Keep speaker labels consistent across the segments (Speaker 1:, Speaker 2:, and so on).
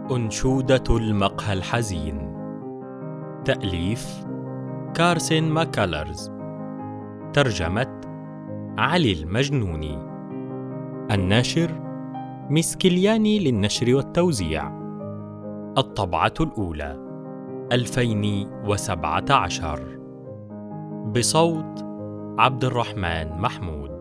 Speaker 1: أنشودة المقهى الحزين. تأليف كارسين ماكالرز. ترجمة علي المجنوني. الناشر مسكلياني للنشر والتوزيع. الطبعة الأولى 2017 بصوت عبد الرحمن محمود.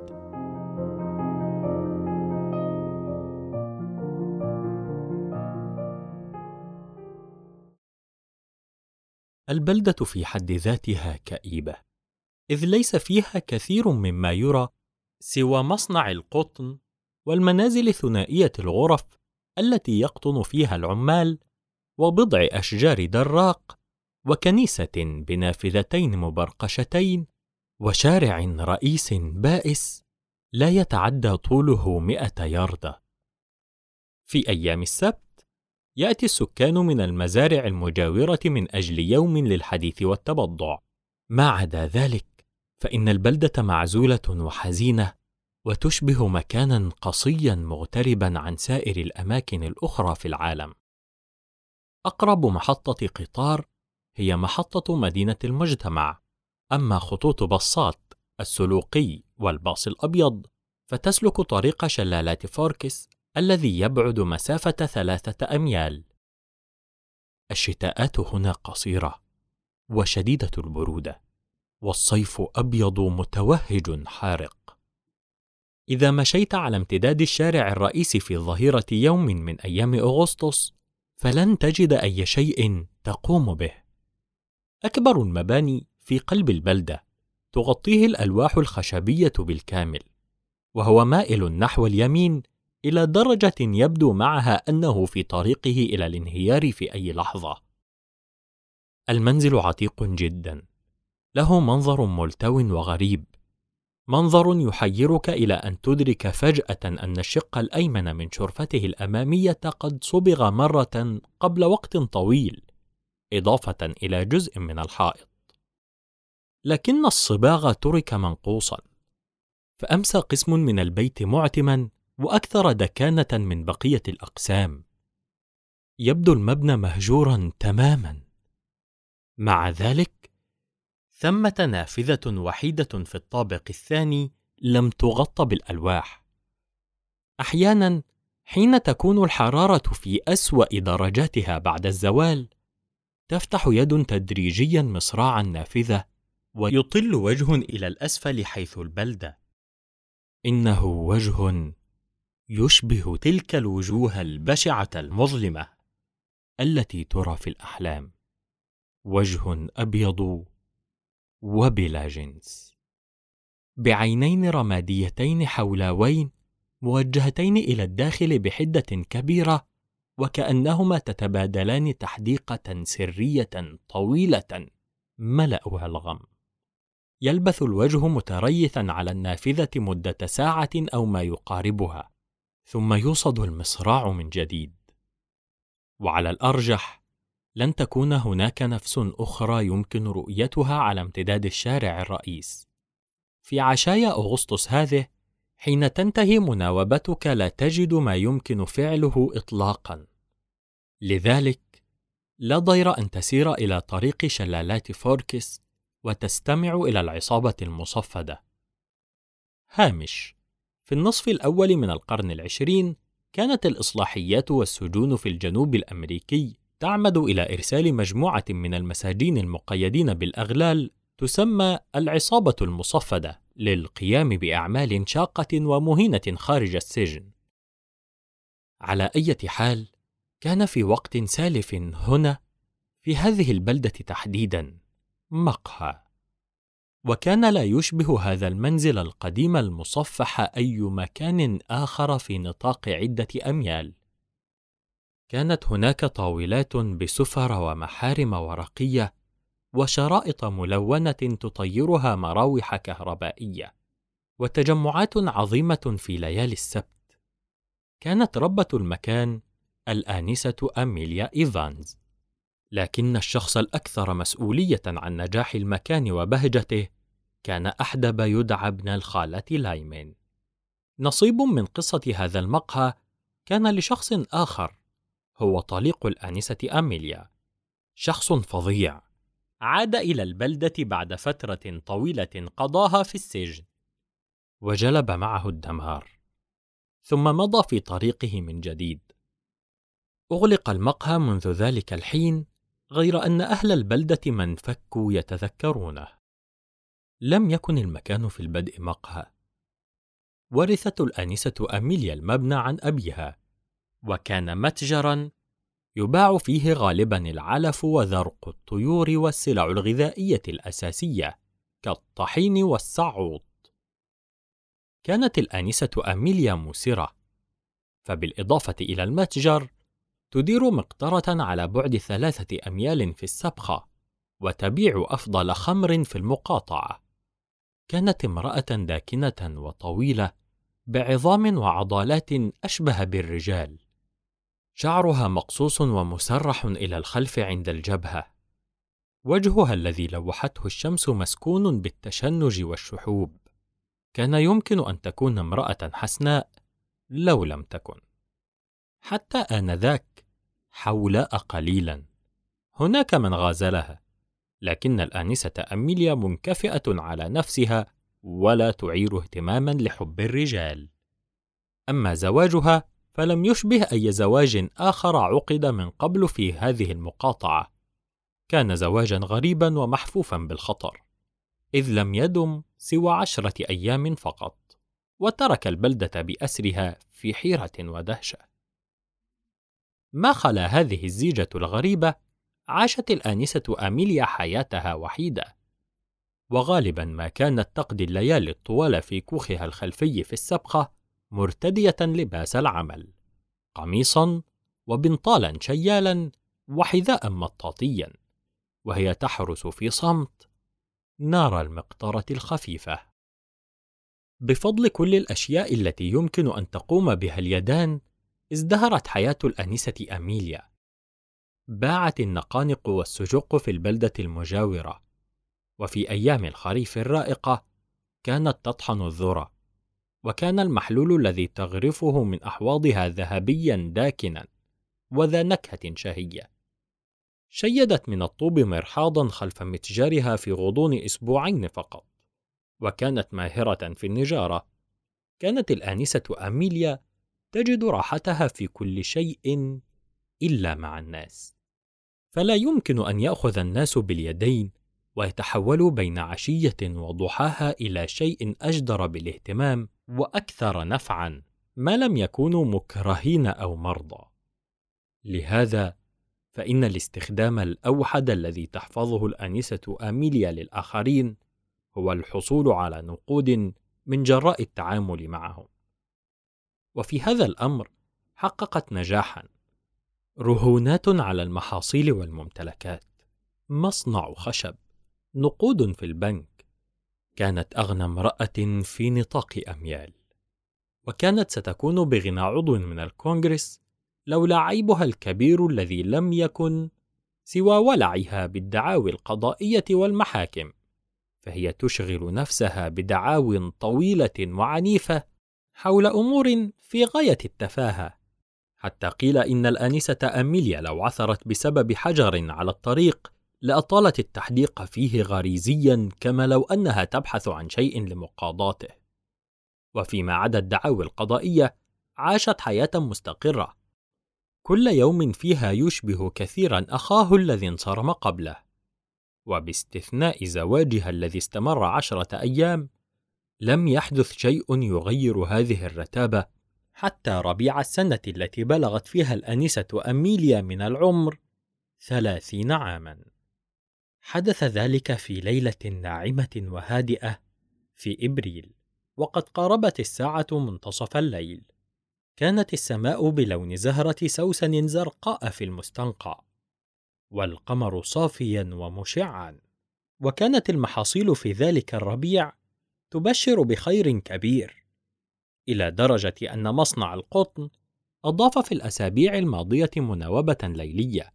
Speaker 1: البلدة في حد ذاتها كئيبة، إذ ليس فيها كثير مما يرى سوى مصنع القطن والمنازل ثنائية الغرف التي يقطن فيها العمال، وبضع أشجار دراق، وكنيسة بنافذتين مبرقشتين، وشارع رئيس بائس لا يتعدى طوله 100 ياردة. في أيام السبت يأتي السكان من المزارع المجاورة من أجل يوم للحديث والتبضع. ما عدا ذلك فإن البلدة معزولة وحزينة، وتشبه مكانا قصيا مغتربا عن سائر الأماكن الأخرى في العالم. أقرب محطة قطار هي محطة مدينة المجتمع، أما خطوط بصات السلوقي والباص الأبيض فتسلك طريق شلالات فوركس الذي يبعد مسافة 3 أميال. الشتاءات هنا قصيرة وشديدة البرودة، والصيف أبيض متوهج حارق. إذا مشيت على امتداد الشارع الرئيسي في ظهيرة يوم من أيام أغسطس فلن تجد أي شيء تقوم به. أكبر المباني في قلب البلدة تغطيه الألواح الخشبية بالكامل، وهو مائل نحو اليمين إلى درجة يبدو معها أنه في طريقه إلى الانهيار في أي لحظة. المنزل عتيق جدا، له منظر ملتو وغريب، منظر يحيرك إلى أن تدرك فجأة أن الشق الأيمن من شرفته الأمامية قد صبغ مرة قبل وقت طويل، إضافة إلى جزء من الحائط. لكن الصباغ ترك منقوصا، فأمسى قسم من البيت معتما وأكثر دكانة من بقية الأقسام. يبدو المبنى مهجورا تماما. مع ذلك ثمة نافذة وحيدة في الطابق الثاني لم تغطى بالألواح. أحيانا حين تكون الحرارة في أسوأ درجاتها بعد الزوال تفتح يد تدريجيا مصراع النافذة ويطل وجه إلى الأسفل حيث البلدة. إنه وجه يشبه تلك الوجوه البشعة المظلمة التي ترى في الأحلام، وجه أبيض وبلا جنس، بعينين رماديتين حولاوين موجهتين إلى الداخل بحدة كبيرة، وكأنهما تتبادلان تحديقة سرية طويلة ملأها الغم. يلبث الوجه متريثا على النافذة مدة ساعة أو ما يقاربها، ثم يوصد المصراع من جديد. وعلى الأرجح لن تكون هناك نفس أخرى يمكن رؤيتها على امتداد الشارع الرئيس. في عشايا أغسطس هذه حين تنتهي مناوبتك لا تجد ما يمكن فعله إطلاقا. لذلك لا ضير أن تسير إلى طريق شلالات فوركس وتستمع إلى العصابة المصفدة. هامش: في النصف الأول من القرن العشرين كانت الإصلاحيات والسجون في الجنوب الأمريكي تعمد إلى إرسال مجموعة من المساجين المقيدين بالأغلال تسمى العصابة المصفدة للقيام بأعمال شاقة ومهينة خارج السجن. على أي حال، كان في وقت سالف هنا في هذه البلدة تحديدا مقهى، وكان لا يشبه هذا المنزل القديم المصفح أي مكان آخر في نطاق عدة أميال. كانت هناك طاولات بسفر ومحارم ورقية وشرائط ملونة تطيرها مراوح كهربائية، وتجمعات عظيمة في ليالي السبت. كانت ربة المكان الآنسة أميليا إيفانز، لكن الشخص الأكثر مسؤولية عن نجاح المكان وبهجته كان أحدب يدعى ابن الخالة لايمين. نصيب من قصة هذا المقهى كان لشخص آخر هو طليق الآنسة أميليا، شخص فظيع عاد إلى البلدة بعد فترة طويلة قضاها في السجن، وجلب معه الدمار، ثم مضى في طريقه من جديد. أغلق المقهى منذ ذلك الحين، غير أن أهل البلدة من فكوا يتذكرونه. لم يكن المكان في البدء مقهى. ورثت الآنسة أميليا المبنى عن أبيها، وكان متجراً يباع فيه غالباً العلف وذرق الطيور والسلع الغذائية الأساسية كالطحين والسعوط. كانت الآنسة أميليا مسرة، فبالإضافة إلى المتجر تدير مقطرة على بعد 3 أميال في السبخة، وتبيع أفضل خمر في المقاطعة. كانت امرأة داكنة وطويلة بعظام وعضلات أشبه بالرجال، شعرها مقصوص ومسرح إلى الخلف عند الجبهة، وجهها الذي لوحته الشمس مسكون بالتشنج والشحوب. كان يمكن أن تكون امرأة حسناء لو لم تكن. حتى آنذاك حولاء قليلا، هناك من غازلها، لكن الآنسة أميليا منكفئة على نفسها ولا تعير اهتماما لحب الرجال. أما زواجها فلم يشبه أي زواج آخر عقد من قبل في هذه المقاطعة. كان زواجا غريبا ومحفوفا بالخطر، إذ لم يدم سوى 10 أيام فقط، وترك البلدة بأسرها في حيرة ودهشة. ما خلا هذه الزيجة الغريبة، عاشت الآنسة أميليا حياتها وحيدة، وغالبا ما كانت تقضي الليالي الطوال في كوخها الخلفي في السبخة، مرتدية لباس العمل، قميصا وبنطالا شيالا وحذاء مطاطيا، وهي تحرس في صمت نار المقطرة الخفيفة. بفضل كل الأشياء التي يمكن أن تقوم بها اليدان، ازدهرت حياة الآنسة أميليا. باعت النقانق والسجق في البلدة المجاورة، وفي أيام الخريف الرائقة كانت تطحن الذرة، وكان المحلول الذي تغرفه من أحواضها ذهبيا داكنا وذا نكهة شهية. شيدت من الطوب مرحاضا خلف متجرها في غضون 2 أسبوع فقط، وكانت ماهرة في النجارة. كانت الآنسة أميليا تجد راحتها في كل شيء إلا مع الناس، فلا يمكن أن يأخذ الناس باليدين ويتحولوا بين عشية وضحاها إلى شيء أجدر بالاهتمام وأكثر نفعا ما لم يكونوا مكرهين أو مرضى. لهذا فإن الاستخدام الأوحد الذي تحفظه الآنسة أميليا للآخرين هو الحصول على نقود من جراء التعامل معهم. وفي هذا الأمر حققت نجاحا. رهونات على المحاصيل والممتلكات، مصنع خشب، نقود في البنك. كانت أغنى امرأة في نطاق أميال، وكانت ستكون بغنى عضو من الكونغرس لولا عيبها الكبير الذي لم يكن سوى ولعها بالدعاوي القضائية والمحاكم، فهي تشغل نفسها بدعاوى طويلة وعنيفة حول أمور في غاية التفاهة، حتى قيل إن الآنسة أميليا لو عثرت بسبب حجر على الطريق لأطالت التحديق فيه غريزيا، كما لو أنها تبحث عن شيء لمقاضاته. وفيما عدا الدعاوى القضائية، عاشت حياة مستقرة، كل يوم فيها يشبه كثيرا أخاه الذي انصرم قبله، وباستثناء زواجها الذي استمر 10 أيام لم يحدث شيء يغير هذه الرتابة حتى ربيع السنة التي بلغت فيها الآنسة أميليا من العمر 30 عاما. حدث ذلك في ليلة ناعمة وهادئة في إبريل، وقد قاربت الساعة منتصف الليل. كانت السماء بلون زهرة سوسن زرقاء في المستنقع، والقمر صافيا ومشعا، وكانت المحاصيل في ذلك الربيع تبشر بخير كبير، إلى درجة أن مصنع القطن أضاف في الأسابيع الماضية مناوبة ليلية.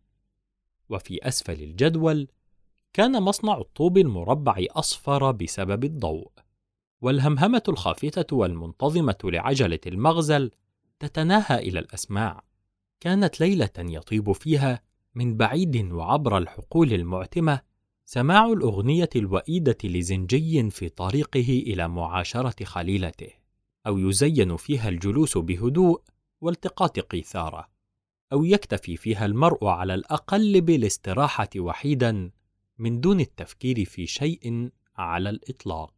Speaker 1: وفي أسفل الجدول كان مصنع الطوب المربع أصفر بسبب الضوء، والهمهمة الخافتة والمنتظمة لعجلة المغزل تتناهى إلى الأسماع. كانت ليلة يطيب فيها من بعيد وعبر الحقول المعتمة سماع الأغنية الوئيدة لزنجي في طريقه إلى معاشرة خليلته، أو يزين فيها الجلوس بهدوء والتقاط قيثارة، أو يكتفي فيها المرء على الأقل بالاستراحة وحيدا من دون التفكير في شيء على الإطلاق.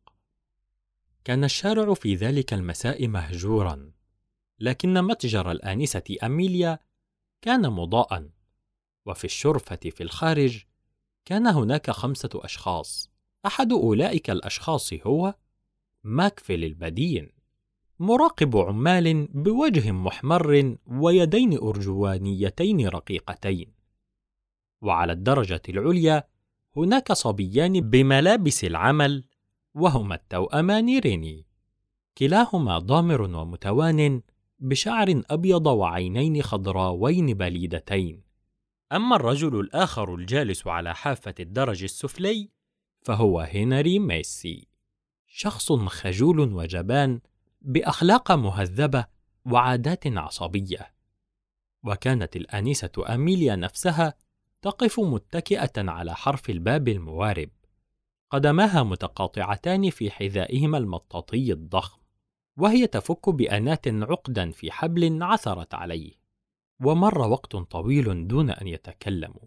Speaker 1: كان الشارع في ذلك المساء مهجورا، لكن متجر الآنسة أميليا كان مضاءً، وفي الشرفة في الخارج كان هناك 5 أشخاص. أحد أولئك الأشخاص هو ماكفيل البدين، مراقب عمال بوجه محمر ويدين أرجوانيتين رقيقتين. وعلى الدرجة العليا هناك صبيان بملابس العمل، وهما التوأمان ريني، كلاهما ضامر ومتوان بشعر أبيض وعينين خضراوين بليدتين. أما الرجل الآخر الجالس على حافة الدرج السفلي فهو هنري ميسي، شخص خجول وجبان بأخلاق مهذبة وعادات عصبية. وكانت الآنسة أميليا نفسها تقف متكئة على حرف الباب الموارب، قدماها متقاطعتان في حذائهما المطاطي الضخم، وهي تفك بأنات عقدا في حبل عثرت عليه. ومر وقت طويل دون أن يتكلموا.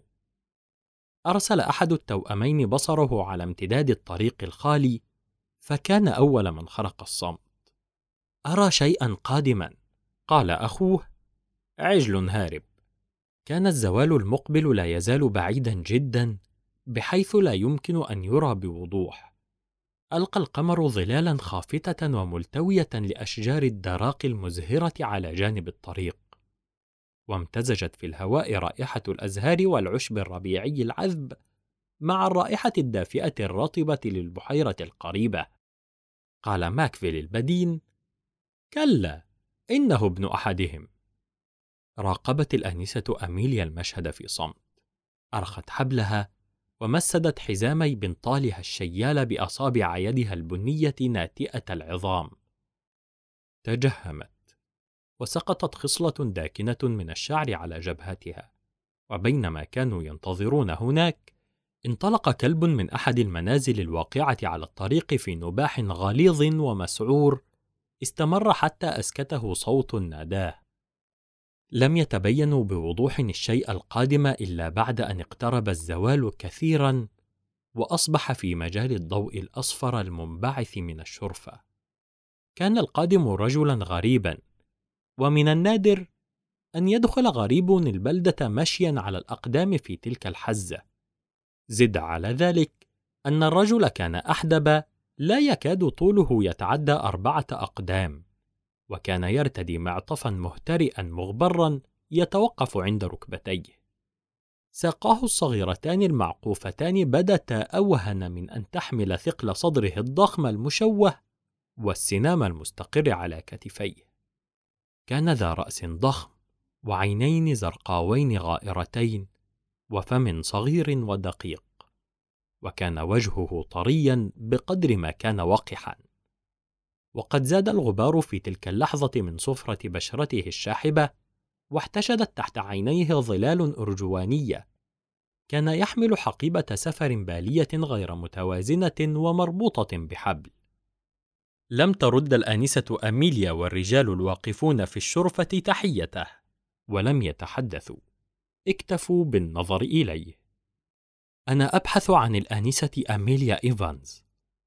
Speaker 1: أرسل أحد التوأمين بصره على امتداد الطريق الخالي، فكان أول من خرق الصمت. أرى شيئا قادما، قال أخوه. عجل هارب. كان الزوال المقبل لا يزال بعيدا جدا، بحيث لا يمكن أن يرى بوضوح. ألقى القمر ظلالا خافتة وملتوية لأشجار الدراق المزهرة على جانب الطريق، وامتزجت في الهواء رائحة الأزهار والعشب الربيعي العذب مع الرائحة الدافئة الرطبة للبحيرة القريبة. قال ماكفيل البدين: كلا، إنه ابن أحدهم. راقبت الآنسة أميليا المشهد في صمت، أرخت حبلها ومسدت حزامي بنطالها الشيال بأصابع يدها البنية ناتئة العظام. تجهمت، وسقطت خصلة داكنة من الشعر على جبهتها. وبينما كانوا ينتظرون هناك، انطلق كلب من أحد المنازل الواقعة على الطريق في نباح غليظ ومسعور استمر حتى أسكته صوت ناداه. لم يتبين بوضوح الشيء القادم إلا بعد أن اقترب الزوال كثيرا، وأصبح في مجال الضوء الأصفر المنبعث من الشرفة. كان القادم رجلا غريبا، ومن النادر أن يدخل غريب البلدة مشيا على الأقدام في تلك الحزة. زد على ذلك أن الرجل كان أحدب، لا يكاد طوله يتعدى 4 أقدام، وكان يرتدي معطفا مهترئا مغبرا يتوقف عند ركبتيه. ساقاه الصغيرتان المعقوفتان بدتا أوهن من أن تحمل ثقل صدره الضخم المشوه والسنام المستقر على كتفيه. كان ذا رأس ضخم وعينين زرقاوين غائرتين وفم صغير ودقيق، وكان وجهه طريا بقدر ما كان وقحا. وقد زاد الغبار في تلك اللحظة من صفرة بشرته الشاحبة، واحتشدت تحت عينيه ظلال أرجوانية. كان يحمل حقيبة سفر بالية غير متوازنة ومربوطة بحبل. لم ترد الآنسة أميليا والرجال الواقفون في الشرفة تحيته، ولم يتحدثوا، اكتفوا بالنظر إليه. أنا أبحث عن الآنسة أميليا إيفانز.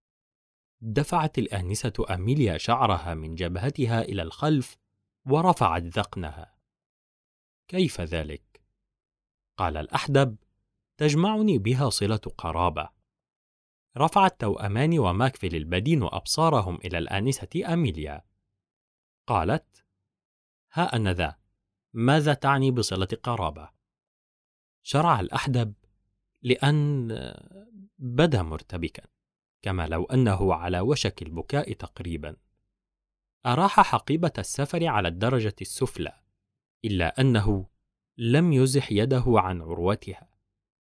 Speaker 1: دفعت الآنسة أميليا شعرها من جبهتها إلى الخلف ورفعت ذقنها. كيف ذلك؟ قال الأحدب: تجمعني بها صلة قرابة. رفع التوأمان وماكفيل البدين أبصارهم إلى الآنسة أميليا. قالت: ها أنا ذا، ماذا تعني بصلة قرابة؟ شرع الأحدب لأن بدا مرتبكا، كما لو أنه على وشك البكاء تقريبا. أراح حقيبة السفر على الدرجة السفلى، إلا أنه لم يزح يده عن عروتها.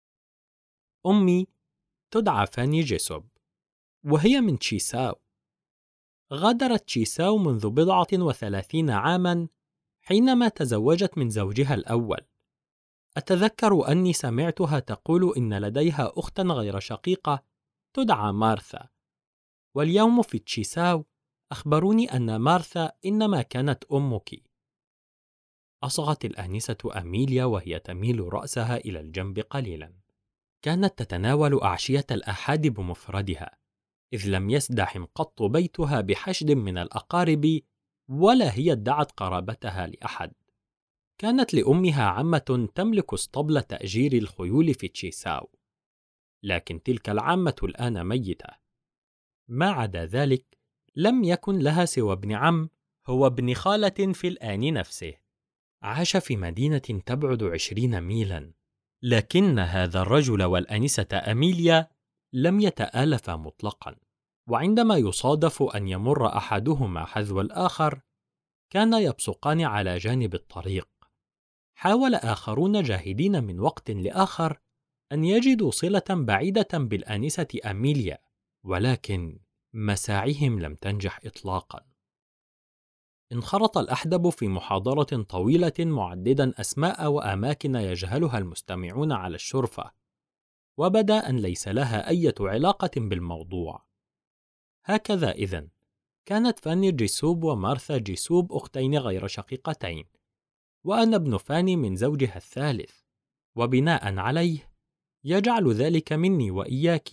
Speaker 1: أمي تدعى فاني جيسوب، وهي من تشيساو. غادرت تشيساو منذ 37 عاما حينما تزوجت من زوجها الأول. أتذكر أني سمعتها تقول إن لديها أختا غير شقيقة تدعى مارثا، واليوم في تشيساو أخبروني أن مارثا إنما كانت أمك. أصغت الآنسة أميليا وهي تميل رأسها إلى الجنب قليلا. كانت تتناول أعشية الأحاد بمفردها، إذ لم يزدحم قط بيتها بحشد من الأقارب، ولا هي ادعت قرابتها لأحد. كانت لأمها عمة تملك اسطبل تأجير الخيول في تشيساو، لكن تلك العمة الآن ميتة. ما عدا ذلك لم يكن لها سوى ابن عم هو ابن خالة في الآن نفسه. عاش في مدينة تبعد 20 ميلا، لكن هذا الرجل والأنسة أميليا لم يتآلفا مطلقا، وعندما يصادف أن يمر أحدهما حذو الآخر كان يبصقان على جانب الطريق. حاول آخرون جاهدين من وقت لآخر أن يجدوا صلة بعيدة بالآنسة أميليا، ولكن مساعيهم لم تنجح إطلاقا. انخرط الأحدب في محاضرة طويلة معددا أسماء وأماكن يجهلها المستمعون على الشرفة، وبدا أن ليس لها أي علاقة بالموضوع. هكذا إذن كانت فاني جيسوب ومارثا جيسوب أختين غير شقيقتين، وأنا ابن فاني من زوجها الثالث، وبناء عليه يجعل ذلك مني وإياك.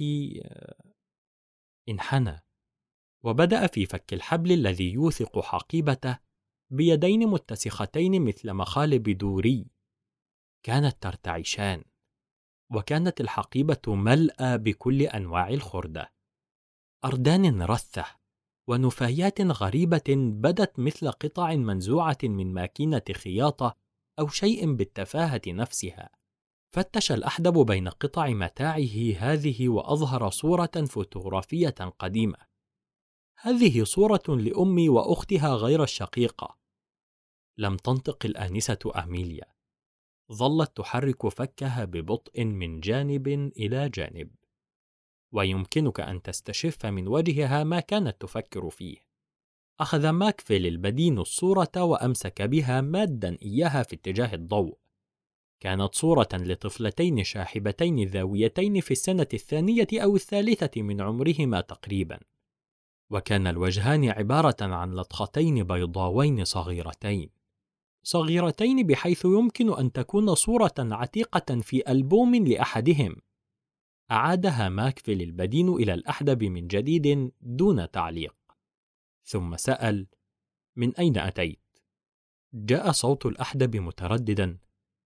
Speaker 1: انحنى وبدأ في فك الحبل الذي يوثق حقيبته بيدين متسختين مثل مخالب دوري كانت ترتعشان، وكانت الحقيبة ملأى بكل أنواع الخردة، أردان رثة ونفايات غريبة بدت مثل قطع منزوعة من ماكينة خياطة أو شيء بالتفاهة نفسها. فتش الأحدب بين قطع متاعه هذه وأظهر صورة فوتوغرافية قديمة. هذه صورة لأمي وأختها غير الشقيقة. لم تنطق الآنسة أميليا، ظلت تحرك فكها ببطء من جانب إلى جانب، ويمكنك أن تستشف من وجهها ما كانت تفكر فيه. أخذ ماكفيل البدين الصورة وأمسك بها مادًا إياها في اتجاه الضوء. كانت صورة لطفلتين شاحبتين ذاويتين في السنة 2 أو 3 من عمرهما تقريبا، وكان الوجهان عبارة عن لطختين بيضاوين صغيرتين بحيث يمكن أن تكون صورة عتيقة في ألبوم لأحدهم. أعادها ماكفيل البدين إلى الأحدب من جديد دون تعليق، ثم سأل: من أين أتيت؟ جاء صوت الأحدب مترددا: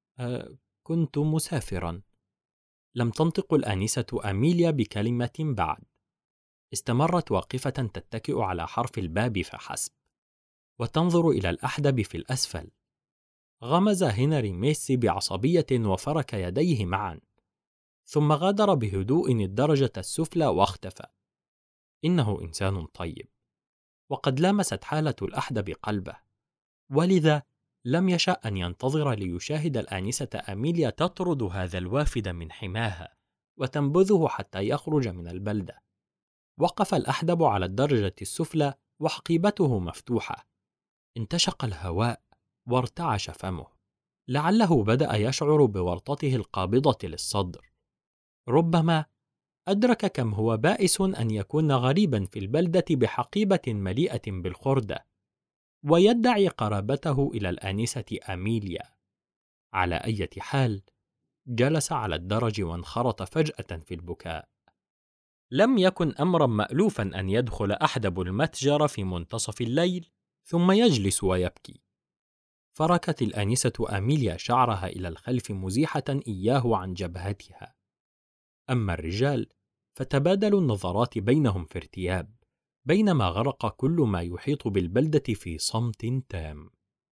Speaker 1: كنت مسافرا. لم تنطق الآنسة أميليا بكلمة بعد. استمرت واقفة تتكئ على حرف الباب فحسب، وتنظر إلى الأحدب في الأسفل. غمز هنري ميسي بعصبية وفرك يديه معا، ثم غادر بهدوء الدرجة السفلى واختفى. إنه إنسان طيب، وقد لامست حالة الأحدب قلبه، ولذا لم يشأ أن ينتظر ليشاهد الآنسة أميليا تطرد هذا الوافد من حماها وتنبذه حتى يخرج من البلدة. وقف الأحدب على الدرجة السفلى وحقيبته مفتوحة. انتشق الهواء وارتعش فمه، لعله بدأ يشعر بورطته القابضة للصدر. ربما أدرك كم هو بائس أن يكون غريبا في البلدة بحقيبة مليئة بالخردة، ويدعي قرابته إلى الآنسة أميليا. على أي حال، جلس على الدرج وانخرط فجأة في البكاء. لم يكن أمرا مألوفا أن يدخل أحدب المتجر في منتصف الليل ثم يجلس ويبكي. فركت الآنسة أميليا شعرها إلى الخلف مزيحة إياه عن جبهتها. أما الرجال فتبادلوا النظرات بينهم في ارتياب، بينما غرق كل ما يحيط بالبلدة في صمت تام.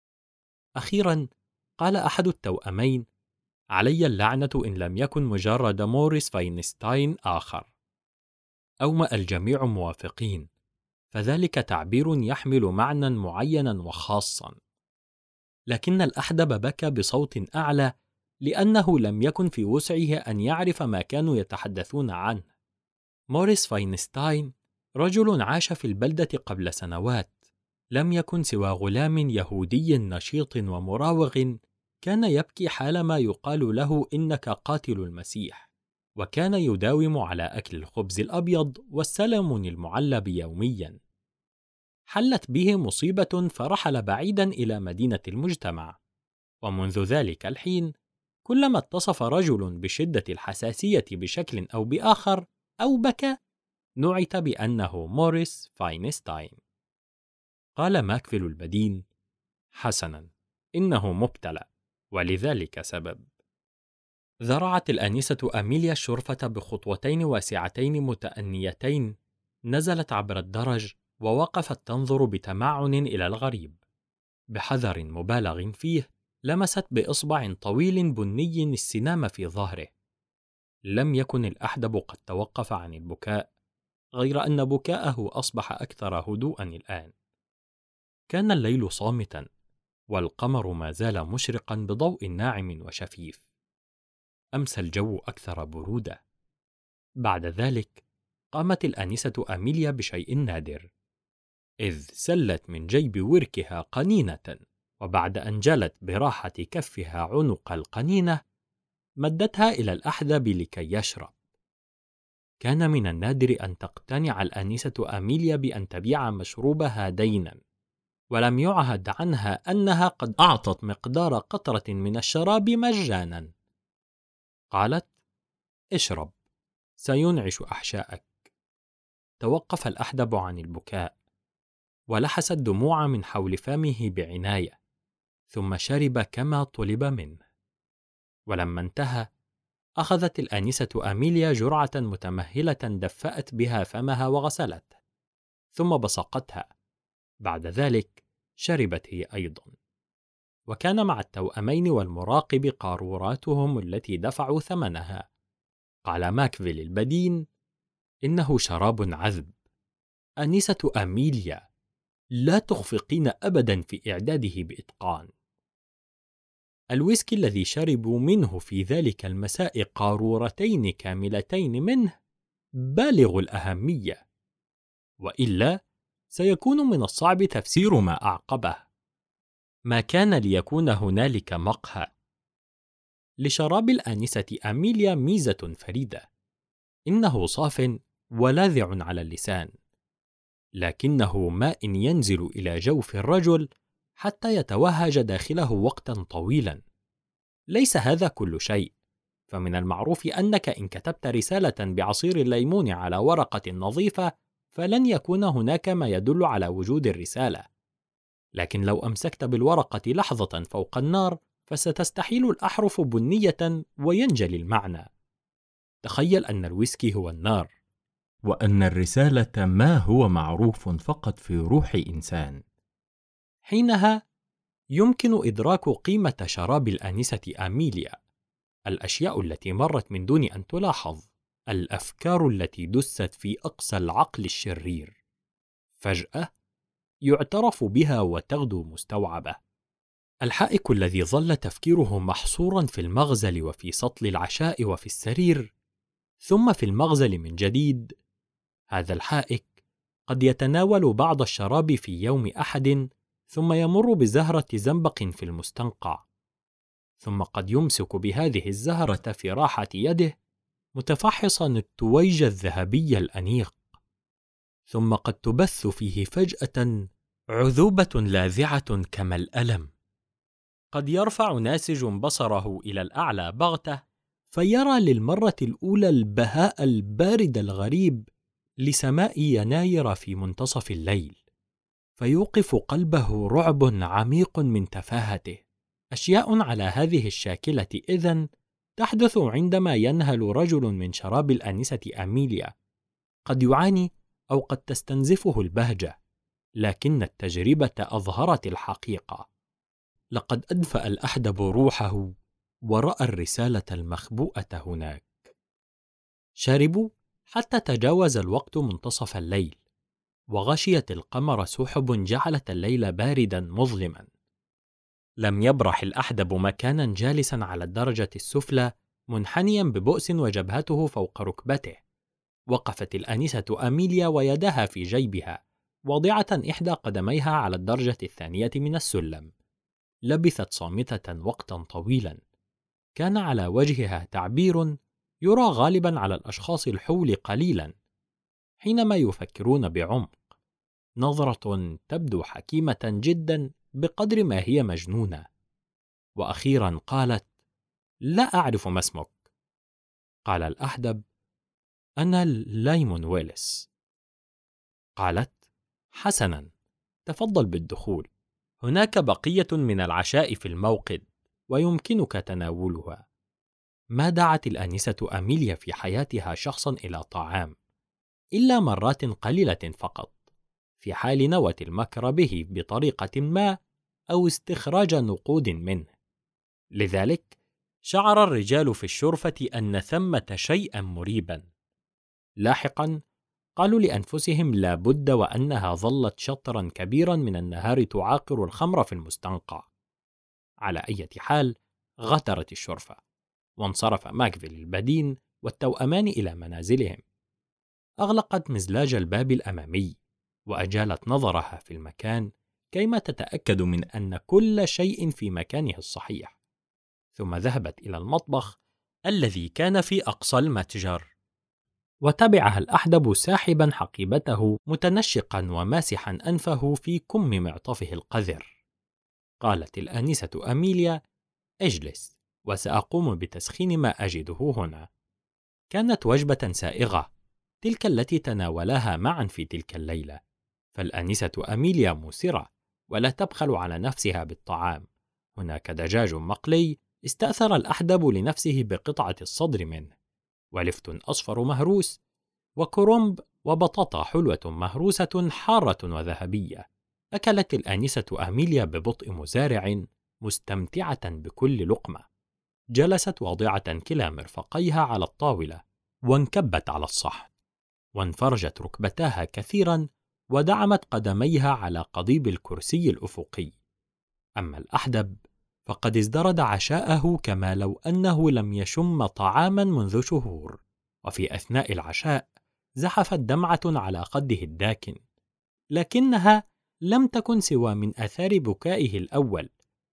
Speaker 1: أخيرا قال أحد التوأمين: علي اللعنة إن لم يكن مجرد موريس فاينستاين آخر. أومأ الجميع موافقين، فذلك تعبير يحمل معنى معينا وخاصا. لكن الأحدب بكى بصوت أعلى لأنه لم يكن في وسعه أن يعرف ما كانوا يتحدثون عنه. موريس فاينستاين رجل عاش في البلدة قبل سنوات، لم يكن سوى غلام يهودي نشيط ومراوغ كان يبكي حالما يقال له إنك قاتل المسيح، وكان يداوم على أكل الخبز الأبيض والسلمون المعلب يوميا. حلت به مصيبة فرحل بعيدا إلى مدينة المجتمع، ومنذ ذلك الحين كلما اتصف رجل بشدة الحساسية بشكل أو بآخر أو بكى نُعت بأنه موريس فاينستاين. قال ماكفيل البدين: حسنا، إنه مبتلى، ولذلك سبب. ذرعت الآنسة أميليا الشرفة بخطوتين واسعتين متأنيتين، نزلت عبر الدرج ووقفت تنظر بتمعن إلى الغريب. بحذر مبالغ فيه لمست بإصبع طويل بني السنام في ظهره. لم يكن الأحدب قد توقف عن البكاء، غير أن بكاءه أصبح أكثر هدوءا الآن. كان الليل صامتا، والقمر ما زال مشرقا بضوء ناعم وشفيف. أمسى الجو أكثر برودة. بعد ذلك قامت الآنسة أميليا بشيء نادر، إذ سلت من جيب وركها قنينة، وبعد أن جلت براحة كفها عنق القنينة مدتها إلى الأحدب لكي يشرب. كان من النادر أن تقتنع الآنسة أميليا بأن تبيع مشروبها دينا، ولم يعهد عنها أنها قد أعطت مقدار قطرة من الشراب مجانا. قالت: اشرب، سينعش أحشائك. توقف الأحدب عن البكاء، ولحس الدموع من حول فمه بعناية، ثم شرب كما طلب منه. ولما انتهى أخذت الآنسة أميليا جرعة متمهلة دفأت بها فمها وغسلته، ثم بصقتها. بعد ذلك شربت هي أيضا. وكان مع التوأمين والمراقب قاروراتهم التي دفعوا ثمنها. قال ماكفيل البدين: إنه شراب عذب. آنسة أميليا، لا تخفقين أبدا في إعداده بإتقان. الويسكي الذي شربوا منه في ذلك المساء قارورتين كاملتين منه بالغ الأهمية، وإلا سيكون من الصعب تفسير ما أعقبه. ما كان ليكون هنالك مقهى. لشراب الآنسة أميليا ميزة فريدة، إنه صاف ولاذع على اللسان، لكنه ماء ينزل إلى جوف الرجل حتى يتوهج داخله وقتا طويلا. ليس هذا كل شيء، فمن المعروف أنك إن كتبت رسالة بعصير الليمون على ورقة نظيفة فلن يكون هناك ما يدل على وجود الرسالة، لكن لو أمسكت بالورقة لحظة فوق النار فستستحيل الأحرف بنية وينجلي المعنى. تخيل أن الويسكي هو النار، وأن الرسالة ما هو معروف فقط في روح إنسان. حينها يمكن إدراك قيمة شراب الآنسة أميليا، الأشياء التي مرت من دون أن تلاحظ، الأفكار التي دست في أقصى العقل الشرير، فجأة يعترف بها وتغدو مستوعبة. الحائك الذي ظل تفكيره محصورا في المغزل وفي سطل العشاء وفي السرير، ثم في المغزل من جديد، هذا الحائك قد يتناول بعض الشراب في يوم أحد، ثم يمر بزهرة زنبق في المستنقع، ثم قد يمسك بهذه الزهرة في راحة يده متفحصا التويج الذهبي الأنيق، ثم قد تبث فيه فجأة عذوبة لاذعة كما الألم. قد يرفع ناسج بصره إلى الأعلى بغتة فيرى للمرة الأولى البهاء البارد الغريب لسماء يناير في منتصف الليل، فيوقف قلبه رعب عميق من تفاهته. أشياء على هذه الشاكلة إذن تحدث عندما ينهل رجل من شراب الآنسة أميليا. قد يعاني أو قد تستنزفه البهجة، لكن التجربة أظهرت الحقيقة. لقد أدفأ الأحدب روحه ورأى الرسالة المخبوءة هناك. شربوا حتى تجاوز الوقت منتصف الليل، وغشيت القمر سحب جعلت الليل باردا مظلما. لم يبرح الأحدب مكانا جالسا على الدرجة السفلى منحنيا ببؤس وجبهته فوق ركبته. وقفت الآنسة أميليا ويدها في جيبها، واضعة إحدى قدميها على الدرجة الثانية من السلم. لبثت صامتة وقتا طويلا، كان على وجهها تعبير يرى غالبا على الأشخاص الحول قليلا حينما يفكرون بعمق، نظرة تبدو حكيمة جدا بقدر ما هي مجنونة. وأخيرا قالت: لا أعرف ما اسمك. قال الأحدب: أنا لايمون ويلس. قالت: حسنا، تفضل بالدخول، هناك بقية من العشاء في الموقد ويمكنك تناولها. ما دعت الآنسة أميليا في حياتها شخصا إلى طعام إلا مرات قليلة فقط، في حال نوت المكر به بطريقة ما أو استخراج نقود منه. لذلك شعر الرجال في الشرفة أن ثمة شيئا مريبا. لاحقا قالوا لأنفسهم لا بد وأنها ظلت شطرا كبيرا من النهار تعاقر الخمر في المستنقع. على أي حال غترت الشرفة، وانصرف ماكفيل البدين والتوأمان إلى منازلهم. أغلقت مزلاج الباب الأمامي وأجالت نظرها في المكان كيما تتأكد من أن كل شيء في مكانه الصحيح، ثم ذهبت إلى المطبخ الذي كان في أقصى المتجر، وتبعها الأحدب ساحبا حقيبته متنشقا وماسحا أنفه في كم معطفه القذر. قالت الآنسة أميليا: اجلس وسأقوم بتسخين ما أجده هنا. كانت وجبة سائغة، تلك التي تناولاها معا في تلك الليلة، فالآنسة أميليا مثيرة ولا تبخل على نفسها بالطعام. هناك دجاج مقلي استأثر الأحدب لنفسه بقطعة الصدر منه، ولفت أصفر مهروس، وكرنب وبطاطا حلوة مهروسة حارة وذهبية. أكلت الآنسة أميليا ببطء مزارع مستمتعة بكل لقمة. جلست واضعة كلا مرفقيها على الطاولة وانكبت على الصحن، وانفرجت ركبتاها كثيرا ودعمت قدميها على قضيب الكرسي الأفقي. أما الأحدب فقد ازدرد عشاءه كما لو أنه لم يشم طعاما منذ شهور، وفي أثناء العشاء زحفت دمعة على خده الداكن، لكنها لم تكن سوى من آثار بكائه الأول،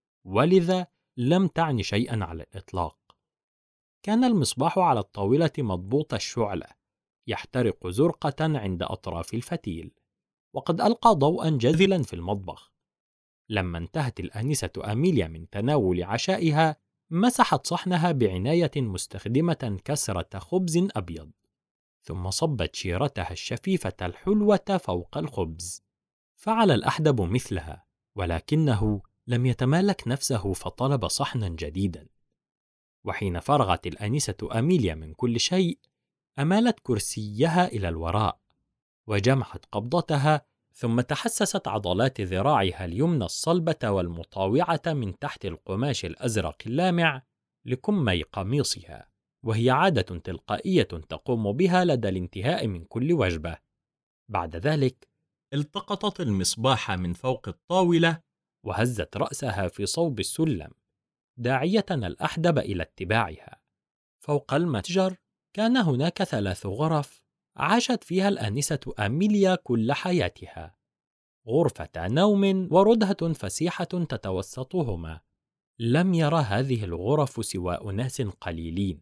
Speaker 1: ولذا لم تعني شيئا على الإطلاق. كان المصباح على الطاولة مضبوط الشعلة يحترق زرقة عند أطراف الفتيل، وقد ألقى ضوءا جاذلا في المطبخ. لما انتهت الآنسة أميليا من تناول عشائها مسحت صحنها بعناية مستخدمة كسرة خبز أبيض، ثم صبت شيرتها الشفيفة الحلوة فوق الخبز. فعل الأحدب مثلها، ولكنه لم يتمالك نفسه فطلب صحنا جديدا. وحين فرغت الآنسة أميليا من كل شيء أمالت كرسيها إلى الوراء وجمعت قبضتها، ثم تحسست عضلات ذراعها اليمنى الصلبة والمطاوعة من تحت القماش الأزرق اللامع لكمي قميصها، وهي عادة تلقائية تقوم بها لدى الانتهاء من كل وجبة. بعد ذلك التقطت المصباح من فوق الطاولة وهزت رأسها في صوب السلم، داعية الأحدب إلى اتباعها. فوق المتجر كان هناك 3 غرف عاشت فيها الآنسة أميليا كل حياتها: غرفة نوم وردهة فسيحة تتوسطهما. لم يرى هذه الغرف سوى أناس قليلين،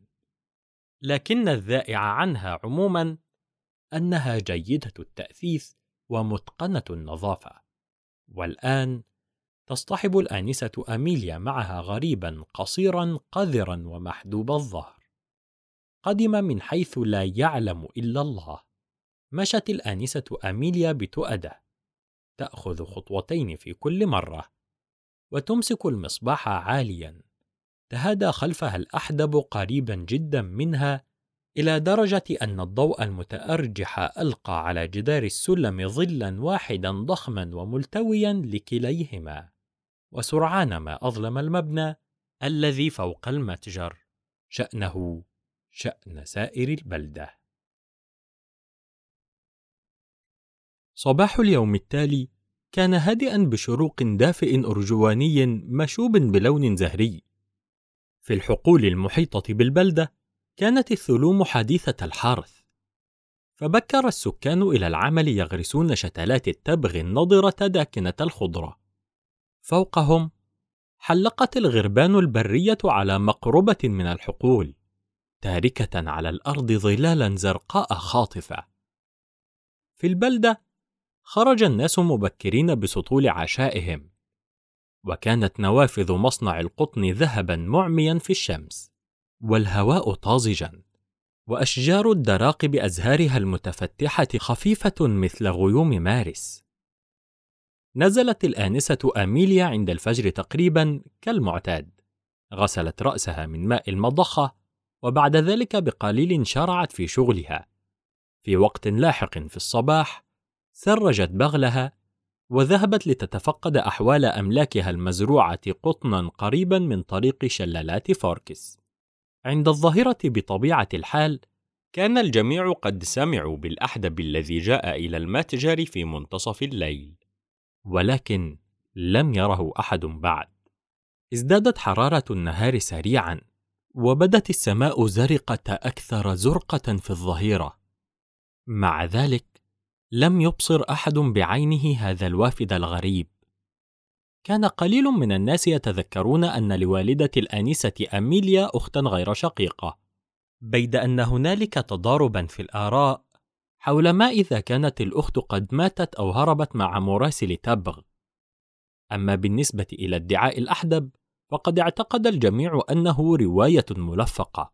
Speaker 1: لكن الذائع عنها عموما أنها جيدة التأثيث ومتقنة النظافة. والآن تصطحب الآنسة أميليا معها غريبا قصيرا قذرا ومحدوب الظهر، قدم من حيث لا يعلم إلا الله. مشت الآنسة أميليا بتؤدة، تأخذ خطوتين في كل مرة، وتمسك المصباح عاليا. تهادى خلفها الأحدب قريبا جدا منها، إلى درجة أن الضوء المتأرجح ألقى على جدار السلم ظلا واحدا ضخما وملتويا لكليهما، وسرعان ما أظلم المبنى الذي فوق المتجر، شأنه شأن سائر البلدة. صباح اليوم التالي كان هادئا بشروق دافئ أرجواني مشوب بلون زهري. في الحقول المحيطة بالبلدة كانت الثلوم حديثة الحرث، فبكر السكان إلى العمل يغرسون شتلات التبغ النضرة داكنة الخضرة. فوقهم حلقت الغربان البرية على مقربة من الحقول، تاركة على الأرض ظلالا زرقاء خاطفة. في البلدة خرج الناس مبكرين بسطول عشائهم، وكانت نوافذ مصنع القطن ذهبا معميا في الشمس، والهواء طازجا، وأشجار الدراق بأزهارها المتفتحة خفيفة مثل غيوم مارس. نزلت الآنسة أميليا عند الفجر تقريبا كالمعتاد، غسلت رأسها من ماء المضخة، وبعد ذلك بقليل شرعت في شغلها. في وقت لاحق في الصباح سرجت بغلها وذهبت لتتفقد أحوال أملاكها المزروعة قطنا قريبا من طريق شلالات فوركس. عند الظهيرة بطبيعة الحال كان الجميع قد سمعوا بالأحدب الذي جاء إلى المتجر في منتصف الليل، ولكن لم يره أحد بعد. ازدادت حرارة النهار سريعا، وبدت السماء زرقة أكثر زرقة في الظهيرة. مع ذلك لم يبصر أحد بعينه هذا الوافد الغريب. كان قليل من الناس يتذكرون أن لوالدة الآنسة أميليا أختا غير شقيقة، بيد أن هنالك تضاربا في الآراء حول ما إذا كانت الأخت قد ماتت أو هربت مع مراسل تبغ. أما بالنسبة إلى ادعاء الأحدب فقد اعتقد الجميع أنه رواية ملفقة،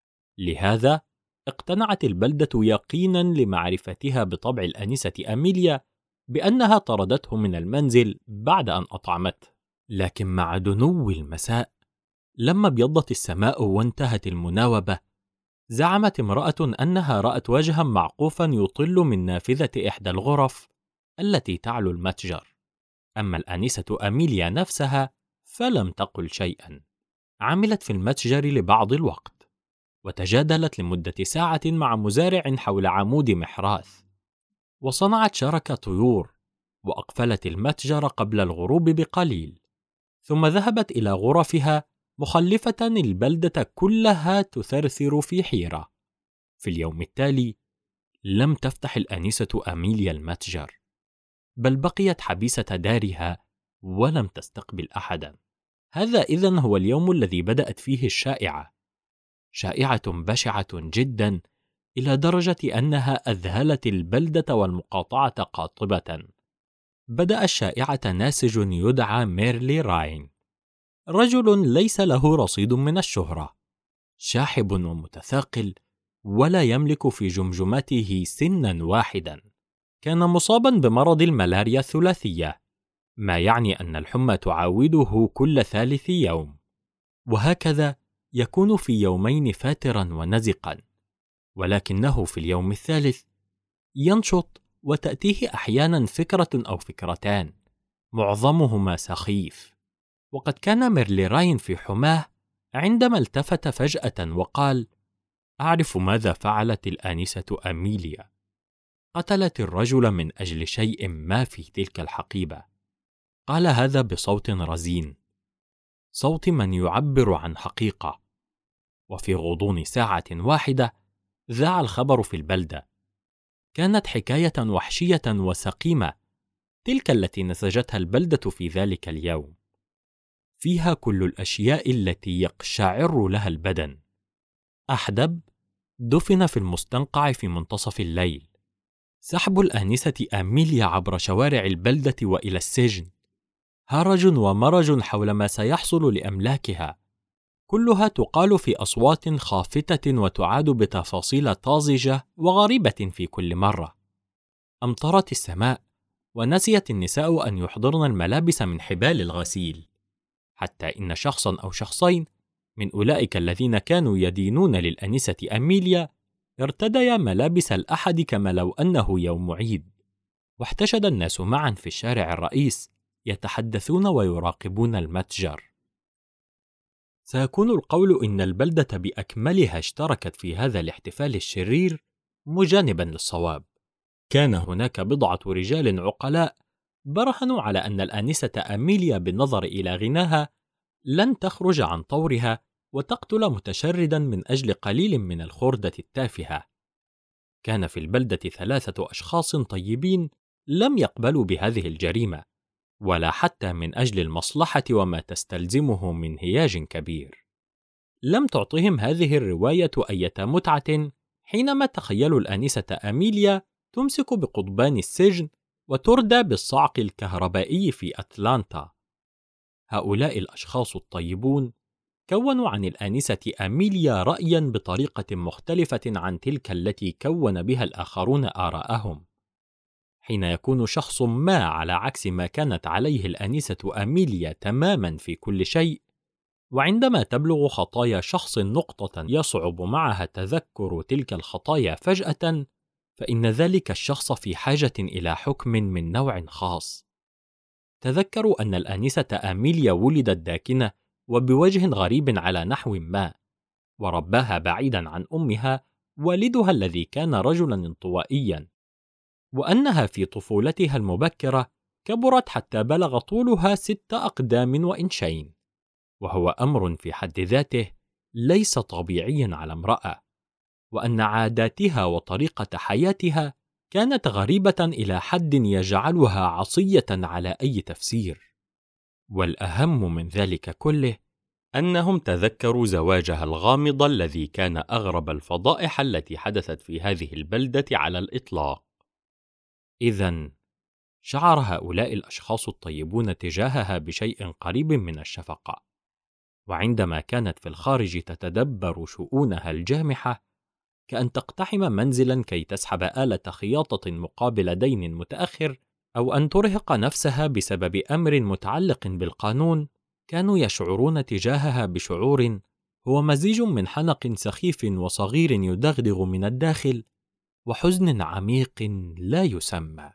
Speaker 1: لهذا اقتنعت البلدة يقينا لمعرفتها بطبع الآنسة أميليا بأنها طردته من المنزل بعد أن أطعمته. لكن مع دنو المساء لما ابيضت السماء وانتهت المناوبة، زعمت امرأة أنها رأت وجها معقوفا يطل من نافذة إحدى الغرف التي تعلو المتجر. أما الآنسة أميليا نفسها فلم تقل شيئا. عملت في المتجر لبعض الوقت، وتجادلت لمدة ساعة مع مزارع حول عمود محراث، وصنعت شركة طيور، وأقفلت المتجر قبل الغروب بقليل، ثم ذهبت إلى غرفها مخلفة البلدة كلها تثرثر في حيرة. في اليوم التالي لم تفتح الآنسة أميليا المتجر، بل بقيت حبيسة دارها ولم تستقبل أحدا. هذا إذن هو اليوم الذي بدأت فيه الشائعة، شائعة بشعة جدا إلى درجة أنها أذهلت البلدة والمقاطعة قاطبة. بدأ الشائعة ناسج يدعى ميرلي راين، رجل ليس له رصيد من الشهرة، شاحب ومتثاقل، ولا يملك في جمجمته سنا واحدا. كان مصابا بمرض الملاريا الثلاثية، ما يعني أن الحمى تعاوده كل ثالث يوم، وهكذا يكون في يومين فاترا ونزقا، ولكنه في اليوم الثالث ينشط وتأتيه أحيانا فكرة أو فكرتان، معظمهما سخيف. وقد كان ميرلي راين في حماه عندما التفت فجأة وقال: أعرف ماذا فعلت الآنسة أميليا. قتلت الرجل من أجل شيء ما في تلك الحقيبة. قال هذا بصوت رزين، صوت من يعبر عن حقيقة. وفي غضون ساعة واحدة ذاع الخبر في البلدة. كانت حكاية وحشية وسقيمة، تلك التي نسجتها البلدة في ذلك اليوم، فيها كل الأشياء التي يقشعر لها البدن. أحدب دفن في المستنقع في منتصف الليل، سحب الآنسة أميليا عبر شوارع البلدة وإلى السجن، هرج ومرج حول ما سيحصل لأملاكها، كلها تقال في أصوات خافتة وتعاد بتفاصيل طازجة وغريبة في كل مرة. أمطرت السماء، ونسيت النساء أن يحضرن الملابس من حبال الغسيل، حتى إن شخصا أو شخصين من أولئك الذين كانوا يدينون للآنسة أميليا ارتديا ملابس الأحد كما لو أنه يوم عيد، واحتشد الناس معا في الشارع الرئيس يتحدثون ويراقبون المتجر. سيكون القول إن البلدة بأكملها اشتركت في هذا الاحتفال الشرير مجانبا للصواب. كان هناك بضعة رجال عقلاء برهنوا على أن الآنسة أميليا بالنظر إلى غناها لن تخرج عن طورها وتقتل متشردا من أجل قليل من الخردة التافهة. كان في البلدة 3 أشخاص طيبين لم يقبلوا بهذه الجريمة، ولا حتى من أجل المصلحة وما تستلزمه من هياج كبير. لم تعطهم هذه الرواية أي متعة حينما تخيلوا الآنسة أميليا تمسك بقضبان السجن وتردى بالصعق الكهربائي في أتلانتا. هؤلاء الأشخاص الطيبون كونوا عن الآنسة أميليا رأياً بطريقة مختلفة عن تلك التي كون بها الآخرون آراءهم. حين يكون شخص ما على عكس ما كانت عليه الآنسة أميليا تماماً في كل شيء، وعندما تبلغ خطايا شخص نقطة يصعب معها تذكر تلك الخطايا فجأة، فإن ذلك الشخص في حاجة إلى حكم من نوع خاص. تذكروا أن الآنسة أميليا ولدت داكنة وبوجه غريب على نحو ما، ورباها بعيدا عن أمها والدها الذي كان رجلا انطوائيا، وأنها في طفولتها المبكرة كبرت حتى بلغ طولها 6 أقدام وإنشين، وهو أمر في حد ذاته ليس طبيعيا على امرأة، وأن عاداتها وطريقة حياتها كانت غريبة إلى حد يجعلها عصية على أي تفسير. والأهم من ذلك كله أنهم تذكروا زواجها الغامض الذي كان أغرب الفضائح التي حدثت في هذه البلدة على الإطلاق. إذن شعر هؤلاء الأشخاص الطيبون تجاهها بشيء قريب من الشفقة، وعندما كانت في الخارج تتدبر شؤونها الجامحة كأن تقتحم منزلا كي تسحب آلة خياطة مقابل دين متأخر، أو أن ترهق نفسها بسبب أمر متعلق بالقانون، كانوا يشعرون تجاهها بشعور هو مزيج من حنق سخيف وصغير يدغدغ من الداخل، وحزن عميق لا يسمى.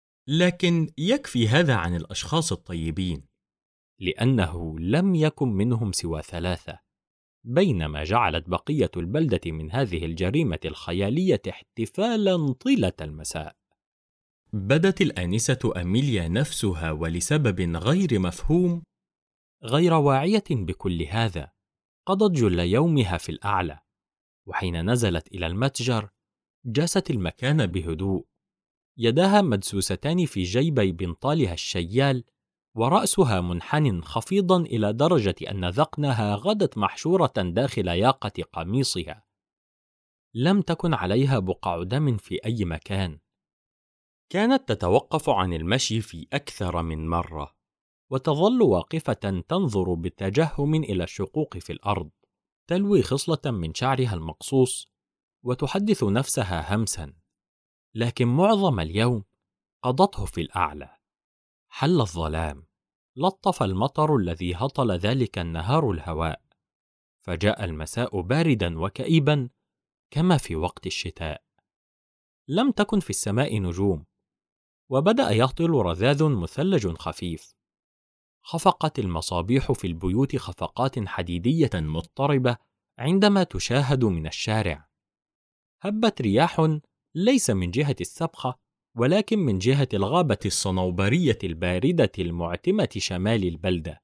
Speaker 1: لكن يكفي هذا عن الأشخاص الطيبين، لأنه لم يكن منهم سوى 3، بينما جعلت بقية البلدة من هذه الجريمة الخيالية احتفالا طيلة المساء. بدت الآنسة أميليا نفسها ولسبب غير مفهوم غير واعية بكل هذا قضت جل يومها في الأعلى، وحين نزلت إلى المتجر جاست المكان بهدوء، يداها مدسوستان في جيبي بنطالها الشيال، ورأسها منحن خفيضا إلى درجة أن ذقنها غدت محشورة داخل ياقة قميصها. لم تكن عليها بقع دم في أي مكان. كانت تتوقف عن المشي في أكثر من مرة، وتظل واقفة تنظر بتجهم إلى الشقوق في الأرض، تلوي خصلة من شعرها المقصوص، وتحدث نفسها همسا. لكن معظم اليوم قضته في الأعلى. حل الظلام، لطف المطر الذي هطل ذلك النهار الهواء، فجاء المساء باردا وكئيبا كما في وقت الشتاء. لم تكن في السماء نجوم، وبدأ يهطل رذاذ مثلج خفيف. خفقت المصابيح في البيوت خفقات حديدية مضطربة عندما تشاهد من الشارع. هبت رياح ليس من جهة السبخة، ولكن من جهة الغابة الصنوبرية الباردة المعتمة شمال البلدة.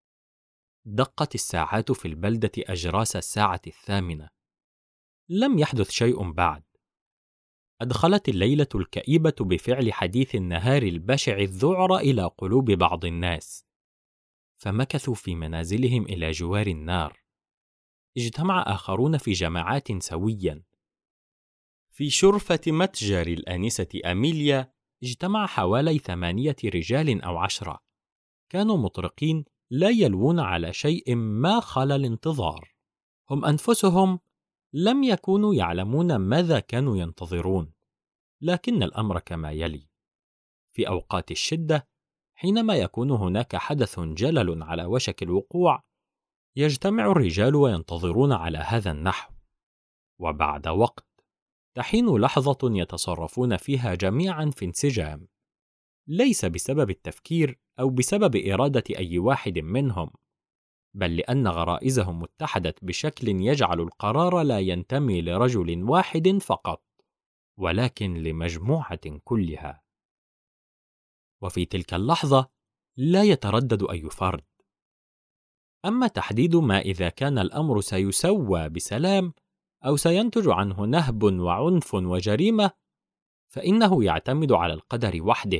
Speaker 1: دقت الساعات في البلدة أجراس 8:00. لم يحدث شيء بعد. أدخلت الليلة الكئيبة بفعل حديث النهار البشع الذعر إلى قلوب بعض الناس، فمكثوا في منازلهم إلى جوار النار. اجتمع آخرون في جماعات سويا. في شرفة متجر الآنسة أميليا اجتمع حوالي 8 رجال أو 10، كانوا مطرقين لا يلوون على شيء ما خلا الانتظار. هم أنفسهم لم يكونوا يعلمون ماذا كانوا ينتظرون، لكن الأمر كما يلي: في أوقات الشدة، حينما يكون هناك حدث جلل على وشك الوقوع، يجتمع الرجال وينتظرون على هذا النحو، وبعد وقت تحين لحظة يتصرفون فيها جميعا في انسجام، ليس بسبب التفكير أو بسبب إرادة أي واحد منهم، بل لأن غرائزهم اتحدت بشكل يجعل القرار لا ينتمي لرجل واحد فقط، ولكن لمجموعة كلها. وفي تلك اللحظة لا يتردد أي فرد. أما تحديد ما إذا كان الأمر سيسوى بسلام أو سينتج عنه نهب وعنف وجريمة، فإنه يعتمد على القدر وحده.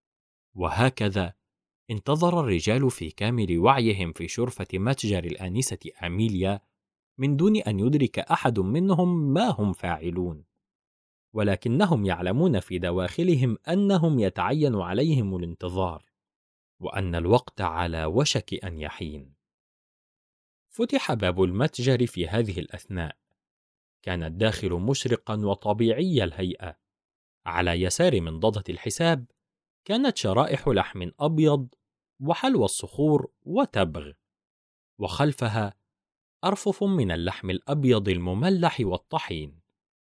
Speaker 1: وهكذا انتظر الرجال في كامل وعيهم في شرفة متجر الآنسة أميليا من دون أن يدرك أحد منهم ما هم فاعلون، ولكنهم يعلمون في دواخلهم أنهم يتعين عليهم الانتظار، وأن الوقت على وشك أن يحين. فتح باب المتجر في هذه الأثناء. كان الداخل مشرقا وطبيعي الهيئة. على يسار منضدة الحساب كانت شرائح لحم أبيض وحلوى الصخور وتبغ، وخلفها أرفف من اللحم الأبيض المملح والطحين.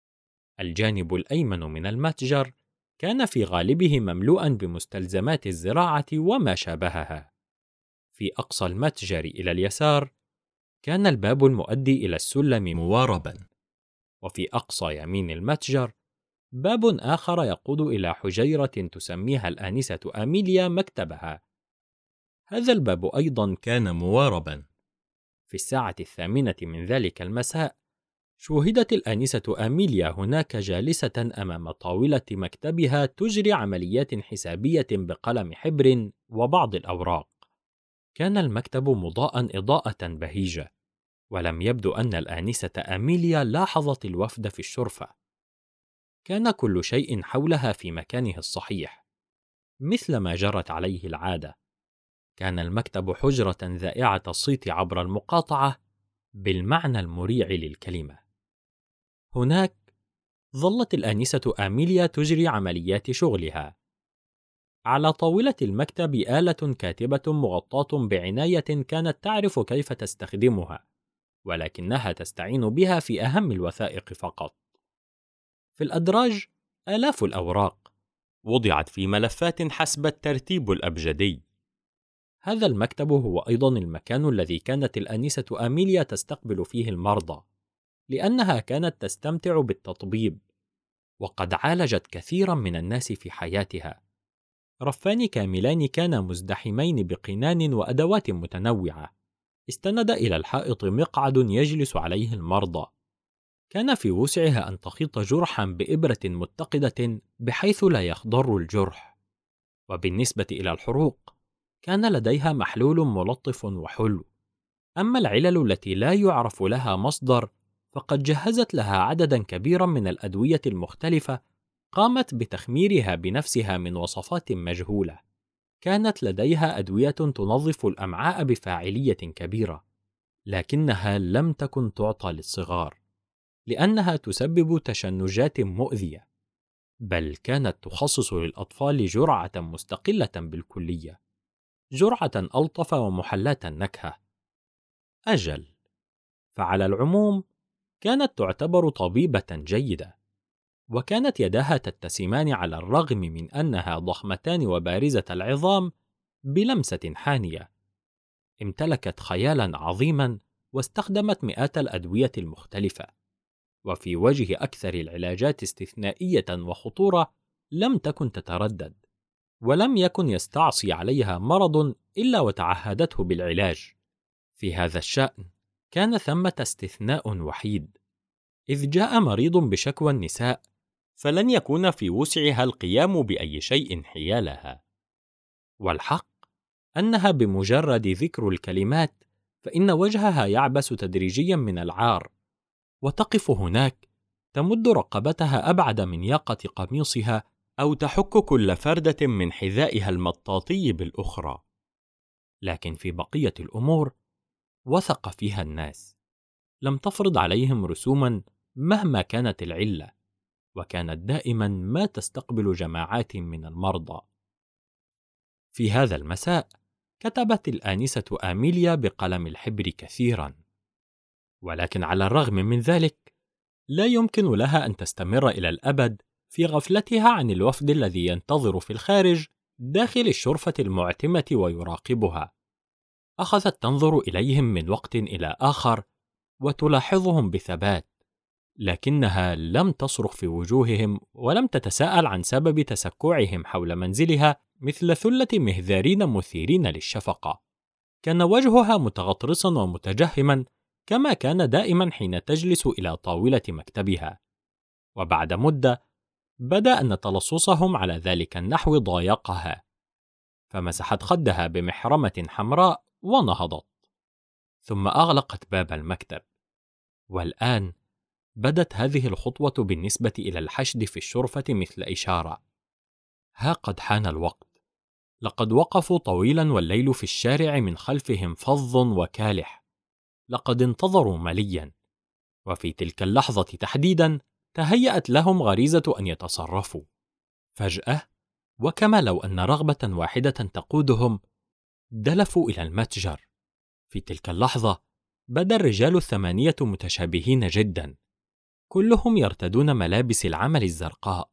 Speaker 1: الجانب الأيمن من المتجر كان في غالبه مملوءا بمستلزمات الزراعة وما شابهها. في أقصى المتجر إلى اليسار كان الباب المؤدي إلى السلم مواربا، وفي أقصى يمين المتجر باب آخر يقود إلى حجيرة تسميها الآنسة أميليا مكتبها. هذا الباب أيضا كان مواربا. في الساعة 8 من ذلك المساء شوهدت الآنسة أميليا هناك جالسة أمام طاولة مكتبها تجري عمليات حسابية بقلم حبر وبعض الأوراق. كان المكتب مضاءً إضاءة بهيجة، ولم يبدو أن الآنسة أميليا لاحظت الوفد في الشرفة. كان كل شيء حولها في مكانه الصحيح، مثل ما جرت عليه العادة. كان المكتب حجرة ذائعة الصيت عبر المقاطعة بالمعنى المريع للكلمة. هناك ظلت الآنسة أميليا تجري عمليات شغلها. على طاولة المكتب آلة كاتبة مغطاة بعناية كانت تعرف كيف تستخدمها، ولكنها تستعين بها في أهم الوثائق فقط. في الأدراج آلاف الأوراق وضعت في ملفات حسب الترتيب الأبجدي. هذا المكتب هو أيضا المكان الذي كانت الآنسة أميليا تستقبل فيه المرضى، لأنها كانت تستمتع بالتطبيب، وقد عالجت كثيرا من الناس في حياتها. رفان كاملان كانا مزدحمين بقنان وأدوات متنوعة. استند إلى الحائط مقعد يجلس عليه المرضى. كان في وسعها أن تخيط جرحا بإبرة متقدة بحيث لا يخضر الجرح. وبالنسبة إلى الحروق كان لديها محلول ملطف وحلو. أما العلل التي لا يعرف لها مصدر فقد جهزت لها عددا كبيرا من الأدوية المختلفة قامت بتخميرها بنفسها من وصفات مجهولة. كانت لديها أدوية تنظف الأمعاء بفاعلية كبيرة، لكنها لم تكن تعطى للصغار لأنها تسبب تشنجات مؤذية، بل كانت تخصص للأطفال جرعة مستقلة بالكلية، جرعة ألطف ومحلاة النكهة. أجل، فعلى العموم كانت تعتبر طبيبة جيدة، وكانت يداها تتسمان على الرغم من أنها ضخمتان وبارزة العظام بلمسة حانية. امتلكت خيالا عظيما واستخدمت مئات الأدوية المختلفة، وفي وجه أكثر العلاجات استثنائية وخطورة لم تكن تتردد، ولم يكن يستعصي عليها مرض إلا وتعهدته بالعلاج. في هذا الشأن كان ثمة استثناء وحيد. إذ جاء مريض بشكوى النساء فلن يكون في وسعها القيام بأي شيء حيالها. والحق أنها بمجرد ذكر الكلمات فإن وجهها يعبس تدريجيا من العار، وتقف هناك تمد رقبتها أبعد من ياقة قميصها أو تحك كل فردة من حذائها المطاطي بالأخرى. لكن في بقية الأمور وثق فيها الناس. لم تفرض عليهم رسوما مهما كانت العلة، وكانت دائما ما تستقبل جماعات من المرضى. في هذا المساء كتبت الآنسة أميليا بقلم الحبر كثيرا، ولكن على الرغم من ذلك لا يمكن لها أن تستمر إلى الأبد في غفلتها عن الوفد الذي ينتظر في الخارج داخل الشرفة المعتمة ويراقبها. أخذت تنظر إليهم من وقت إلى آخر وتلاحظهم بثبات، لكنها لم تصرخ في وجوههم ولم تتساءل عن سبب تسكعهم حول منزلها مثل ثلة مهذارين مثيرين للشفقة. كان وجهها متغطرسا ومتجهما كما كان دائما حين تجلس إلى طاولة مكتبها. وبعد مدة بدا أن تلصصهم على ذلك النحو ضايقها، فمسحت خدها بمحرمة حمراء ونهضت، ثم أغلقت باب المكتب. والآن بدت هذه الخطوة بالنسبة إلى الحشد في الشرفة مثل إشارة. ها قد حان الوقت. لقد وقفوا طويلا والليل في الشارع من خلفهم فظ وكالح. لقد انتظروا مليا، وفي تلك اللحظة تحديدا تهيأت لهم غريزة أن يتصرفوا. فجأة، وكما لو أن رغبة واحدة تقودهم، دلفوا إلى المتجر. في تلك اللحظة بدا الرجال الثمانية متشابهين جدا، كلهم يرتدون ملابس العمل الزرقاء،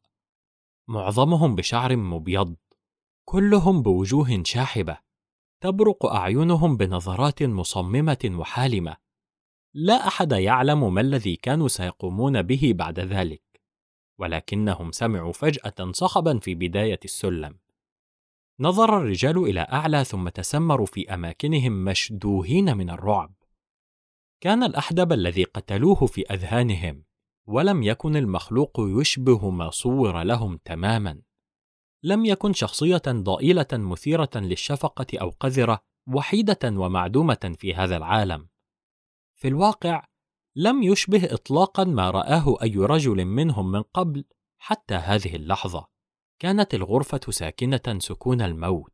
Speaker 1: معظمهم بشعر مبيض، كلهم بوجوه شاحبة، تبرق أعينهم بنظرات مصممة وحالمة. لا أحد يعلم ما الذي كانوا سيقومون به بعد ذلك، ولكنهم سمعوا فجأة صخبا في بداية السلم. نظر الرجال إلى أعلى ثم تسمروا في أماكنهم مشدوهين من الرعب. كان الأحدب الذي قتلوه في أذهانهم، ولم يكن المخلوق يشبه ما صور لهم تماما. لم يكن شخصية ضئيلة مثيرة للشفقة أو قذرة وحيدة ومعدومة في هذا العالم. في الواقع لم يشبه إطلاقا ما رآه أي رجل منهم من قبل حتى هذه اللحظة. كانت الغرفة ساكنة سكون الموت.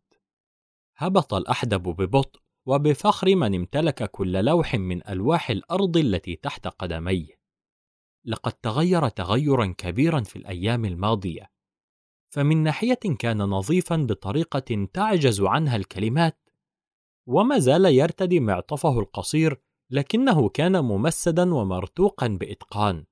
Speaker 1: هبط الأحدب ببطء وبفخر من امتلك كل لوح من ألواح الأرض التي تحت قدميه. لقد تغير تغيرا كبيرا في الأيام الماضية، فمن ناحية كان نظيفا بطريقة تعجز عنها الكلمات، وما زال يرتدي معطفه القصير، لكنه كان ممسدا ومرتوقا بإتقان.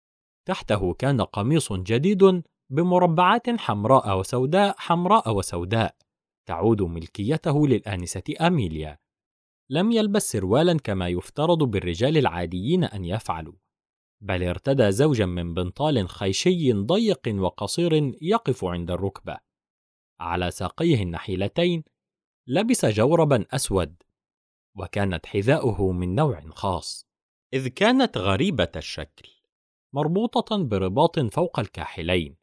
Speaker 1: تحته كان قميص جديد بمربعات حمراء وسوداء حمراء وسوداء، تعود ملكيته للآنسة أميليا. لم يلبس سروالا كما يفترض بالرجال العاديين أن يفعلوا، بل ارتدى زوجا من بنطال خيشي ضيق وقصير يقف عند الركبة. على ساقيه النحيلتين لبس جوربا أسود، وكانت حذاؤه من نوع خاص، إذ كانت غريبة الشكل، مربوطة برباط فوق الكاحلين،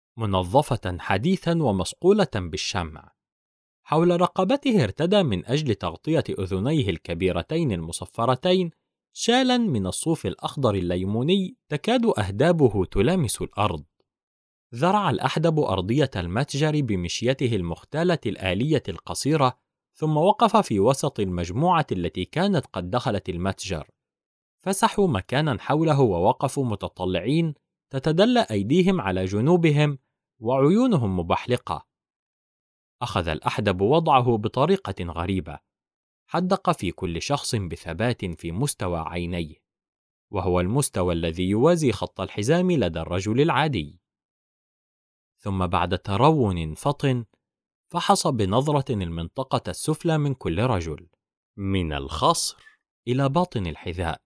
Speaker 1: منظفة حديثا ومصقولة بالشمع. حول رقبته ارتدى من أجل تغطية أذنيه الكبيرتين المصفرتين شالا من الصوف الأخضر الليموني تكاد أهدابه تلامس الأرض. ذرع الأحدب أرضية المتجر بمشيته المختالة الآلية القصيرة، ثم وقف في وسط المجموعة التي كانت قد دخلت المتجر. فسحوا مكانا حوله ووقفوا متطلعين، تتدلى أيديهم على جنوبهم وعيونهم مبحلقة. أخذ الأحدب وضعه بطريقة غريبة، حدق في كل شخص بثبات في مستوى عينيه، وهو المستوى الذي يوازي خط الحزام لدى الرجل العادي. ثم بعد ترون فطن فحص بنظرة المنطقة السفلى من كل رجل، من الخصر إلى باطن الحذاء،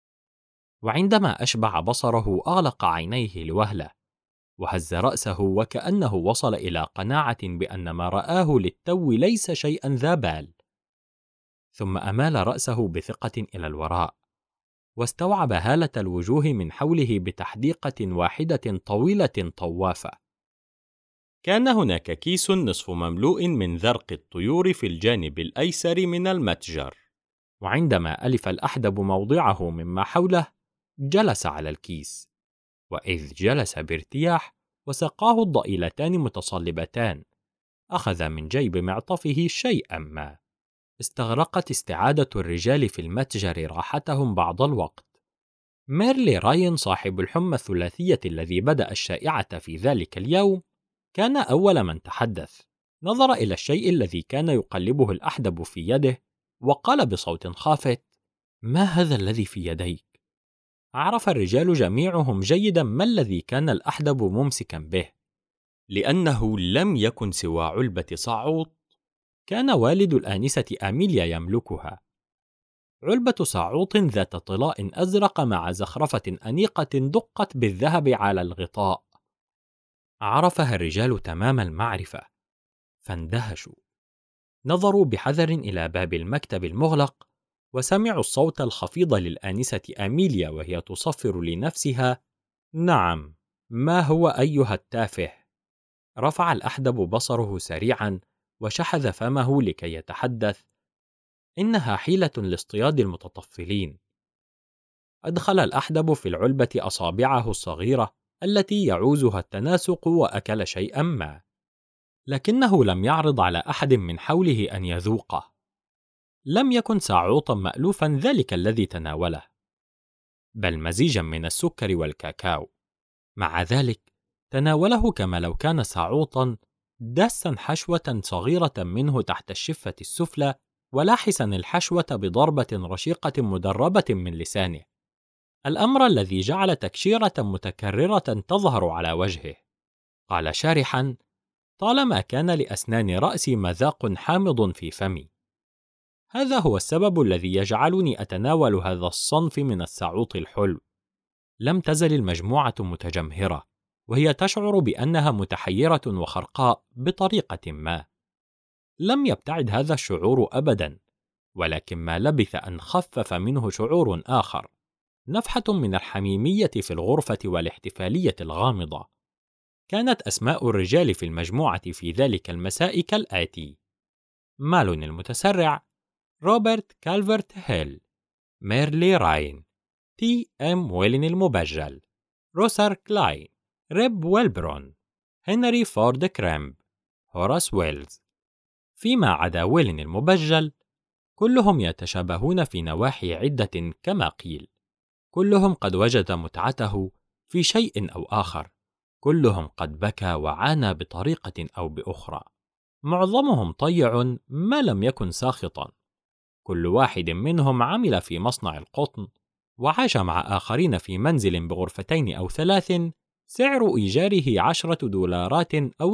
Speaker 1: وعندما أشبع بصره أغلق عينيه لوهلة، وهز رأسه وكأنه وصل إلى قناعة بأن ما رآه للتو ليس شيئا ذا بال. ثم أمال رأسه بثقة إلى الوراء، واستوعب هالة الوجوه من حوله بتحديقة واحدة طويلة طوافة. كان هناك كيس نصف مملوء من ذرق الطيور في الجانب الأيسر من المتجر، وعندما ألف الأحدب موضعه مما حوله جلس على الكيس، وإذ جلس بارتياح وساقاه الضئيلتان متصلبتان، أخذ من جيب معطفه شيئا ما. استغرقت استعادة الرجال في المتجر راحتهم بعض الوقت. ميرلي راين صاحب الحمى الثلاثية الذي بدأ الشائعة في ذلك اليوم كان أول من تحدث. نظر إلى الشيء الذي كان يقلبه الأحدب في يده وقال بصوت خافت: ما هذا الذي في يديك؟ عرف الرجال جميعهم جيدا ما الذي كان الأحدب ممسكا به، لأنه لم يكن سوى علبة صعوط كان والد الآنسة أميليا يملكها. علبة صعوط ذات طلاء أزرق مع زخرفة أنيقة دقت بالذهب على الغطاء. عرفها الرجال تمام المعرفة، فاندهشوا. نظروا بحذر إلى باب المكتب المغلق، وسمعوا الصوت الخفيض للآنسة أميليا وهي تصفر لنفسها: نعم، ما هو أيها التافه؟ رفع الأحدب بصره سريعا وشحذ فمه لكي يتحدث: إنها حيلة لاصطياد المتطفلين. أدخل الأحدب في العلبة أصابعه الصغيرة التي يعوزها التناسق وأكل شيئا ما، لكنه لم يعرض على أحد من حوله أن يذوقه. لم يكن ساعوطا مألوفا ذلك الذي تناوله، بل مزيجا من السكر والكاكاو. مع ذلك تناوله كما لو كان ساعوطا، داسا حشوة صغيرة منه تحت الشفة السفلى، ولاحسا الحشوة بضربة رشيقة مدربة من لسانه، الأمر الذي جعل تكشيرة متكررة تظهر على وجهه. قال شارحا: طالما كان لأسنان رأسي مذاق حامض في فمي. هذا هو السبب الذي يجعلني أتناول هذا الصنف من الساعوط الحلو. لم تزل المجموعة متجمهرة، وهي تشعر بأنها متحيرة وخرقاء بطريقة ما. لم يبتعد هذا الشعور أبدا، ولكن ما لبث أن خفف منه شعور آخر، نفحة من الحميمية في الغرفة والاحتفالية الغامضة. كانت أسماء الرجال في المجموعة في ذلك المساء كالآتي: مالون المتسرع، روبرت كالفرت هيل، ميرلي راين، تي إم ويلين المبجل، روسر كلاين، ريب ويلبرون، هنري فورد كرامب، هوراس ويلز. فيما عدا ويلين المبجل، كلهم يتشابهون في نواحي عدة كما قيل. كلهم قد وجد متعته في شيء أو آخر، كلهم قد بكى وعانى بطريقة أو بأخرى. معظمهم طيع ما لم يكن ساخطا. كل واحد منهم عمل في مصنع القطن، وعاش مع آخرين في منزل بغرفتين أو 3، سعر إيجاره $10 أو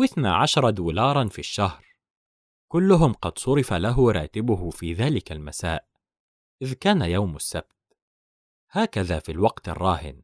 Speaker 1: $12 في الشهر. كلهم قد صرف له راتبه في ذلك المساء، إذ كان يوم السبت. هكذا في الوقت الراهن.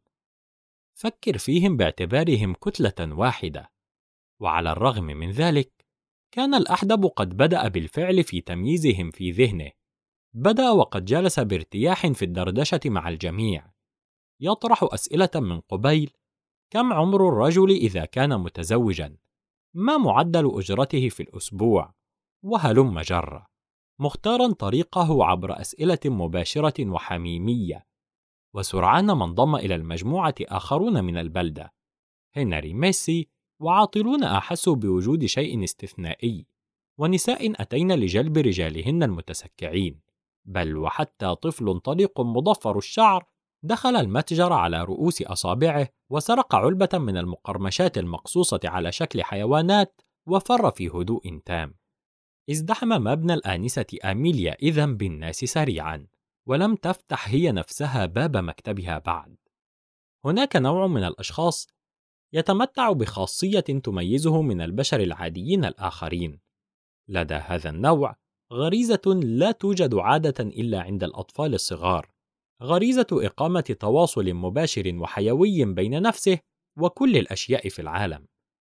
Speaker 1: فكر فيهم باعتبارهم كتلة واحدة. وعلى الرغم من ذلك، كان الأحدب قد بدأ بالفعل في تمييزهم في ذهنه. بدأ وقد جلس بارتياح في الدردشة مع الجميع، يطرح أسئلة من قبيل: كم عمر الرجل إذا كان متزوجا؟ ما معدل أجرته في الأسبوع؟ وهلم جرة، مختارا طريقه عبر أسئلة مباشرة وحميمية. وسرعان ما انضم إلى المجموعة آخرون من البلدة: هنري ميسي، وعاطلون أحسوا بوجود شيء استثنائي، ونساء أتين لجلب رجالهن المتسكعين، بل وحتى طفل طليق مضفر الشعر دخل المتجر على رؤوس أصابعه وسرق علبة من المقرمشات المقصوصة على شكل حيوانات وفر في هدوء تام. ازدحم مبنى الآنسة أميليا إذن بالناس سريعا، ولم تفتح هي نفسها باب مكتبها بعد. هناك نوع من الأشخاص يتمتع بخاصية تميزه من البشر العاديين الآخرين. لدى هذا النوع غريزة لا توجد عادة إلا عند الأطفال الصغار، غريزة إقامة تواصل مباشر وحيوي بين نفسه وكل الأشياء في العالم.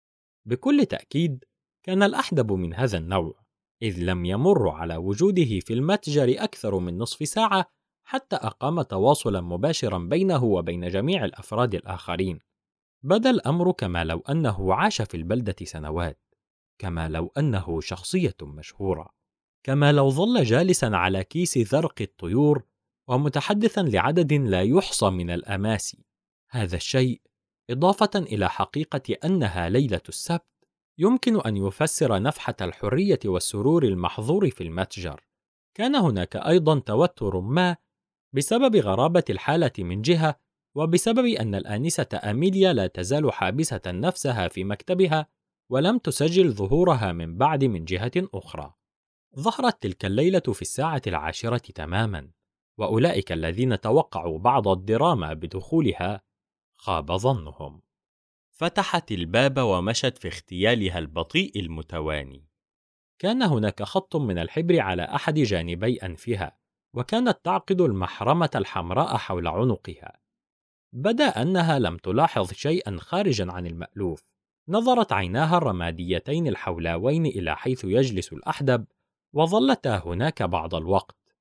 Speaker 1: بكل تأكيد كان الأحدب من هذا النوع، إذ لم يمر على وجوده في المتجر أكثر من نصف ساعة حتى أقام تواصلا مباشرا بينه وبين جميع الأفراد الآخرين. بدا الأمر كما لو أنه عاش في البلدة سنوات، كما لو أنه شخصية مشهورة، كما لو ظل جالسا على كيس ذرق الطيور ومتحدثا لعدد لا يحصى من الأماسي. هذا الشيء، إضافة إلى حقيقة أنها ليلة السبت، يمكن أن يفسر نفحة الحرية والسرور المحظور في المتجر. كان هناك أيضا توتر ما بسبب غرابة الحالة من جهة، وبسبب أن الآنسة أميليا لا تزال حابسة نفسها في مكتبها ولم تسجل ظهورها من بعد من جهة أخرى. ظهرت تلك الليلة في الساعة 10 تماما، وأولئك الذين توقعوا بعض الدراما بدخولها خاب ظنهم. فتحت الباب ومشت في اغتيالها البطيء المتواني. كان هناك خط من الحبر على أحد جانبي أنفها، وكانت تعقد المحرمة الحمراء حول عنقها. بدا أنها لم تلاحظ شيئا خارجا عن المألوف. نظرت عيناها الرماديتين الحولاوين إلى حيث يجلس الأحدب، وظلتا هناك بعض الوقت.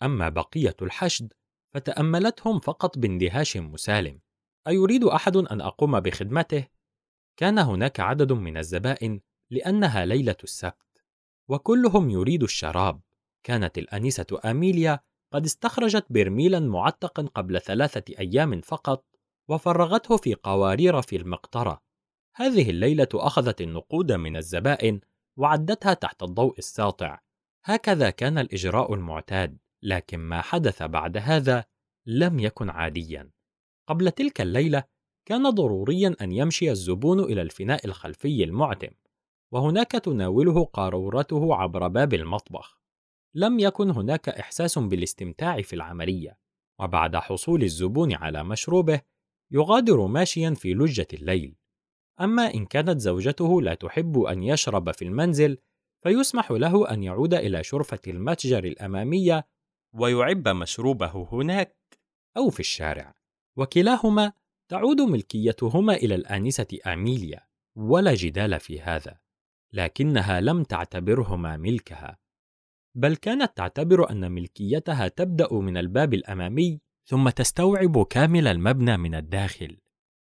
Speaker 1: أما بقية الحشد فتأملتهم فقط باندهاش مسالم. أيريد أحد أن أقوم بخدمته؟ كان هناك عدد من الزبائن لأنها ليلة السبت، وكلهم يريد الشراب. كانت الأنسة أميليا قد استخرجت برميلا معتقا قبل 3 أيام فقط وفرغته في قوارير في المقطرة. هذه الليلة أخذت النقود من الزبائن وعدتها تحت الضوء الساطع. هكذا كان الإجراء المعتاد، لكن ما حدث بعد هذا لم يكن عاديا. قبل تلك الليلة كان ضروريا أن يمشي الزبون إلى الفناء الخلفي المعتم، وهناك تناوله قارورته عبر باب المطبخ. لم يكن هناك إحساس بالاستمتاع في العملية، وبعد حصول الزبون على مشروبه يغادر ماشيا في لجة الليل. أما إن كانت زوجته لا تحب أن يشرب في المنزل، فيسمح له أن يعود إلى شرفة المتجر الأمامية ويعب مشروبه هناك أو في الشارع، وكلاهما تعود ملكيتهما إلى الآنسة أميليا، ولا جدال في هذا. لكنها لم تعتبرهما ملكها، بل كانت تعتبر أن ملكيتها تبدأ من الباب الأمامي ثم تستوعب كامل المبنى من الداخل.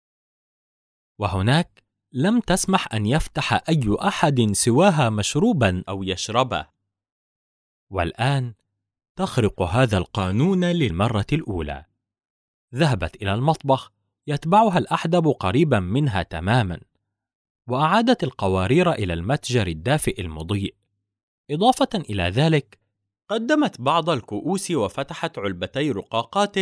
Speaker 1: وهناك لم تسمح أن يفتح أي أحد سواها مشروبا أو يشربه. والآن تخرق هذا القانون للمرة الأولى. ذهبت إلى المطبخ يتبعها الأحدب قريبا منها تماما، وأعادت القوارير إلى المتجر الدافئ المضيء. إضافة إلى ذلك قدمت بعض الكؤوس وفتحت علبتي رقاقات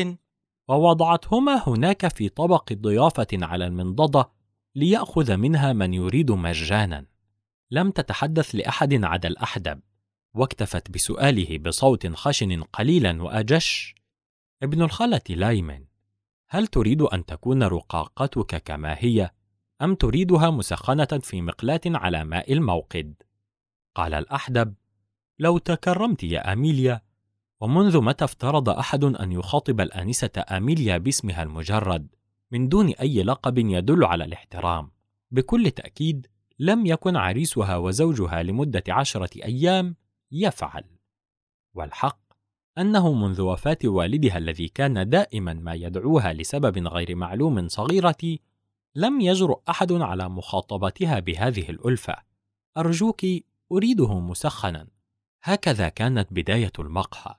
Speaker 1: ووضعتهما هناك في طبق ضيافة على المنضدة ليأخذ منها من يريد مجانا. لم تتحدث لأحد عدا الأحدب، واكتفت بسؤاله بصوت خشن قليلا وأجش: ابن الخالة لايمن، هل تريد أن تكون رقاقتك كما هي، أم تريدها مسخنة في مقلاة على ماء الموقد؟ قال الأحدب: لو تكرمت يا أميليا. ومنذ متى افترض أحد أن يخاطب الآنسة أميليا باسمها المجرد من دون أي لقب يدل على الاحترام؟ بكل تأكيد لم يكن عريسها وزوجها لمدة 10 أيام يفعل. والحق أنه منذ وفاة والدها الذي كان دائما ما يدعوها لسبب غير معلوم صغيرة، لم يجرؤ أحد على مخاطبتها بهذه الألفة: أرجوك، أريده مسخنا. هكذا كانت بداية المقهى،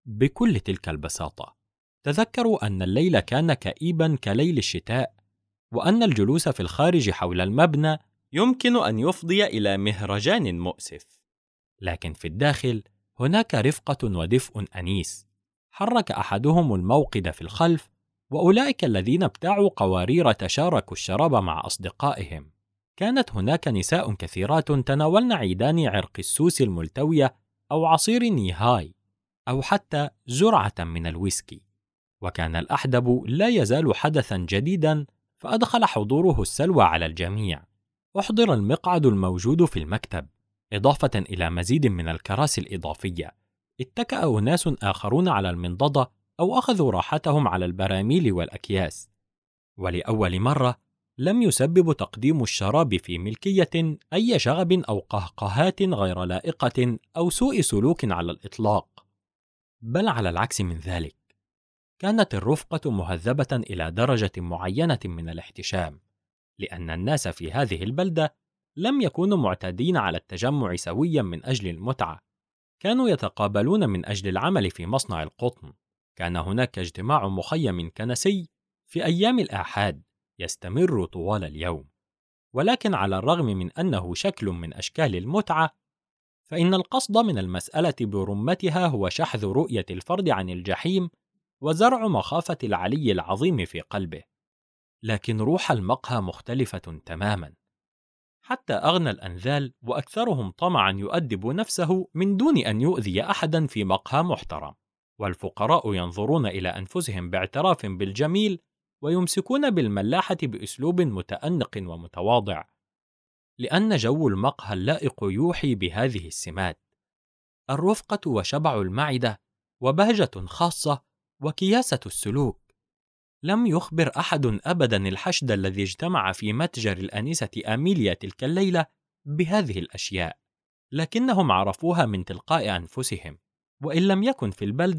Speaker 1: بكل تلك البساطة. تذكروا أن الليل كان كئيبا كليل الشتاء، وأن الجلوس في الخارج حول المبنى يمكن أن يفضي إلى مهرجان مؤسف. لكن في الداخل هناك رفقة ودفء أنيس. حرك أحدهم الموقد في الخلف، وأولئك الذين ابتاعوا قوارير تشاركوا الشراب مع أصدقائهم. كانت هناك نساء كثيرات تناولن عيدان عرق السوس الملتوية أو عصير نيهاي أو حتى جرعة من الويسكي. وكان الأحدب لا يزال حدثا جديدا، فأدخل حضوره السلوى على الجميع. أحضر المقعد الموجود في المكتب، إضافة إلى مزيد من الكراسي الإضافية. اتكأ أناس آخرون على المنضدة أو أخذوا راحتهم على البراميل والأكياس. ولأول مرة لم يسبب تقديم الشراب في ملكية أي شغب أو قهقهات غير لائقة أو سوء سلوك على الإطلاق، بل على العكس من ذلك. كانت الرفقة مهذبة إلى درجة معينة من الاحتشام، لأن الناس في هذه البلدة لم يكونوا معتادين على التجمع سويا من أجل المتعة. كانوا يتقابلون من أجل العمل في مصنع القطن. كان هناك اجتماع مخيم كنسي في أيام الآحاد يستمر طوال اليوم. ولكن على الرغم من أنه شكل من أشكال المتعة، فإن القصد من المسألة برمتها هو شحذ رؤية الفرد عن الجحيم وزرع مخافة العلي العظيم في قلبه. لكن روح المقهى مختلفة تماما. حتى أغنى الأنذال وأكثرهم طمعا يؤدب نفسه من دون أن يؤذي أحدا في مقهى محترم، والفقراء ينظرون إلى أنفسهم باعتراف بالجميل ويمسكون بالملاحة بأسلوب متأنق ومتواضع، لأن جو المقهى اللائق يوحي بهذه السمات: الرفقة وشبع المعدة وبهجة خاصة وكياسة السلوك. لم يخبر أحد أبدا الحشد الذي اجتمع في متجر الآنسة أميليا تلك الليلة بهذه الأشياء، لكنهم عرفوها من تلقاء أنفسهم، وإن لم يكن في البلدة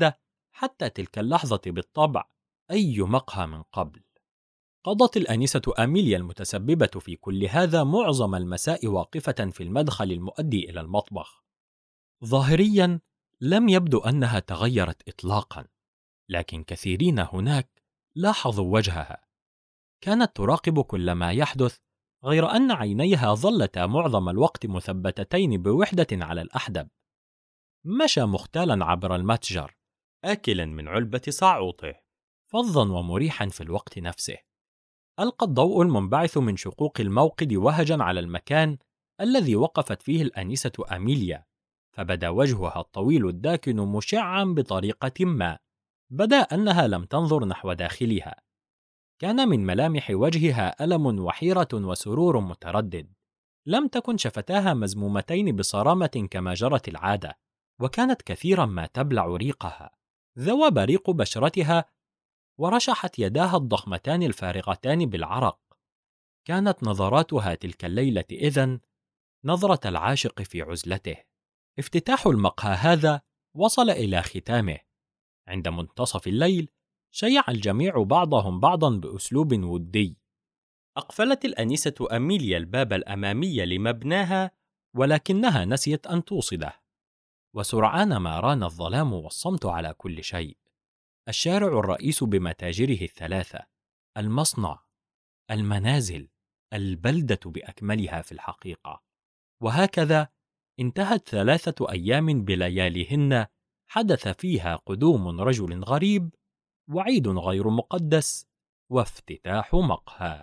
Speaker 1: حتى تلك اللحظة بالطبع أي مقهى من قبل. قضت الآنسة أميليا المتسببة في كل هذا معظم المساء واقفة في المدخل المؤدي إلى المطبخ. ظاهرياً لم يبدو أنها تغيرت إطلاقاً، لكن كثيرين هناك لاحظوا وجهها. كانت تراقب كل ما يحدث، غير أن عينيها ظلتا معظم الوقت مثبتتين بوحدة على الأحدب. مشى مختالا عبر المتجر، آكلا من علبة صعوطه، فظا ومريحا في الوقت نفسه. ألقى الضوء المنبعث من شقوق الموقد وهجا على المكان الذي وقفت فيه الآنسة أميليا، فبدا وجهها الطويل الداكن مشعا بطريقة ما. بدا أنها لم تنظر نحو داخلها. كان من ملامح وجهها ألم وحيرة وسرور متردد. لم تكن شفتاها مزمومتين بصرامة كما جرت العادة، وكانت كثيرا ما تبلع ريقها. ذوب ريق بشرتها، ورشحت يداها الضخمتان الفارغتان بالعرق. كانت نظراتها تلك الليلة إذن نظرة العاشق في عزلته. افتتاح المقهى هذا وصل إلى ختامه. عند منتصف الليل شيع الجميع بعضهم بعضا بأسلوب ودي. أقفلت الآنسة أميليا الباب الأمامي لمبناها، ولكنها نسيت أن توصده. وسرعان ما ران الظلام والصمت على كل شيء. الشارع الرئيس بمتاجره الثلاثة، المصنع، المنازل، البلدة بأكملها في الحقيقة. وهكذا انتهت 3 أيام بلياليهن حدث فيها قدوم رجل غريب، وعيد غير مقدس، وافتتاح مقهى.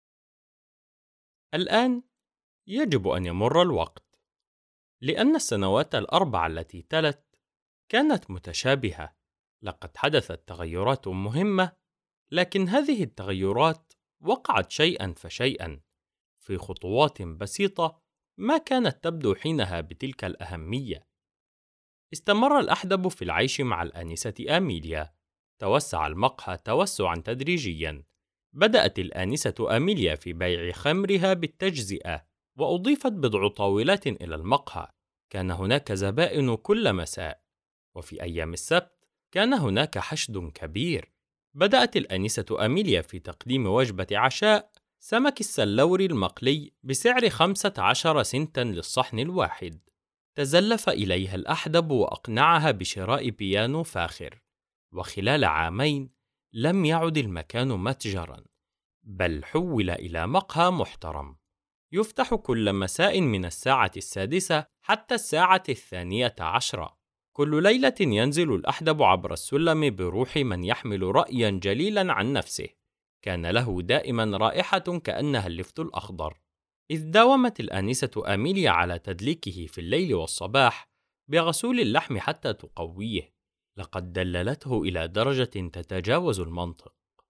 Speaker 1: الآن يجب أن يمر الوقت، لأن السنوات ال4 التي تلت كانت متشابهة. لقد حدثت تغيرات مهمة، لكن هذه التغيرات وقعت شيئا فشيئا في خطوات بسيطة ما كانت تبدو حينها بتلك الأهمية. استمر الأحدب في العيش مع الآنسة أميليا. توسع المقهى توسعا تدريجيا. بدأت الآنسة أميليا في بيع خمرها بالتجزئة، وأضيفت بضع طاولات إلى المقهى. كان هناك زبائن كل مساء، وفي أيام السبت كان هناك حشد كبير. بدأت الآنسة أميليا في تقديم وجبة عشاء سمك السلوري المقلي بسعر 15 سنتا للصحن الواحد. تزلف إليها الأحدب وأقنعها بشراء بيانو فاخر، وخلال عامين لم يعد المكان متجرا، بل حول إلى مقهى محترم يفتح كل مساء من الساعة 6 حتى الساعة 12. كل ليلة ينزل الأحدب عبر السلم بروح من يحمل رأيا جليلا عن نفسه. كان له دائما رائحة كأنها اللفت الأخضر. إذ داومت الآنسة أميليا على تدليكه في الليل والصباح بغسول اللحم حتى تقويه. لقد دللته إلى درجة تتجاوز المنطق،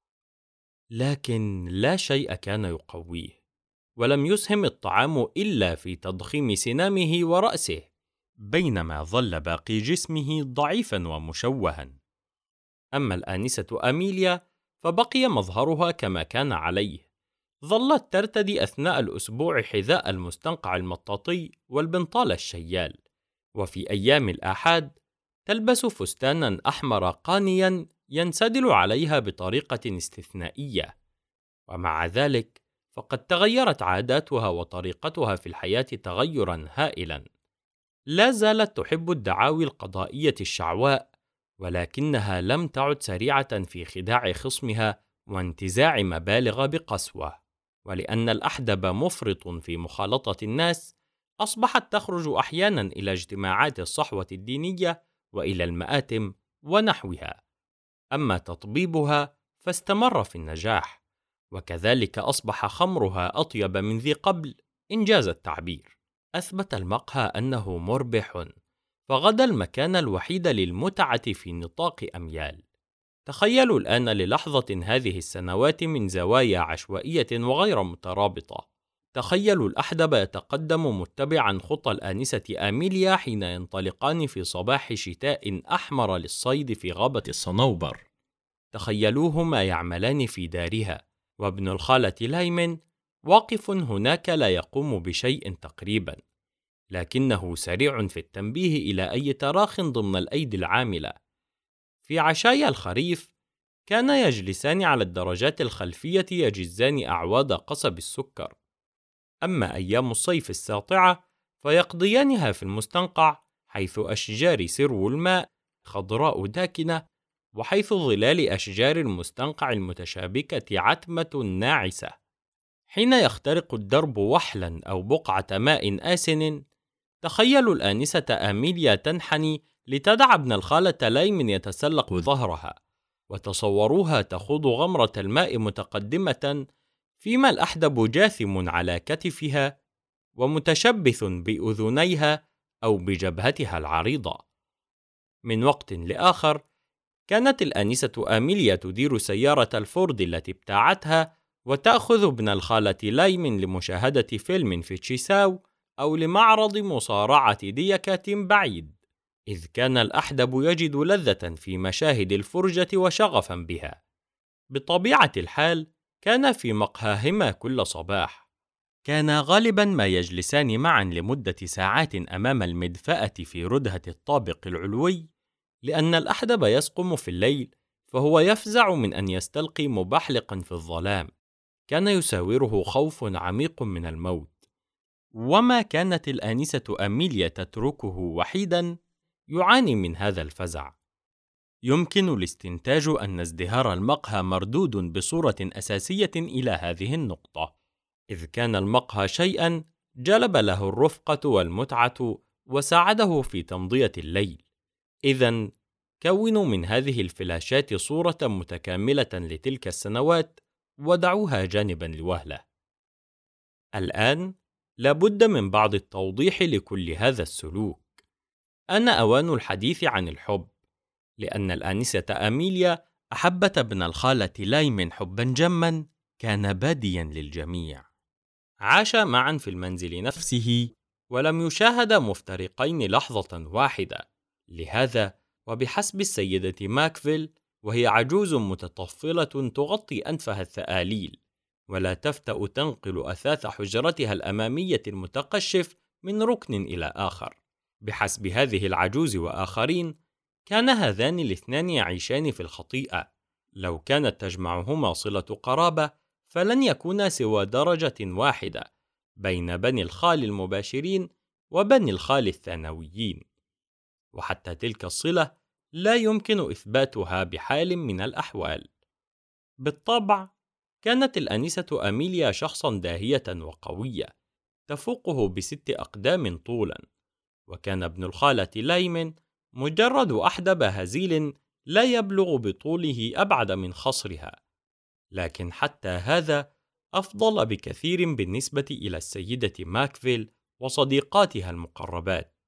Speaker 1: لكن لا شيء كان يقويه، ولم يسهم الطعام إلا في تضخيم سنامه ورأسه، بينما ظل باقي جسمه ضعيفا ومشوها. أما الآنسة أميليا فبقي مظهرها كما كان عليه. ظلت ترتدي أثناء الأسبوع حذاء المستنقع المطاطي والبنطال الشيال، وفي أيام الآحاد تلبس فستانا أحمر قانيا ينسدل عليها بطريقة استثنائية. ومع ذلك فقد تغيرت عاداتها وطريقتها في الحياة تغيرا هائلا. لا زالت تحب الدعاوي القضائية الشعواء، ولكنها لم تعد سريعة في خداع خصمها وانتزاع مبالغ بقسوة. ولأن الأحدب مفرط في مخالطة الناس، أصبحت تخرج أحيانا إلى اجتماعات الصحوة الدينية وإلى المآتم ونحوها. أما تطبيبها فاستمر في النجاح، وكذلك أصبح خمرها أطيب من ذي قبل إنجاز التعبير. أثبت المقهى أنه مربح، فغدا المكان الوحيد للمتعة في نطاق أميال. تخيلوا الآن للحظة هذه السنوات من زوايا عشوائية وغير مترابطة. تخيلوا الأحدب يتقدم متبعا خطى الآنسة أميليا حين ينطلقان في صباح شتاء أحمر للصيد في غابة الصنوبر. تخيلوهما يعملان في دارها، وابن الخالة لايمن واقف هناك لا يقوم بشيء تقريبا، لكنه سريع في التنبيه إلى أي تراخ ضمن الأيدي العاملة. في عشايا الخريف كان يجلسان على الدرجات الخلفية يجزان أعواد قصب السكر، أما أيام الصيف الساطعة فيقضيانها في المستنقع، حيث أشجار سرو الماء خضراء داكنة، وحيث ظلال أشجار المستنقع المتشابكة عتمة ناعسة. حين يخترق الدرب وحلا أو بقعة ماء آسن، تخيلوا الآنسة آميليا تنحني لتدع ابن الخالة لايم يتسلق ظهرها، وتصوروها تخوض غمرة الماء متقدمة، فيما الأحدب جاثم على كتفها ومتشبث بأذنيها أو بجبهتها العريضة. من وقت لآخر كانت الآنسة آميليا تدير سيارة الفورد التي ابتاعتها، وتأخذ ابن الخالة لايم لمشاهدة فيلم في تشيساو أو لمعرض مصارعة ديكة بعيد، إذ كان الأحدب يجد لذة في مشاهد الفرجة وشغفا بها. بطبيعة الحال كان في مقهاهما كل صباح كانا غالبا ما يجلسان معا لمدة ساعات أمام المدفأة في ردهة الطابق العلوي، لأن الأحدب يسقم في الليل فهو يفزع من أن يستلقي مبحلقا في الظلام. كان يساوره خوف عميق من الموت، وما كانت الآنسة أميليا تتركه وحيدا يعاني من هذا الفزع. يمكن الاستنتاج أن ازدهار المقهى مردود بصورة أساسية إلى هذه النقطة، إذ كان المقهى شيئا جلب له الرفقة والمتعة وساعده في تمضية الليل. إذن كونوا من هذه الفلاشات صورة متكاملة لتلك السنوات ودعوها جانبا لوهلة. الآن لابد من بعض التوضيح لكل هذا السلوك. أنا أوان الحديث عن الحب، لأن الآنسة أميليا أحبت ابن الخالة لايم حبا جما كان باديا للجميع. عاشا معا في المنزل نفسه ولم يشاهدا مفترقين لحظة واحدة. لهذا وبحسب السيدة ماكفيل، وهي عجوز متطفلة تغطي أنفها الثآليل ولا تفتأ تنقل أثاث حجرتها الأمامية المتقشف من ركن إلى آخر، بحسب هذه العجوز وآخرين كان هذان الاثنان يعيشان في الخطيئة. لو كانت تجمعهما صلة قرابة فلن يكونا سوى درجة واحدة بين بني الخال المباشرين وبني الخال الثانويين، وحتى تلك الصلة لا يمكن إثباتها بحال من الأحوال. بالطبع كانت الآنسة أميليا شخصا داهية وقوية تفوقه ب6 أقدام طولا، وكان ابن الخالة لايم مجرد أحدب هزيل لا يبلغ بطوله أبعد من خصرها، لكن حتى هذا أفضل بكثير بالنسبة إلى السيدة ماكفيل وصديقاتها المقربات،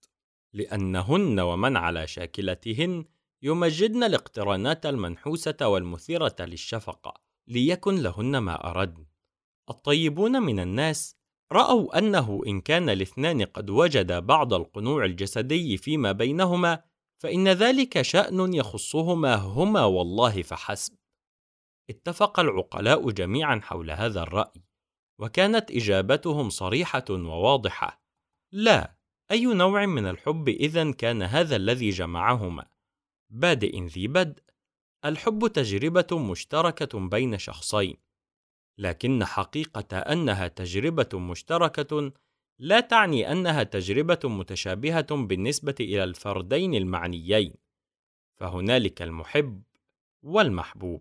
Speaker 1: لأنهن ومن على شاكلتهن يمجدن الاقترانات المنحوسة والمثيرة للشفقة ليكن لهن ما أردن. الطيبون من الناس رأوا أنه إن كان الاثنان قد وجدا بعض القنوع الجسدي فيما بينهما فإن ذلك شأن يخصهما هما والله فحسب. اتفق العقلاء جميعا حول هذا الرأي، وكانت إجابتهم صريحة وواضحة: لا، أي نوع من الحب إذن كان هذا الذي جمعهما؟ بادئ ذي بدء، الحب تجربة مشتركة بين شخصين، لكن حقيقة أنها تجربة مشتركة لا تعني أنها تجربة متشابهة بالنسبة إلى الفردين المعنيين، فهنالك المحب والمحبوب،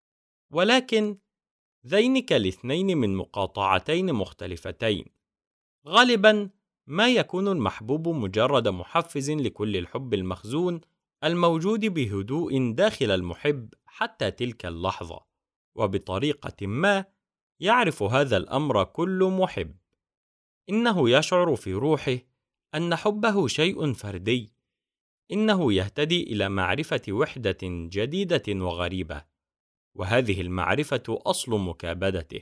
Speaker 1: ولكن ذينك الاثنين من مقاطعتين مختلفتين. غالبا ما يكون المحبوب مجرد محفز لكل الحب المخزون الموجود بهدوء داخل المحب حتى تلك اللحظة، وبطريقة ما يعرف هذا الأمر كل محب. إنه يشعر في روحه أن حبه شيء فردي، إنه يهتدي إلى معرفة وحدة جديدة وغريبة، وهذه المعرفة أصل مكابدته.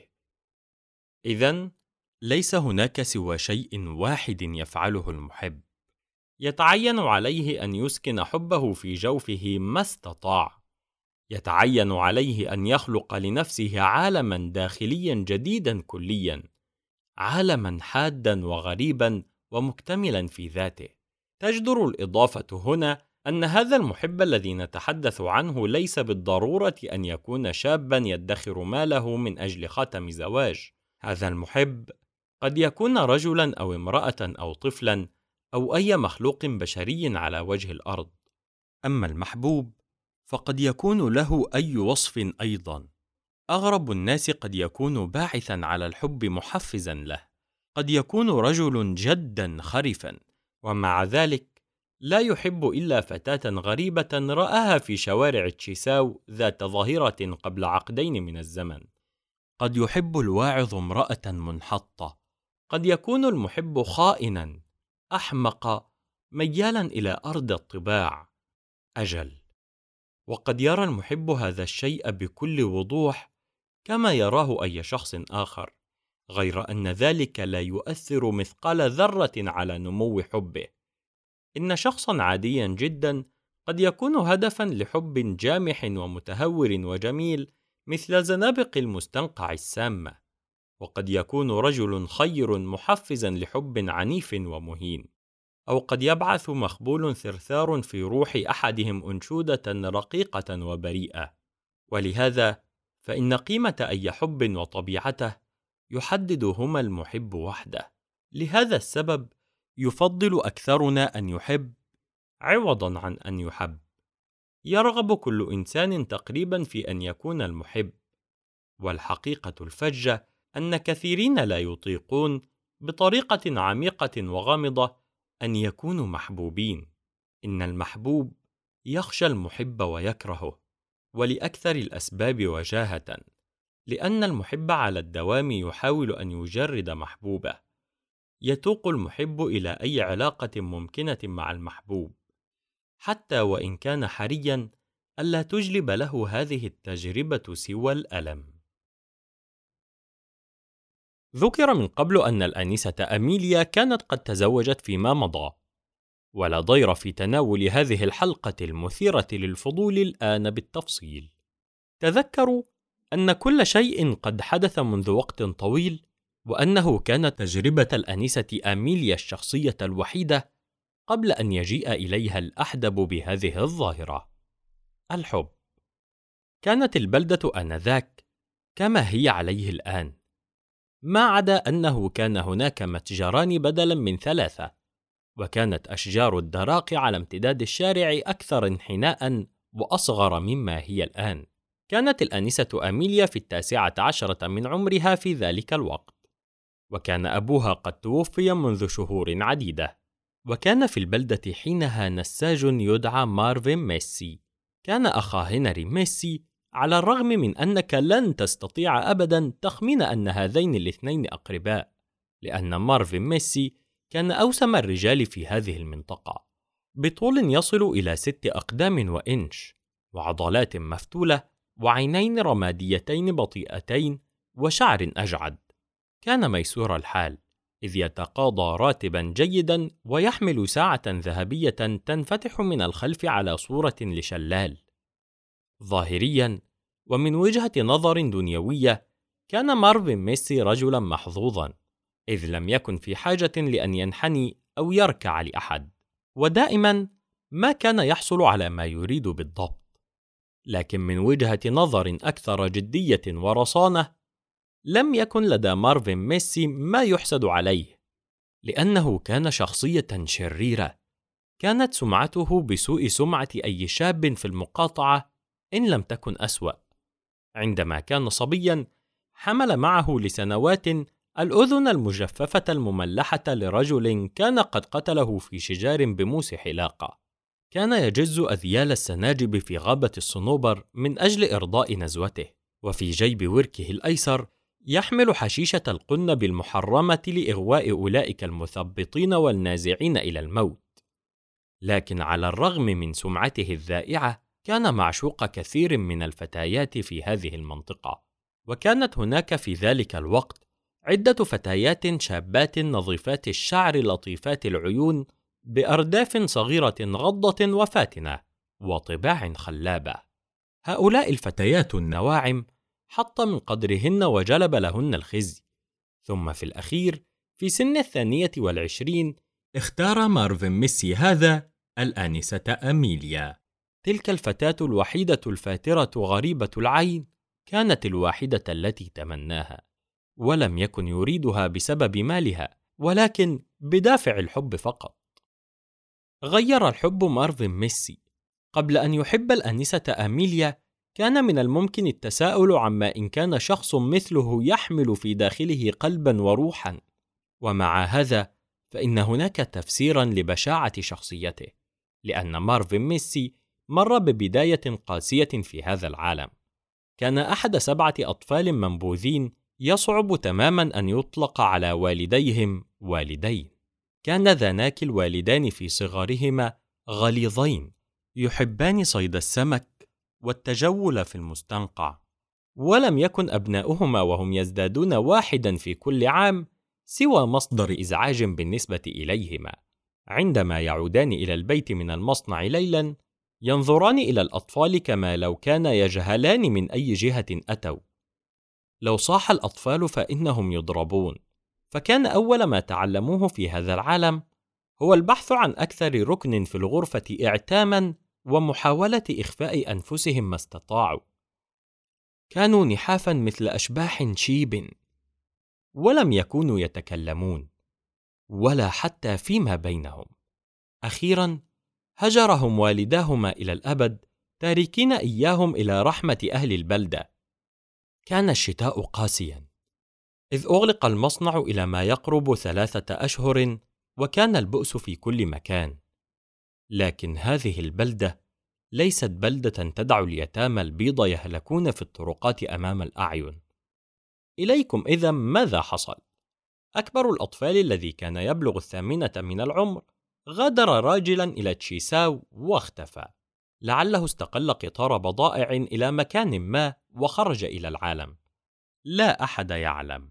Speaker 1: إذن ليس هناك سوى شيء واحد يفعله المحب، يتعين عليه أن يسكن حبه في جوفه ما استطاع، يتعين عليه أن يخلق لنفسه عالما داخليا جديدا كليا، عالما حادا وغريبا ومكتملا في ذاته. تجدر الإضافة هنا أن هذا المحب الذي نتحدث عنه ليس بالضرورة أن يكون شابًا يدخر ماله من أجل خاتم زواج. هذا المحب قد يكون رجلًا أو امرأة أو طفلًا أو أي مخلوق بشري على وجه الأرض. أما المحبوب فقد يكون له أي وصف أيضًا. أغرب الناس قد يكون باعثًا على الحب محفزًا له. قد يكون رجل جدًا خرفًا، ومع ذلك لا يحب إلا فتاة غريبة رآها في شوارع تشيساو ذات ظاهرة قبل عقدين من الزمن. قد يحب الواعظ امرأة منحطة. قد يكون المحب خائنًا، أحمق، ميالًا إلى أرض الطباع. أجل، وقد يرى المحب هذا الشيء بكل وضوح كما يراه أي شخص آخر، غير أن ذلك لا يؤثر مثقال ذرة على نمو حبه. إن شخصًا عاديًا جدًا قد يكون هدفًا لحب جامح ومتهور وجميل مثل زنابق المستنقع السامة، وقد يكون رجل خير محفزًا لحب عنيف ومهين، أو قد يبعث مخبول ثرثار في روح أحدهم أنشودة رقيقة وبريئة. ولهذا فإن قيمة أي حب وطبيعته يحددهما المحب وحده. لهذا السبب يفضل أكثرنا أن يحب عوضًا عن أن يحب. يرغب كل إنسان تقريبًا في أن يكون المحب، والحقيقة الفجة أن كثيرين لا يطيقون بطريقة عميقة وغامضة أن يكونوا محبوبين. إن المحبوب يخشى المحب ويكرهه، ولأكثر الأسباب وجاهة، لأن المحب على الدوام يحاول أن يجرد محبوبه. يتوق المحب إلى أي علاقة ممكنة مع المحبوب، حتى وإن كان حريًا ألا تجلب له هذه التجربة سوى الألم. ذكر من قبل أن الآنسة أميليا كانت قد تزوجت فيما مضى، ولا ضير في تناول هذه الحلقة المثيرة للفضول الآن بالتفصيل. تذكروا أن كل شيء قد حدث منذ وقت طويل، وأنه كانت تجربة الآنسة أميليا الشخصية الوحيدة قبل أن يجيء إليها الأحدب بهذه الظاهرة، الحب. كانت البلدة آنذاك كما هي عليه الآن، ما عدا أنه كان هناك متجران بدلاً من 3، وكانت أشجار الدراق على امتداد الشارع أكثر انحناءً وأصغر مما هي الآن. كانت الآنسة أميليا في 19 من عمرها في ذلك الوقت، وكان أبوها قد توفي منذ شهور عديدة. وكان في البلدة حينها نساج يدعى مارفين ميسي. كان أخا هنري ميسي، على الرغم من أنك لن تستطيع أبدا تخمين أن هذين الاثنين أقرباء، لأن مارفين ميسي كان أوسم الرجال في هذه المنطقة، بطول يصل إلى 6 أقدام وإنش، وعضلات مفتولة، وعينين رماديتين بطيئتين، وشعر أجعد. كان ميسور الحال، إذ يتقاضى راتبا جيدا ويحمل ساعة ذهبية تنفتح من الخلف على صورة لشلال. ظاهريا ومن وجهة نظر دنيوية كان مارفين ميسي رجلا محظوظا، إذ لم يكن في حاجة لأن ينحني أو يركع لأحد، ودائما ما كان يحصل على ما يريد بالضبط. لكن من وجهة نظر أكثر جدية ورصانة، لم يكن لدى مارفين ميسي ما يحسد عليه، لأنه كان شخصية شريرة. كانت سمعته بسوء سمعة أي شاب في المقاطعة إن لم تكن أسوأ. عندما كان صبيا حمل معه لسنوات الأذن المجففة المملحة لرجل كان قد قتله في شجار بموس حلاقة. كان يجز أذيال السناجب في غابة الصنوبر من أجل إرضاء نزوته، وفي جيب وركه الأيسر يحمل حشيشة القنب المحرمة لإغواء أولئك المثبطين والنازعين إلى الموت. لكن على الرغم من سمعته الذائعة، كان معشوق كثير من الفتيات في هذه المنطقة، وكانت هناك في ذلك الوقت عدة فتيات شابات نظيفات الشعر لطيفات العيون بأرداف صغيرة غضة وفاتنة وطباع خلابة. هؤلاء الفتيات النواعم حط من قدرهن وجلب لهن الخزي. ثم في الأخير في سن 22 اختار مارفين ميسي هذا الآنسة أميليا. تلك الفتاة الوحيدة الفاترة غريبة العين كانت الواحدة التي تمناها، ولم يكن يريدها بسبب مالها، ولكن بدافع الحب فقط. غير الحب مارفن ميسي. قبل أن يحب الآنسة أميليا، كان من الممكن التساؤل عما إن كان شخص مثله يحمل في داخله قلبا وروحا، ومع هذا فإن هناك تفسيرا لبشاعة شخصيته، لأن مارفن ميسي مر ببداية قاسية في هذا العالم. كان أحد 7 أطفال منبوذين يصعب تماما أن يطلق على والديهم والدين. كان ذاناك الوالدان في صغرهما غليظين، يحبان صيد السمك والتجول في المستنقع، ولم يكن أبناؤهما وهم يزدادون 1 في كل عام سوى مصدر إزعاج بالنسبة إليهما. عندما يعودان إلى البيت من المصنع ليلا، ينظران إلى الأطفال كما لو كان يجهلان من أي جهة أتوا. لو صاح الأطفال فإنهم يضربون، فكان أول ما تعلموه في هذا العالم هو البحث عن أكثر ركن في الغرفة إعتاما ومحاولة إخفاء أنفسهم ما استطاعوا. كانوا نحافا مثل أشباح شيب، ولم يكونوا يتكلمون ولا حتى فيما بينهم. أخيرا هجرهم والداهما إلى الأبد، تاركين إياهم إلى رحمة أهل البلدة. كان الشتاء قاسيا، إذ أغلق المصنع إلى ما يقرب 3 أشهر، وكان البؤس في كل مكان. لكن هذه البلدة ليست بلدة تدع اليتامى البيض يهلكون في الطرقات أمام الأعين. إليكم إذا ماذا حصل؟ أكبر الأطفال الذي كان يبلغ 8 من العمر غادر راجلا إلى تشيساو واختفى، لعله استقل قطار بضائع إلى مكان ما وخرج إلى العالم. لا أحد يعلم.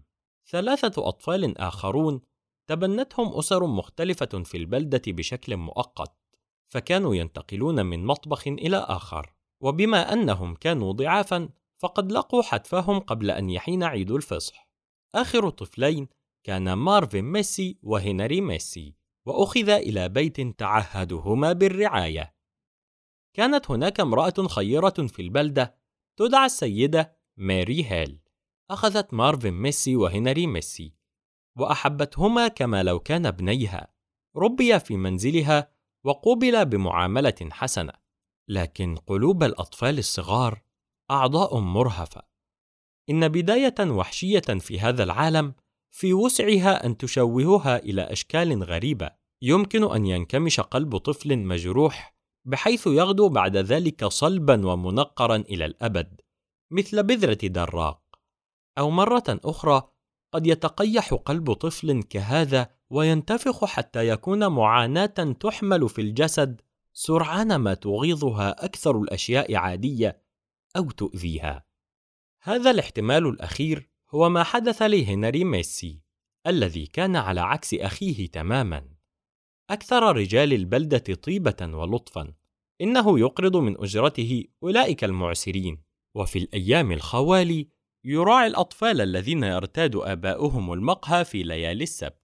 Speaker 1: 3 أطفال آخرون تبنتهم أسر مختلفة في البلدة بشكل مؤقت، فكانوا ينتقلون من مطبخ إلى آخر، وبما أنهم كانوا ضعافا فقد لقوا حتفهم قبل أن يحين عيد الفصح. آخر طفلين كان مارفن ميسي وهنري ميسي، وأخذ إلى بيت تعهدهما بالرعاية. كانت هناك امرأة خيرة في البلدة تدعى السيدة ماري هيل. أخذت مارفن ميسي وهنري ميسي وأحبتهما كما لو كان ابنيها. ربيا في منزلها وقوبل بمعاملة حسنة، لكن قلوب الأطفال الصغار أعضاء مرهفة. إن بداية وحشية في هذا العالم في وسعها أن تشوهها إلى أشكال غريبة. يمكن أن ينكمش قلب طفل مجروح بحيث يغدو بعد ذلك صلبا ومنقرا إلى الأبد مثل بذرة دراق. أو مرة أخرى قد يتقيح قلب طفل كهذا وينتفخ حتى يكون معاناة تحمل في الجسد سرعان ما تغيظها أكثر الأشياء عادية أو تؤذيها. هذا الاحتمال الأخير هو ما حدث لهنري ميسي، الذي كان على عكس أخيه تماما. أكثر رجال البلدة طيبة ولطفا، إنه يقرض من أجرته أولئك المعسرين، وفي الأيام الخوالي يراعي الأطفال الذين يرتاد آباؤهم المقهى في ليالي السبت.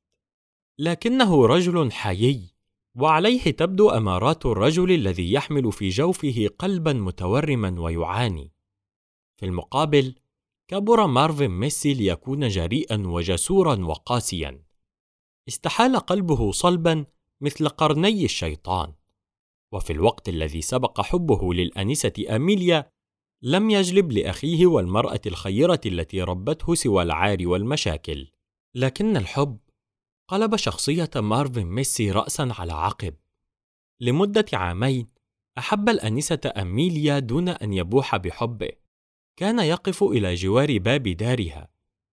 Speaker 1: لكنه رجل حيي، وعليه تبدو أمارات الرجل الذي يحمل في جوفه قلبا متورما ويعاني. في المقابل كبر مارفن ميسي ليكون جريئا وجسورا وقاسيا. استحال قلبه صلبا مثل قرني الشيطان. وفي الوقت الذي سبق حبه للأنسة أميليا لم يجلب لأخيه والمرأة الخيرة التي ربته سوى العار والمشاكل. لكن الحب قلب شخصية مارفن ميسي رأسا على عقب. لمدة 2 عام أحب الأنسة أميليا دون أن يبوح بحبه. كان يقف إلى جوار باب دارها،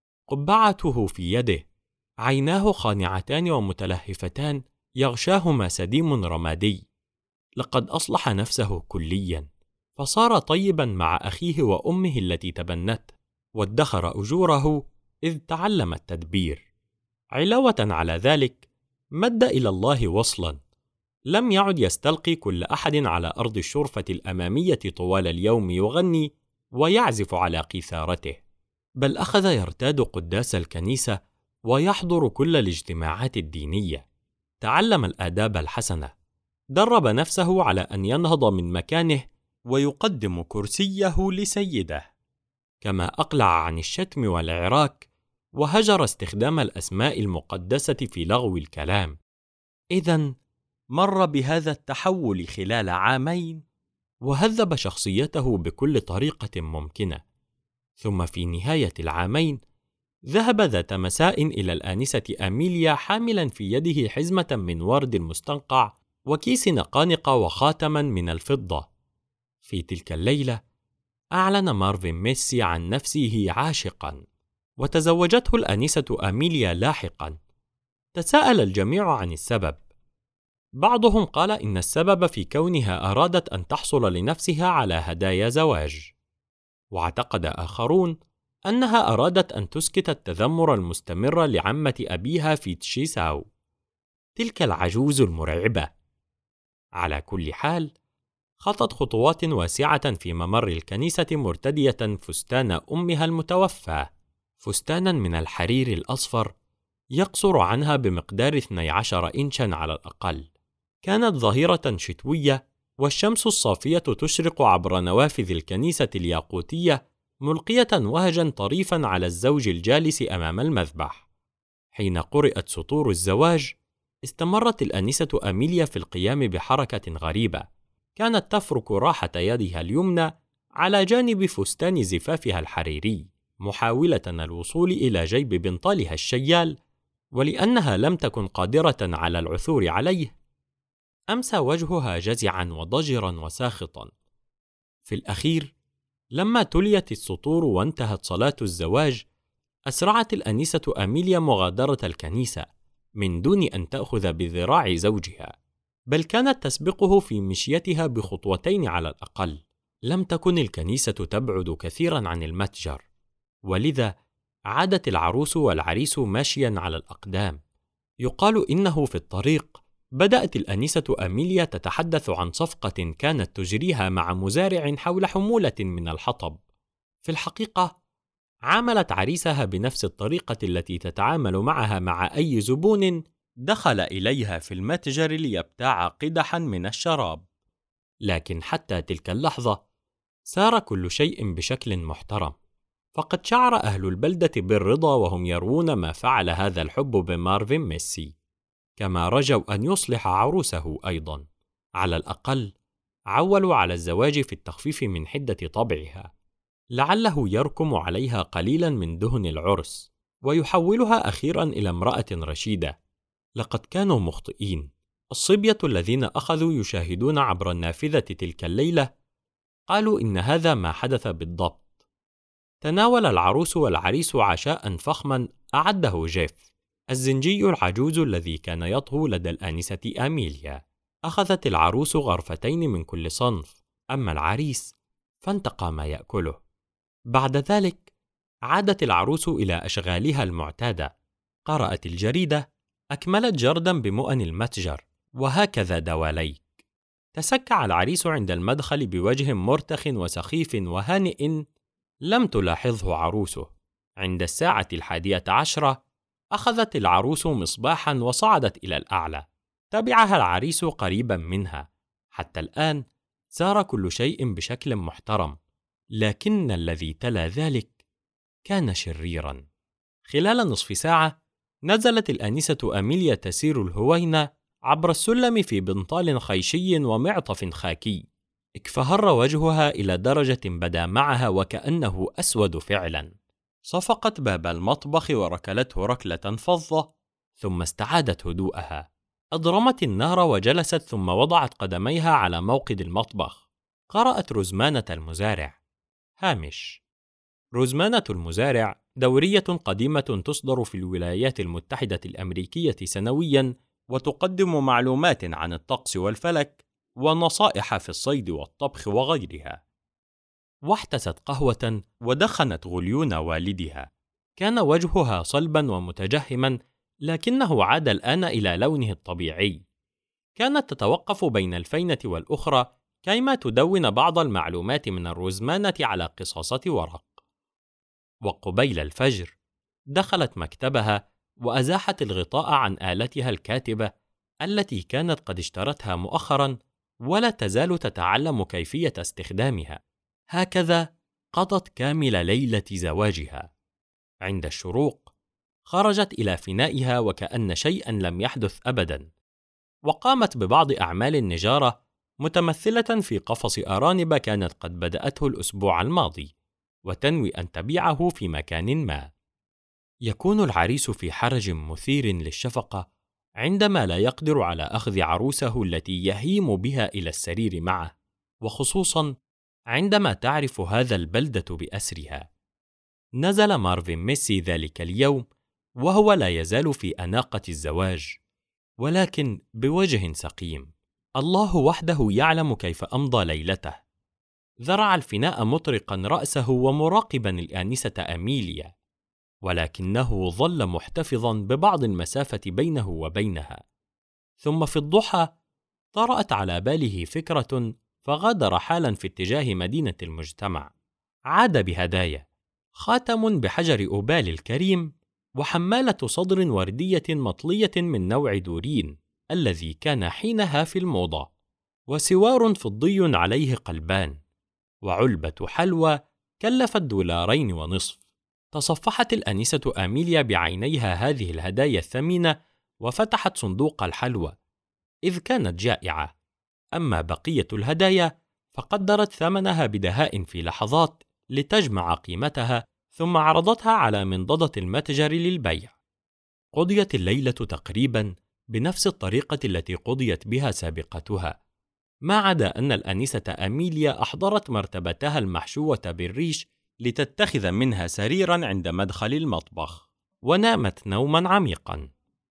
Speaker 1: قبعته في يده، عيناه خانعتان ومتلهفتان يغشاهما سديم رمادي. لقد أصلح نفسه كليا، فصار طيبا مع أخيه وأمه التي تبنته، وادخر أجوره إذ تعلم التدبير. علاوة على ذلك مد إلى الله وصلا. لم يعد يستلقي كل أحد على أرض الشرفة الأمامية طوال اليوم يغني ويعزف على قيثارته، بل أخذ يرتاد قداس الكنيسة ويحضر كل الاجتماعات الدينية. تعلم الآداب الحسنة، درب نفسه على أن ينهض من مكانه ويقدم كرسيه لسيده، كما أقلع عن الشتم والعراك وهجر استخدام الأسماء المقدسة في لغو الكلام. إذن مر بهذا التحول خلال عامين وهذب شخصيته بكل طريقة ممكنة، ثم في نهاية العامين ذهب ذات مساء إلى الآنسة أميليا حاملا في يده حزمة من ورد مستنقع وكيس نقانق وخاتما من الفضة. في تلك الليلة أعلن مارفين ميسي عن نفسه عاشقا، وتزوجته الآنسة أميليا لاحقا. تساءل الجميع عن السبب، بعضهم قال إن السبب في كونها أرادت أن تحصل لنفسها على هدايا زواج، واعتقد آخرون أنها أرادت أن تسكت التذمر المستمر لعمة أبيها في تشيساو، تلك العجوز المرعبة. على كل حال، خطت خطوات واسعة في ممر الكنيسة مرتدية فستان أمها المتوفى، فستانا من الحرير الأصفر يقصر عنها بمقدار 12 إنشا على الأقل. كانت ظهيرة شتوية والشمس الصافية تشرق عبر نوافذ الكنيسة الياقوتية، ملقية وهجا طريفا على الزوج الجالس أمام المذبح. حين قرأت سطور الزواج، استمرت الآنسة أميليا في القيام بحركة غريبة. كانت تفرك راحة يدها اليمنى على جانب فستان زفافها الحريري، محاولة الوصول إلى جيب بنطالها الشيال، ولأنها لم تكن قادرة على العثور عليه، أمسى وجهها جزعا وضجرا وساخطا. في الأخير، لما تليت السطور وانتهت صلاة الزواج، أسرعت الآنسة أميليا مغادرة الكنيسة من دون أن تأخذ بذراع زوجها، بل كانت تسبقه في مشيتها بخطوتين على الأقل. لم تكن الكنيسة تبعد كثيرا عن المتجر، ولذا عادت العروس والعريس ماشيا على الأقدام. يقال إنه في الطريق بدأت الآنسة أميليا تتحدث عن صفقة كانت تجريها مع مزارع حول حمولة من الحطب. في الحقيقة، عاملت عريسها بنفس الطريقة التي تتعامل معها مع أي زبون دخل إليها في المتجر ليبتاع قدحا من الشراب. لكن حتى تلك اللحظة سار كل شيء بشكل محترم، فقد شعر أهل البلدة بالرضا وهم يرون ما فعل هذا الحب بمارفين ميسي، كما رجوا أن يصلح عروسه أيضا. على الأقل عولوا على الزواج في التخفيف من حدة طبعها، لعله يركم عليها قليلا من دهن العرس ويحولها أخيرا إلى امرأة رشيدة. لقد كانوا مخطئين. الصبية الذين أخذوا يشاهدون عبر النافذة تلك الليلة قالوا إن هذا ما حدث بالضبط. تناول العروس والعريس عشاء فخما أعده جيف، الزنجي العجوز الذي كان يطهو لدى الآنسة أميليا. أخذت العروس غرفتين من كل صنف، أما العريس فانتقى ما يأكله. بعد ذلك عادت العروس إلى أشغالها المعتادة، قرأت الجريدة، أكملت جردا بمؤن المتجر، وهكذا دواليك. تسكع العريس عند المدخل بوجه مرتخ وسخيف وهانئ لم تلاحظه عروسه. عند 11:10 أخذت العروس مصباحا وصعدت إلى الأعلى، تبعها العريس قريبا منها. حتى الآن سار كل شيء بشكل محترم، لكن الذي تلا ذلك كان شريرا. خلال نصف ساعة نزلت الآنسة أميليا تسير الهوينة عبر السلم في بنطال خيشي ومعطف خاكي. اكفهر وجهها إلى درجة بدا معها وكأنه أسود فعلا. صفقت باب المطبخ وركلته ركلة فظة، ثم استعادت هدوءها. أضرمت النار وجلست، ثم وضعت قدميها على موقد المطبخ. قرأت رزمانة المزارع. هامش: رزمانة المزارع دورية قديمة تصدر في الولايات المتحدة الأمريكية سنوياً، وتقدم معلومات عن الطقس والفلك ونصائح في الصيد والطبخ وغيرها. واحتست قهوة ودخنت غليون والدها. كان وجهها صلبا ومتجهما، لكنه عاد الآن إلى لونه الطبيعي. كانت تتوقف بين الفينة والأخرى كيما تدون بعض المعلومات من الرزمانة على قصاصة ورق. وقبيل الفجر دخلت مكتبها وأزاحت الغطاء عن آلتها الكاتبة التي كانت قد اشترتها مؤخرا ولا تزال تتعلم كيفية استخدامها. هكذا قضت كامل ليلة زواجها. عند الشروق خرجت إلى فنائها وكأن شيئا لم يحدث أبدا، وقامت ببعض أعمال النجارة متمثلة في قفص أرانب كانت قد بدأته الأسبوع الماضي وتنوي أن تبيعه في مكان ما. يكون العريس في حرج مثير للشفقة عندما لا يقدر على أخذ عروسه التي يهيم بها إلى السرير معه، وخصوصا عندما تعرف هذا البلدة بأسرها. نزل مارفين ميسي ذلك اليوم وهو لا يزال في أناقة الزواج، ولكن بوجه سقيم. الله وحده يعلم كيف أمضى ليلته. ذرع الفناء مطرقا رأسه ومراقبا الآنسة أميليا، ولكنه ظل محتفظا ببعض المسافة بينه وبينها. ثم في الضحى طرأت على باله فكرة، فغادر حالا في اتجاه مدينة المجتمع. عاد بهدايا: خاتم بحجر أوبال الكريم، وحمالة صدر وردية مطلية من نوع دورين الذي كان حينها في الموضة، وسوار فضي عليه قلبان، وعلبة حلوى كلفت $2.50. تصفحت الآنسة أميليا بعينيها هذه الهدايا الثمينة وفتحت صندوق الحلوى، إذ كانت جائعة. أما بقية الهدايا فقدرت ثمنها بدهاء في لحظات لتجمع قيمتها، ثم عرضتها على منضدة المتجر للبيع. قضيت الليلة تقريبا بنفس الطريقة التي قضيت بها سابقتها، ما عدا أن الآنسة أميليا أحضرت مرتبتها المحشوة بالريش لتتخذ منها سريرا عند مدخل المطبخ، ونامت نوما عميقا.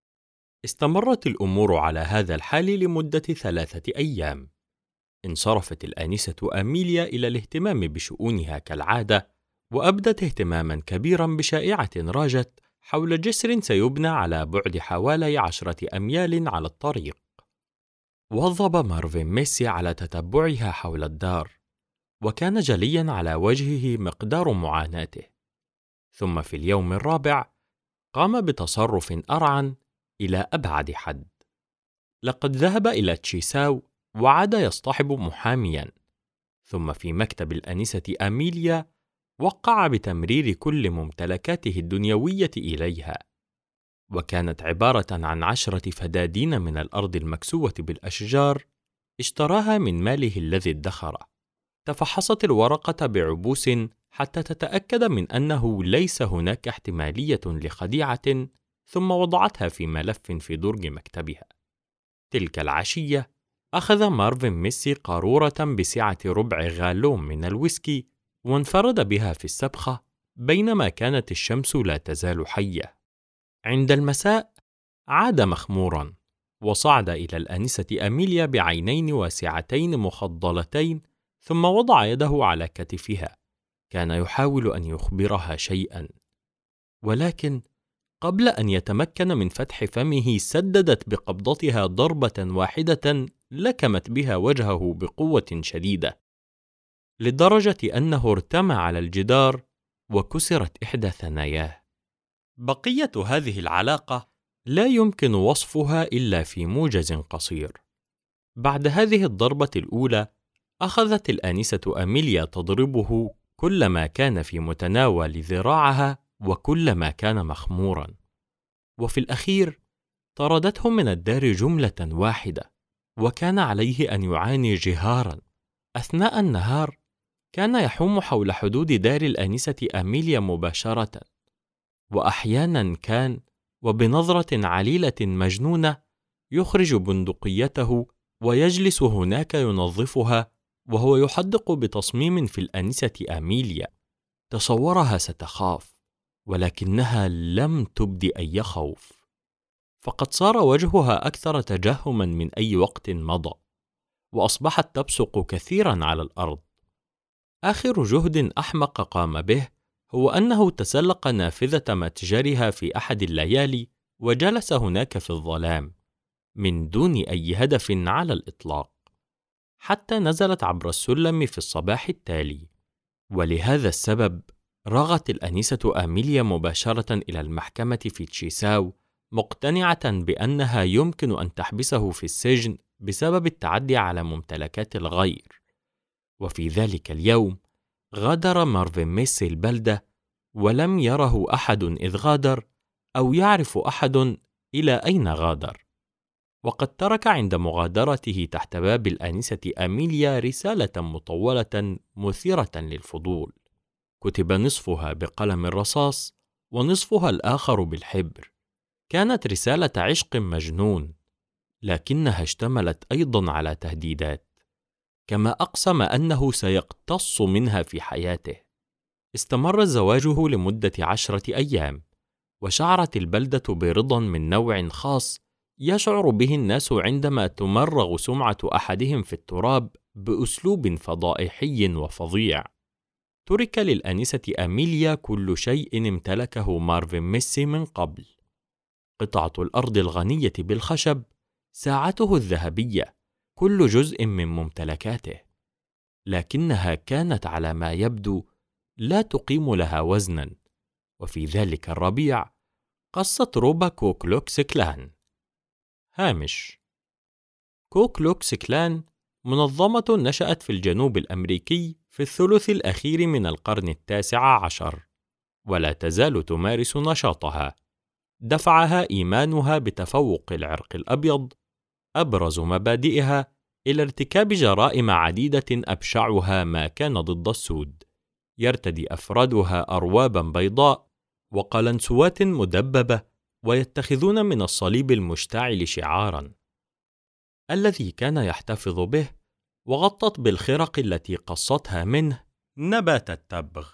Speaker 1: استمرت الأمور على هذا الحال لمدة 3 أيام. انصرفت الآنسة أميليا إلى الاهتمام بشؤونها كالعادة، وأبدت اهتماما كبيرا بشائعة راجت حول جسر سيبنى على بعد حوالي 10 أميال على الطريق. واظب مارفين ميسي على تتبعها حول الدار، وكان جليا على وجهه مقدار معاناته. ثم في اليوم الرابع قام بتصرف أرعن إلى أبعد حد. لقد ذهب إلى تشيساو وعاد يصطحب محاميا، ثم في مكتب الآنسة أميليا وقع بتمرير كل ممتلكاته الدنيوية إليها، وكانت عبارة عن 10 فدادين من الأرض المكسوة بالأشجار اشتراها من ماله الذي ادخره. تفحصت الورقة بعبوس حتى تتأكد من أنه ليس هناك احتمالية لخديعة، ثم وضعتها في ملف في درج مكتبها. تلك العشية أخذ مارفين ميسي قارورة بسعة 1/4 غالون من الويسكي وانفرد بها في السبخة، بينما كانت الشمس لا تزال حية. عند المساء عاد مخمورا، وصعد إلى الآنسة أميليا بعينين واسعتين مخضلتين، ثم وضع يده على كتفها. كان يحاول أن يخبرها شيئا، ولكن قبل أن يتمكن من فتح فمه سددت بقبضتها ضربة واحدة لكمت بها وجهه بقوة شديدة، لدرجة أنه ارتمى على الجدار وكسرت إحدى ثناياه. بقية هذه العلاقة لا يمكن وصفها إلا في موجز قصير. بعد هذه الضربة الأولى أخذت الآنسة أميليا تضربه كلما كان في متناول ذراعها وكلما كان مخمورا، وفي الأخير طردته من الدار جملة واحدة، وكان عليه أن يعاني جهارا. أثناء النهار كان يحوم حول حدود دار الآنسة أميليا مباشرة، وأحيانا كان وبنظرة عليلة مجنونة يخرج بندقيته ويجلس هناك ينظفها وهو يحدق بتصميم في الآنسة أميليا. تصورها ستخاف، ولكنها لم تبد أي خوف، فقد صار وجهها أكثر تجهما من أي وقت مضى، وأصبحت تبصق كثيرا على الأرض. آخر جهد أحمق قام به هو أنه تسلق نافذة متجرها في أحد الليالي وجلس هناك في الظلام من دون أي هدف على الإطلاق، حتى نزلت عبر السلم في الصباح التالي. ولهذا السبب رغت الآنسة أميليا مباشرة إلى المحكمة في تشيساو مقتنعة بأنها يمكن أن تحبسه في السجن بسبب التعدي على ممتلكات الغير. وفي ذلك اليوم غادر مارفن ميسي البلدة، ولم يره أحد إذ غادر أو يعرف أحد إلى أين غادر. وقد ترك عند مغادرته تحت باب الآنسة أميليا رسالة مطولة مثيرة للفضول، كتب نصفها بقلم الرصاص ونصفها الآخر بالحبر. كانت رسالة عشق مجنون، لكنها اشتملت أيضا على تهديدات، كما أقسم أنه سيقتص منها في حياته. استمر زواجه لمدة 10 أيام، وشعرت البلدة برضا من نوع خاص يشعر به الناس عندما تمرغ سمعة أحدهم في التراب بأسلوب فضائحي وفظيع. ترك للآنسة أميليا كل شيء امتلكه مارفن ميسي من قبل: قطعة الأرض الغنية بالخشب، ساعته الذهبية، كل جزء من ممتلكاته. لكنها كانت على ما يبدو لا تقيم لها وزنا. وفي ذلك الربيع قصت روبا كو كلوكس كلان. هامش: كو كلوكس كلان منظمة نشأت في الجنوب الأمريكي في الثلث الأخير من القرن 19، ولا تزال تمارس نشاطها. دفعها إيمانها بتفوق العرق الأبيض، أبرز مبادئها، إلى ارتكاب جرائم عديدة أبشعها ما كان ضد السود. يرتدي أفرادها أروابا بيضاء وقلنسوات مدببة، ويتخذون من الصليب المشتعل شعارا الذي كان يحتفظ به، وغطت بالخرق التي قصتها منه نبات التبغ.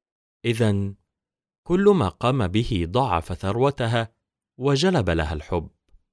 Speaker 1: إذن كل ما قام به ضاعف ثروتها وجلب لها الحب.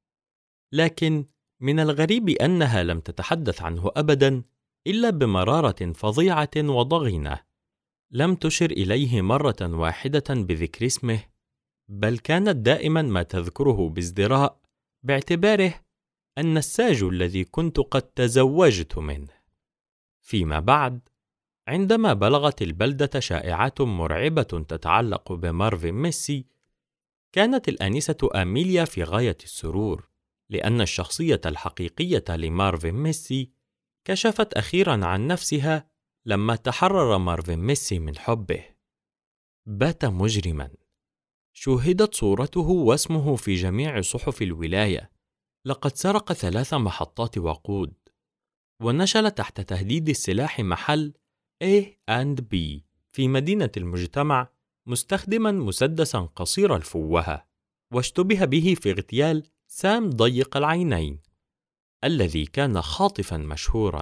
Speaker 1: لكن من الغريب أنها لم تتحدث عنه أبدا إلا بمرارة فظيعة وضغينة. لم تشر إليه مرة واحدة بذكر اسمه، بل كانت دائما ما تذكره بازدراء، باعتباره أن الساج الذي كنت قد تزوجت منه. فيما بعد، عندما بلغت البلدة شائعات مرعبة تتعلق بمارفن ميسي، كانت الآنسة أميليا في غاية السرور، لأن الشخصية الحقيقية لمارفن ميسي كشفت أخيرا عن نفسها لما تحرر مارفن ميسي من حبه. بات مجرما، شوهدت صورته واسمه في جميع صحف الولاية. لقد سرق 3 محطات وقود، ونشل تحت تهديد السلاح محل A&B في مدينة المجتمع، مستخدما مسدسا قصير الفوهة، واشتبه به في اغتيال سام ضيق العينين الذي كان خاطفا مشهورا.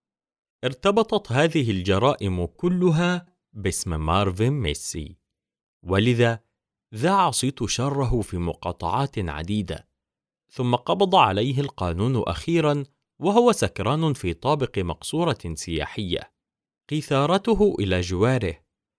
Speaker 1: ارتبطت هذه الجرائم كلها باسم مارفن ميسي، ولذا ذاع صيت شره في مقاطعات عديدة. ثم قبض عليه القانون أخيرا وهو سكران في طابق مقصورة سياحية، قيثارته إلى جواره،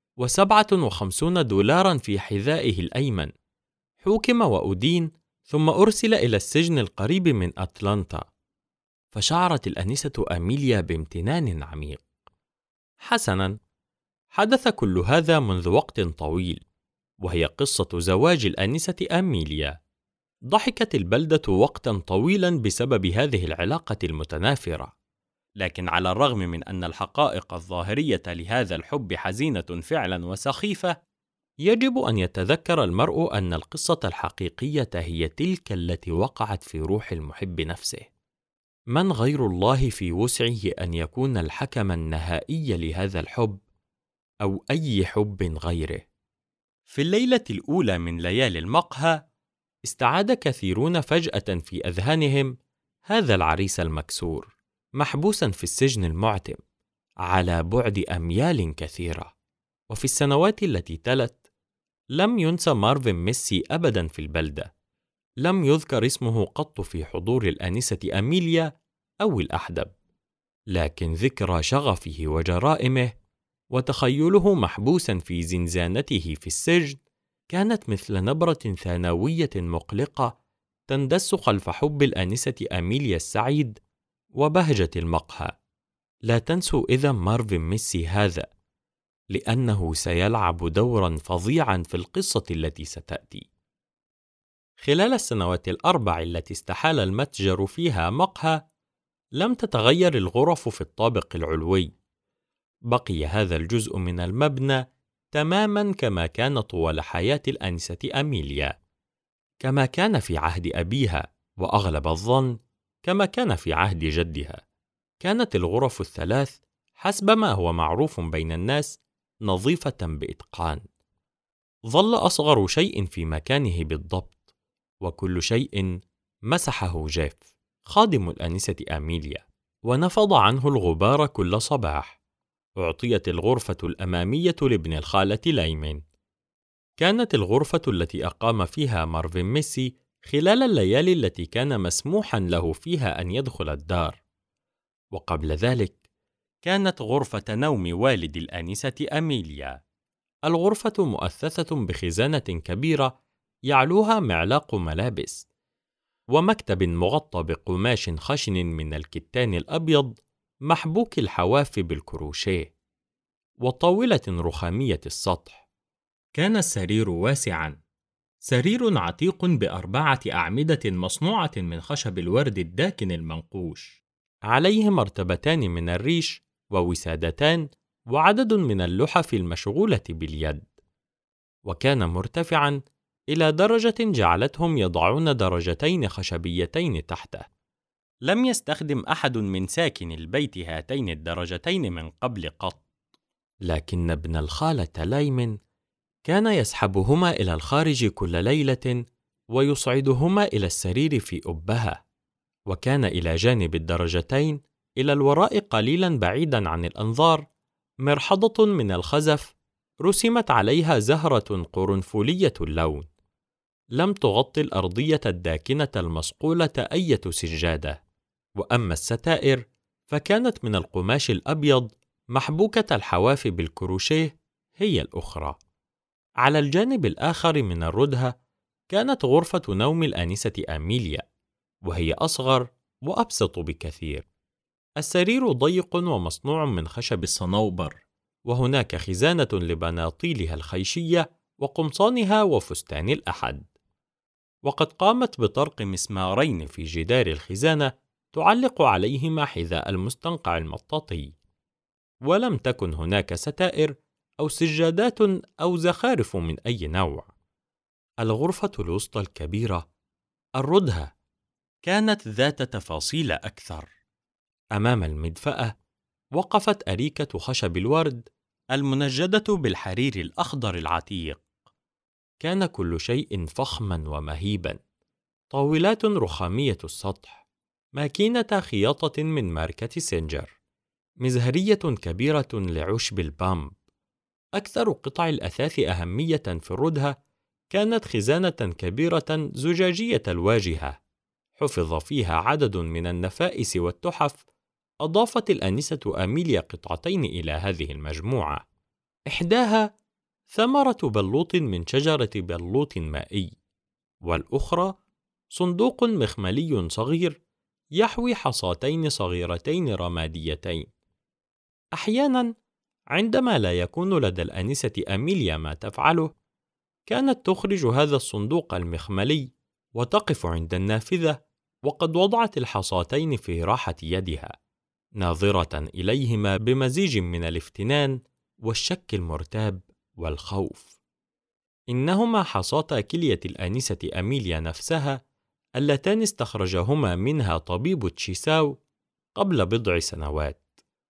Speaker 1: $57 في حذائه الأيمن. حوكم وأدين، ثم أرسل إلى السجن القريب من أتلانتا. فشعرت الآنسة أميليا بامتنان عميق. حسنا، حدث كل هذا منذ وقت طويل، وهي قصة زواج الآنسة أميليا. ضحكت البلدة وقتا طويلا بسبب هذه العلاقة المتنافرة، لكن على الرغم من أن الحقائق الظاهرية لهذا الحب حزينة فعلا وسخيفة، يجب أن يتذكر المرء أن القصة الحقيقية هي تلك التي وقعت في روح المحب نفسه. من غير الله في وسعه أن يكون الحكم النهائي لهذا الحب أو أي حب غيره؟ في الليلة الأولى من ليالي المقهى، استعاد كثيرون فجأة في أذهانهم هذا العريس المكسور، محبوسا في السجن المعتم على بعد أميال كثيرة. وفي السنوات التي تلت، لم ينسى مارفن ميسي أبدا في البلدة. لم يذكر اسمه قط في حضور الآنسة أميليا أو الأحدب، لكن ذكرى شغفه وجرائمه وتخيله محبوسا في زنزانته في السجن كانت مثل نبرة ثانوية مقلقة تندس خلف حب الآنسة أميليا السعيد وبهجة المقهى. لا تنسوا إذن مارفن ميسي هذا، لأنه سيلعب دورا فظيعا في القصة التي ستأتي. خلال السنوات الأربع التي استحال المتجر فيها مقهى، لم تتغير الغرف في الطابق العلوي. بقي هذا الجزء من المبنى تماماً كما كان طوال حياة الآنسة أميليا، كما كان في عهد أبيها، وأغلب الظن كما كان في عهد جدها. كانت الغرف الثلاث حسب ما هو معروف بين الناس نظيفة بإتقان. ظل أصغر شيء في مكانه بالضبط، وكل شيء مسحه جيف خادم الآنسة أميليا، ونفض عنه الغبار كل صباح. أعطيت الغرفة الأمامية لابن الخالة لايمن. كانت الغرفة التي أقام فيها مارفين ميسي خلال الليالي التي كان مسموحا له فيها أن يدخل الدار. وقبل ذلك كانت غرفة نوم والد الآنسة أميليا. الغرفة مؤثثة بخزانة كبيرة يعلوها معلاق ملابس، ومكتب مغطى بقماش خشن من الكتان الأبيض محبوك الحواف بالكروشيه، وطاولة رخامية السطح. كان السرير واسعاً، سرير عتيق ب4 أعمدة مصنوعة من خشب الورد الداكن المنقوش، عليه مرتبتان من الريش ووسادتان وعدد من اللحف المشغولة باليد. وكان مرتفعاً إلى درجة جعلتهم يضعون درجتين خشبيتين تحته. لم يستخدم أحد من ساكن البيت هاتين الدرجتين من قبل قط، لكن ابن الخالة لايمن كان يسحبهما إلى الخارج كل ليلة ويصعدهما إلى السرير في أبها. وكان إلى جانب الدرجتين إلى الوراء قليلا بعيدا عن الأنظار مرحضة من الخزف رسمت عليها زهرة قرنفلية اللون. لم تغطي الأرضية الداكنة المصقولة أية سجادة، وأما الستائر فكانت من القماش الأبيض محبوكة الحواف بالكروشيه هي الأخرى. على الجانب الآخر من الردهة كانت غرفة نوم الآنسة أميليا، وهي أصغر وأبسط بكثير. السرير ضيق ومصنوع من خشب الصنوبر، وهناك خزانة لبناطيلها الخيشية وقمصانها وفستان الأحد. وقد قامت بطرق مسمارين في جدار الخزانة تعلق عليهما حذاء المستنقع المطاطي. ولم تكن هناك ستائر أو سجادات أو زخارف من أي نوع. الغرفة الوسطى الكبيرة، الردهة، كانت ذات تفاصيل أكثر. أمام المدفأة وقفت أريكة خشب الورد المنجدة بالحرير الأخضر العتيق. كان كل شيء فخما ومهيبا. طاولات رخامية السطح، ماكينة خياطة من ماركة سينجر، مزهرية كبيرة لعشب البامب. أكثر قطع الأثاث أهمية في الردهة كانت خزانة كبيرة زجاجية الواجهة حفظ فيها عدد من النفائس والتحف. أضافت الآنسة أميليا قطعتين إلى هذه المجموعة، إحداها ثمرة بلوط من شجرة بلوط مائي، والأخرى صندوق مخملي صغير يحوي حصاتين صغيرتين رماديتين. أحياناً عندما لا يكون لدى الآنسة أميليا ما تفعله، كانت تخرج هذا الصندوق المخملي وتقف عند النافذة وقد وضعت الحصاتين في راحة يدها، ناظرة إليهما بمزيج من الافتنان والشك المرتاب والخوف. إنهما حصاتا كلية الآنسة أميليا نفسها، اللتان استخرجهما منها طبيب تشيساو قبل بضع سنوات.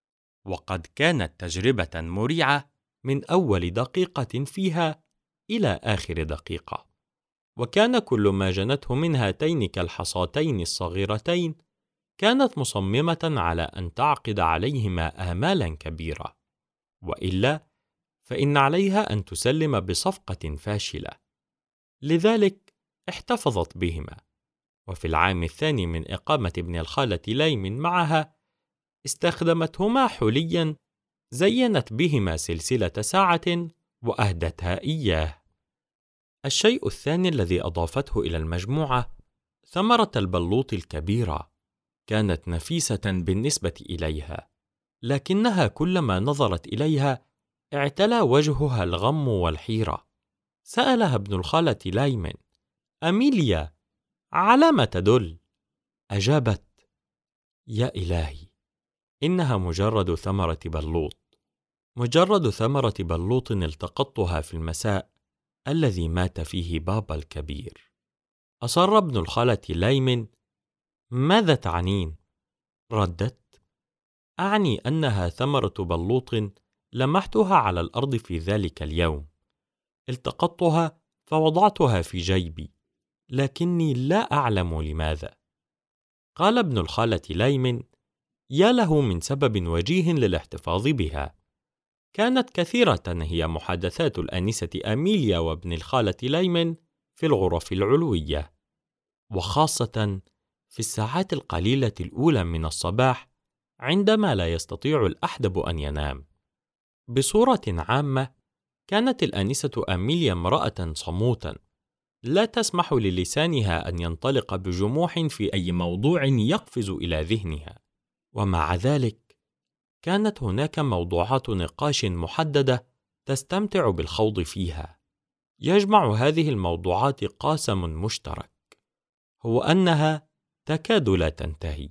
Speaker 1: وقد كانت تجربة مريعة من أول دقيقة فيها إلى آخر دقيقة. وكان كل ما جنته من هاتين كالحصاتين الصغيرتين كانت مصممة على أن تعقد عليهما آمالا كبيرة، وإلا فإن عليها أن تسلم بصفقة فاشلة. لذلك احتفظت بهما. وفي العام الثاني من إقامة ابن الخالة لايمن معها استخدمتهما حليا زينت بهما سلسلة ساعة وأهدتها إياه. الشيء الثاني الذي أضافته إلى المجموعة ثمرة البلوط الكبيرة. كانت نفيسة بالنسبة إليها، لكنها كلما نظرت إليها اعتلى وجهها الغم والحيرة. سألها ابن الخالة لايمن: أميليا، على ما تدل؟ أجابت: يا إلهي، إنها مجرد ثمرة بلوط، مجرد ثمرة بلوط التقطتها في المساء الذي مات فيه بابا الكبير. أصر ابن الخالة لايمن: ماذا تعنين؟ ردت: أعني أنها ثمرة بلوط لمحتها على الأرض في ذلك اليوم، التقطتها فوضعتها في جيبي، لكني لا أعلم لماذا. قال ابن الخالة لايمن: يا له من سبب وجيه للاحتفاظ بها. كانت كثيرة هي محادثات الآنسة أميليا وابن الخالة لايمن في الغرف العلوية، وخاصة في الساعات القليلة الأولى من الصباح عندما لا يستطيع الأحدب أن ينام. بصورة عامة، كانت الآنسة أميليا امرأة صموتا، لا تسمح للسانها أن ينطلق بجموح في أي موضوع يقفز إلى ذهنها، ومع ذلك كانت هناك موضوعات نقاش محددة تستمتع بالخوض فيها. يجمع هذه الموضوعات قاسم مشترك، هو أنها تكاد لا تنتهي.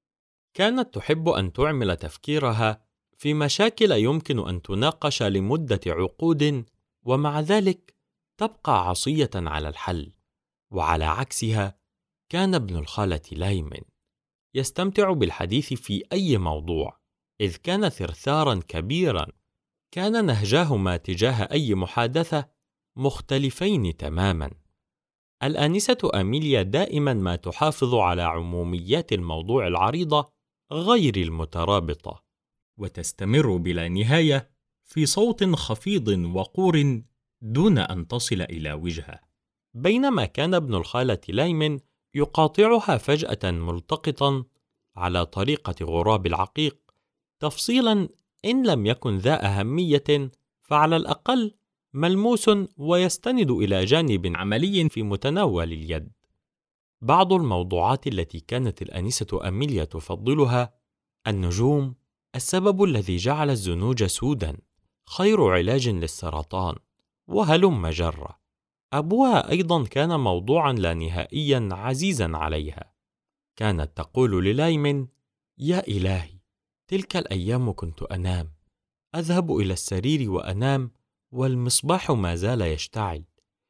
Speaker 1: كانت تحب أن تعمل تفكيرها في مشاكل يمكن أن تناقش لمدة عقود، ومع ذلك تبقى عصية على الحل. وعلى عكسها، كان ابن الخالة لايمن يستمتع بالحديث في أي موضوع، إذ كان ثرثارا كبيرا. كان نهجاهما تجاه أي محادثة مختلفين تماما. الآنسة أميليا دائما ما تحافظ على عموميات الموضوع العريضة غير المترابطة، وتستمر بلا نهاية في صوت خفيض وقور دون أن تصل إلى وجهه، بينما كان ابن الخالة لايمن يقاطعها فجأة ملتقطا على طريقة غراب العقيق تفصيلا إن لم يكن ذا أهمية فعلى الأقل ملموس ويستند إلى جانب عملي في متناول اليد. بعض الموضوعات التي كانت الآنسة أميليا تفضلها: النجوم، السبب الذي جعل الزنوج سودا، خير علاج للسرطان، وهلم جرة. أبوها أيضا كان موضوعا لا نهائيا عزيزا عليها. كانت تقول للايمن: يا إلهي، تلك الأيام كنت أنام، أذهب إلى السرير وأنام والمصباح ما زال يشتعل.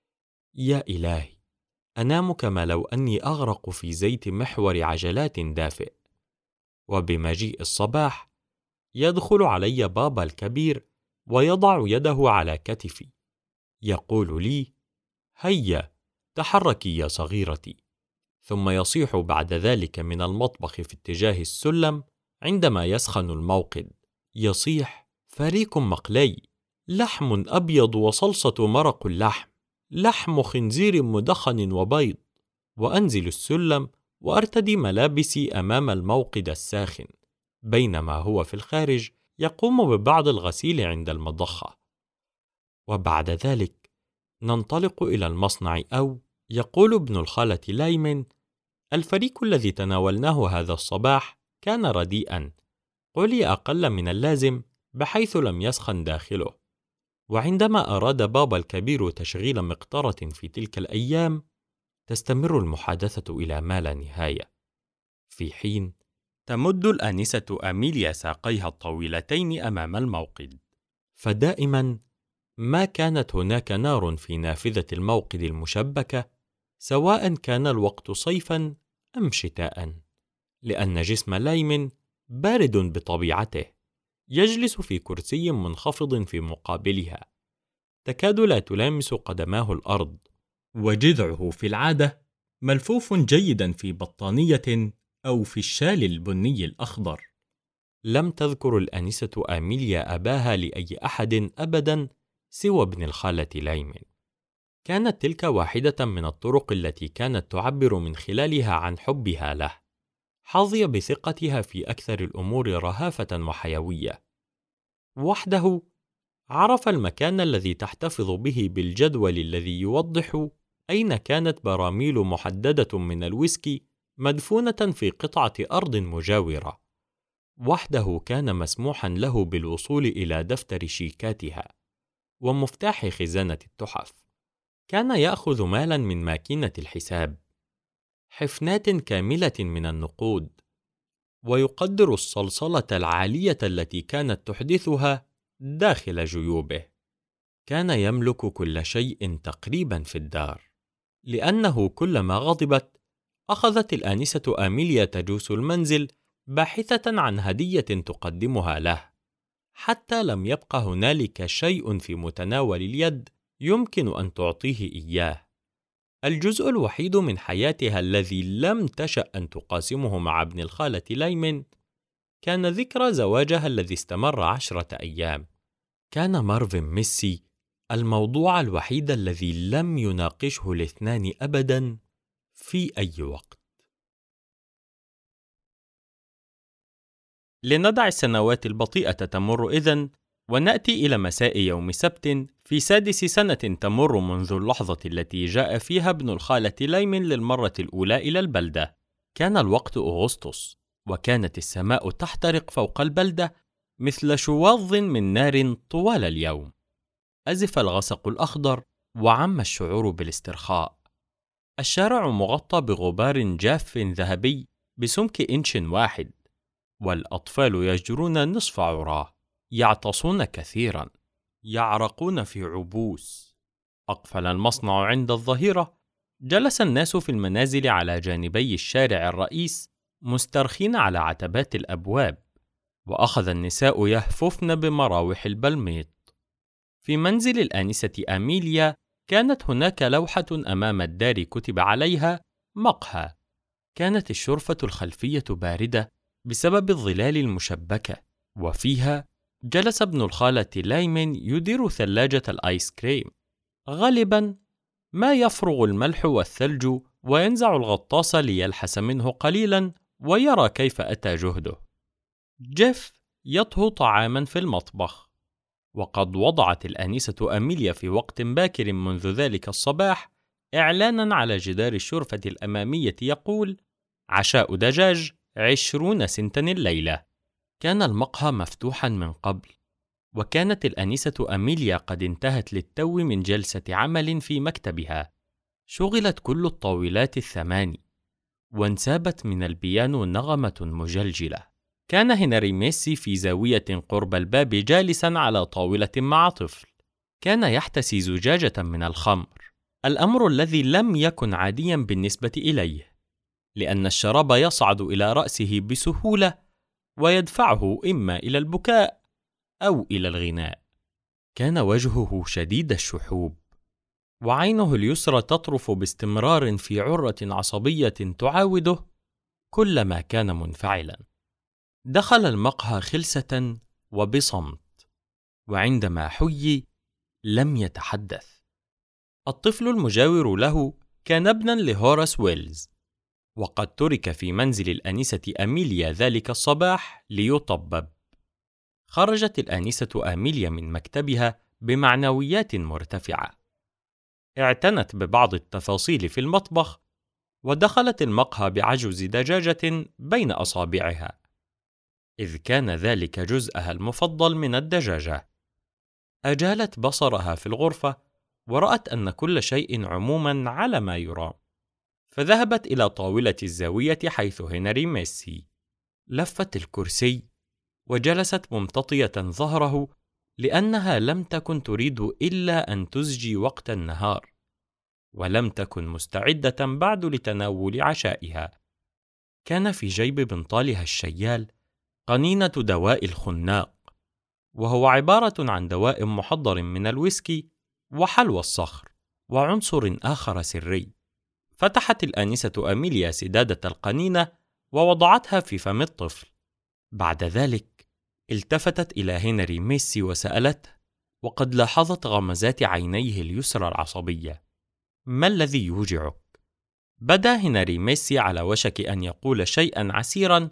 Speaker 1: يا إلهي، أنام كما لو أني أغرق في زيت محور عجلات دافئ. وبمجيء الصباح يدخل علي بابا الكبير ويضع يده على كتفي، يقول لي: هيا تحركي يا صغيرتي. ثم يصيح بعد ذلك من المطبخ في اتجاه السلم عندما يسخن الموقد، يصيح: فريك مقلي، لحم أبيض وصلصة مرق اللحم، لحم خنزير مدخن وبيض. وأنزل السلم وأرتدي ملابسي أمام الموقد الساخن، بينما هو في الخارج يقوم ببعض الغسيل عند المضخة. وبعد ذلك ننطلق إلى المصنع، أو يقول ابن الخالة لايمن: الفريك الذي تناولناه هذا الصباح كان رديئا، قولي أقل من اللازم، بحيث لم يسخن داخله. وعندما أراد بابا الكبير تشغيل مقطرة في تلك الأيام، تستمر المحادثة إلى ما لا نهاية، في حين تمد الآنسة أميليا ساقيها الطويلتين أمام الموقد. فدائما ما كانت هناك نار في نافذة الموقد المشبكة، سواء كان الوقت صيفا أم شتاء، لأن جسم لايمن بارد بطبيعته. يجلس في كرسي منخفض في مقابلها، تكاد لا تلامس قدماه الأرض، وجذعه في العادة ملفوف جيدا في بطانية أو في الشال البني الأخضر. لم تذكر الآنسة أميليا أباها لأي أحد أبدا سوى ابن الخالة لايمن. كانت تلك واحدة من الطرق التي كانت تعبر من خلالها عن حبها له. حظي بثقتها في أكثر الأمور رهافة وحيوية. وحده عرف المكان الذي تحتفظ به بالجدول الذي يوضح أين كانت براميل محددة من الويسكي مدفونة في قطعة أرض مجاورة. وحده كان مسموحا له بالوصول إلى دفتر شيكاتها ومفتاح خزانة التحف. كان يأخذ مالا من ماكينة الحساب، حفنات كاملة من النقود، ويقدر الصلصلة العالية التي كانت تحدثها داخل جيوبه. كان يملك كل شيء تقريبا في الدار، لأنه كلما غضبت أخذت الآنسة آميليا تجوس المنزل باحثة عن هدية تقدمها له، حتى لم يبق هنالك شيء في متناول اليد يمكن أن تعطيه إياه. الجزء الوحيد من حياتها الذي لم تشأ أن تقاسمه مع ابن الخالة ليمن كان ذكرى زواجها الذي استمر 10 أيام. كان مارفن ميسي الموضوع الوحيد الذي لم يناقشه الاثنان أبداً في أي وقت. لندع السنوات البطيئة تمر إذن، ونأتي إلى مساء يوم سبت في 6 سنة تمر منذ اللحظة التي جاء فيها ابن الخالة ليمن للمرة الأولى إلى البلدة. كان الوقت أغسطس، وكانت السماء تحترق فوق البلدة مثل شواظ من نار طوال اليوم. أزف الغسق الأخضر وعم الشعور بالاسترخاء. الشارع مغطى بغبار جاف ذهبي بسمك إنش واحد، والأطفال يجرون نصف عراه، يعطسون كثيرا، يعرقون في عبوس. أقفل المصنع عند الظهيرة. جلس الناس في المنازل على جانبي الشارع الرئيس مسترخين على عتبات الأبواب، وأخذ النساء يهففن بمراوح البلميط. في منزل الآنسة آميليا كانت هناك لوحة أمام الدار كتب عليها مقهى. كانت الشرفة الخلفية باردة بسبب الظلال المشبكة، وفيها جلس ابن الخالة ليمن يدير ثلاجة الآيس كريم. غالبا ما يفرغ الملح والثلج وينزع الغطاس ليلحس منه قليلا ويرى كيف أتى جهده. جيف يطهو طعاما في المطبخ، وقد وضعت الآنسة آميليا في وقت باكر منذ ذلك الصباح إعلانا على جدار الشرفة الأمامية يقول: عشاء دجاج 20 سنتا الليلة. كان المقهى مفتوحا من قبل، وكانت الآنسة آميليا قد انتهت للتو من جلسة عمل في مكتبها. شغلت كل الطاولات 8، وانسابت من البيانو نغمة مجلجلة. كان هنري ميسي في زاوية قرب الباب جالسا على طاولة مع طفل. كان يحتسي زجاجة من الخمر، الأمر الذي لم يكن عاديا بالنسبة إليه، لأن الشراب يصعد إلى رأسه بسهولة ويدفعه إما إلى البكاء أو إلى الغناء. كان وجهه شديد الشحوب، وعينه اليسرى تطرف باستمرار في عرة عصبية تعاوده كلما كان منفعلا. دخل المقهى خلسة وبصمت، وعندما حيي لم يتحدث. الطفل المجاور له كان ابنا لهوراس ويلز، وقد ترك في منزل الآنسة آميليا ذلك الصباح ليطبب. خرجت الآنسة آميليا من مكتبها بمعنويات مرتفعة. اعتنت ببعض التفاصيل في المطبخ، ودخلت المقهى بعجز دجاجة بين أصابعها، إذ كان ذلك جزءها المفضل من الدجاجة. أجالت بصرها في الغرفة ورأت أن كل شيء عموما على ما يرام، فذهبت إلى طاولة الزاوية حيث هنري ميسي. لفت الكرسي وجلست ممتطية ظهره، لأنها لم تكن تريد إلا أن تزجي وقت النهار، ولم تكن مستعدة بعد لتناول عشائها. كان في جيب بنطالها الشيال قنينة دواء الخناق، وهو عبارة عن دواء محضر من الويسكي وحلوى الصخر وعنصر آخر سري. فتحت الآنسة آميليا سدادة القنينة ووضعتها في فم الطفل. بعد ذلك التفتت إلى هنري ميسي وسألته، وقد لاحظت غمزات عينيه اليسرى العصبية: ما الذي يوجعك؟ بدا هنري ميسي على وشك أن يقول شيئا عسيرا،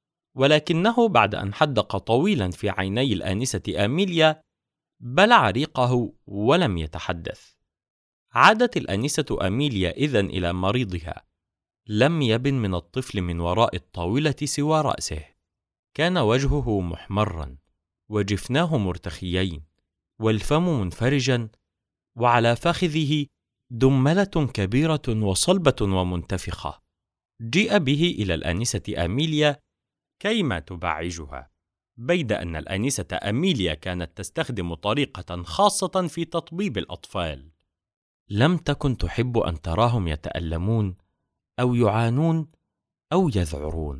Speaker 1: ولكنه بعد أن حدق طويلا في عيني الآنسة آميليا بلع ريقه ولم يتحدث. عادت الآنسة آميليا إذن إلى مريضها. لم يبن من الطفل من وراء الطاولة سوى رأسه. كان وجهه محمرا، وجفناه مرتخيين، والفم منفرجا، وعلى فخذه دملة كبيرة وصلبة ومنتفخة. جيء به إلى الآنسة أميليا كيما تبعجها، بيد أن الآنسة أميليا كانت تستخدم طريقة خاصة في تطبيب الأطفال. لم تكن تحب أن تراهم يتألمون أو يعانون أو يذعرون،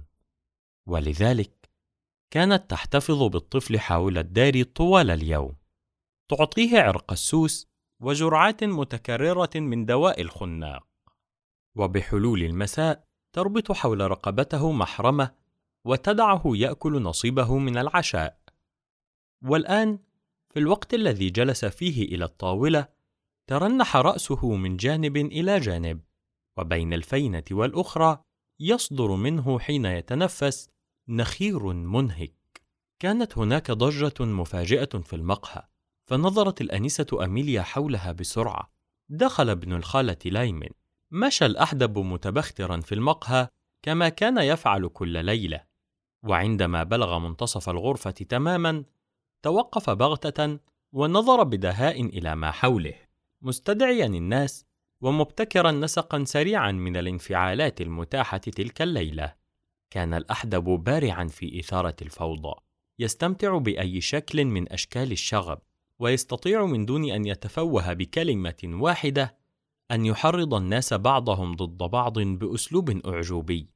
Speaker 1: ولذلك كانت تحتفظ بالطفل حول الدار طوال اليوم، تعطيه عرق السوس وجرعات متكررة من دواء الخناق، وبحلول المساء تربط حول رقبته محرمة وتدعه يأكل نصيبه من العشاء. والآن في الوقت الذي جلس فيه إلى الطاولة ترنح رأسه من جانب إلى جانب، وبين الفينة والأخرى يصدر منه حين يتنفس نخير منهك. كانت هناك ضجة مفاجئة في المقهى، فنظرت الأنسة أميليا حولها بسرعة. دخل ابن الخالة لايمن. مشى الأحدب متبخترا في المقهى كما كان يفعل كل ليلة، وعندما بلغ منتصف الغرفة تماما توقف بغتة ونظر بدهاء إلى ما حوله، مستدعيا الناس ومبتكرا نسقا سريعا من الانفعالات المتاحة تلك الليلة. كان الأحدب بارعا في إثارة الفوضى، يستمتع بأي شكل من أشكال الشغب، ويستطيع من دون أن يتفوه بكلمة واحدة أن يحرض الناس بعضهم ضد بعض بأسلوب أعجوبي.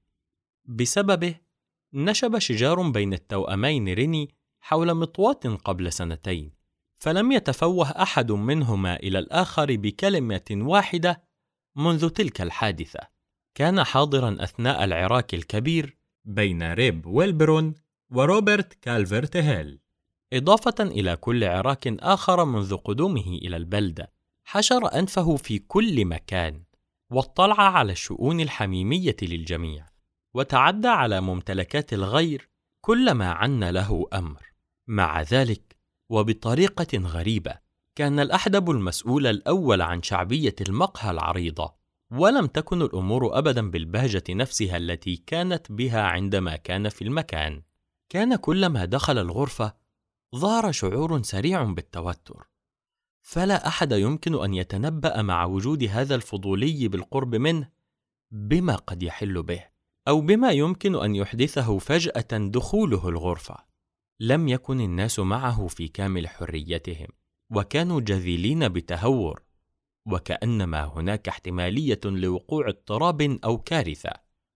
Speaker 1: بسببه نشب شجار بين التوأمين ريني حول مطواة قبل 2 سنين، فلم يتفوه أحد منهما إلى الآخر بكلمة واحدة منذ تلك الحادثة. كان حاضرا أثناء العراك الكبير بين ريب ويلبرون وروبرت كالفرت هيل، إضافة إلى كل عراك آخر منذ قدومه إلى البلدة. حشر أنفه في كل مكان، واطلع على الشؤون الحميمية للجميع، وتعدى على ممتلكات الغير كلما عن له أمر. مع ذلك وبطريقة غريبة كان الأحدب المسؤول الأول عن شعبية المقهى العريضة، ولم تكن الأمور أبدا بالبهجة نفسها التي كانت بها عندما كان في المكان. كان كلما دخل الغرفة ظهر شعور سريع بالتوتر، فلا أحد يمكن أن يتنبأ مع وجود هذا الفضولي بالقرب منه بما قد يحل به، أو بما يمكن أن يحدثه فجأة دخوله الغرفة. لم يكن الناس معه في كامل حريتهم، وكانوا جذيلين بتهور، وكأنما هناك احتمالية لوقوع اضطراب أو كارثة.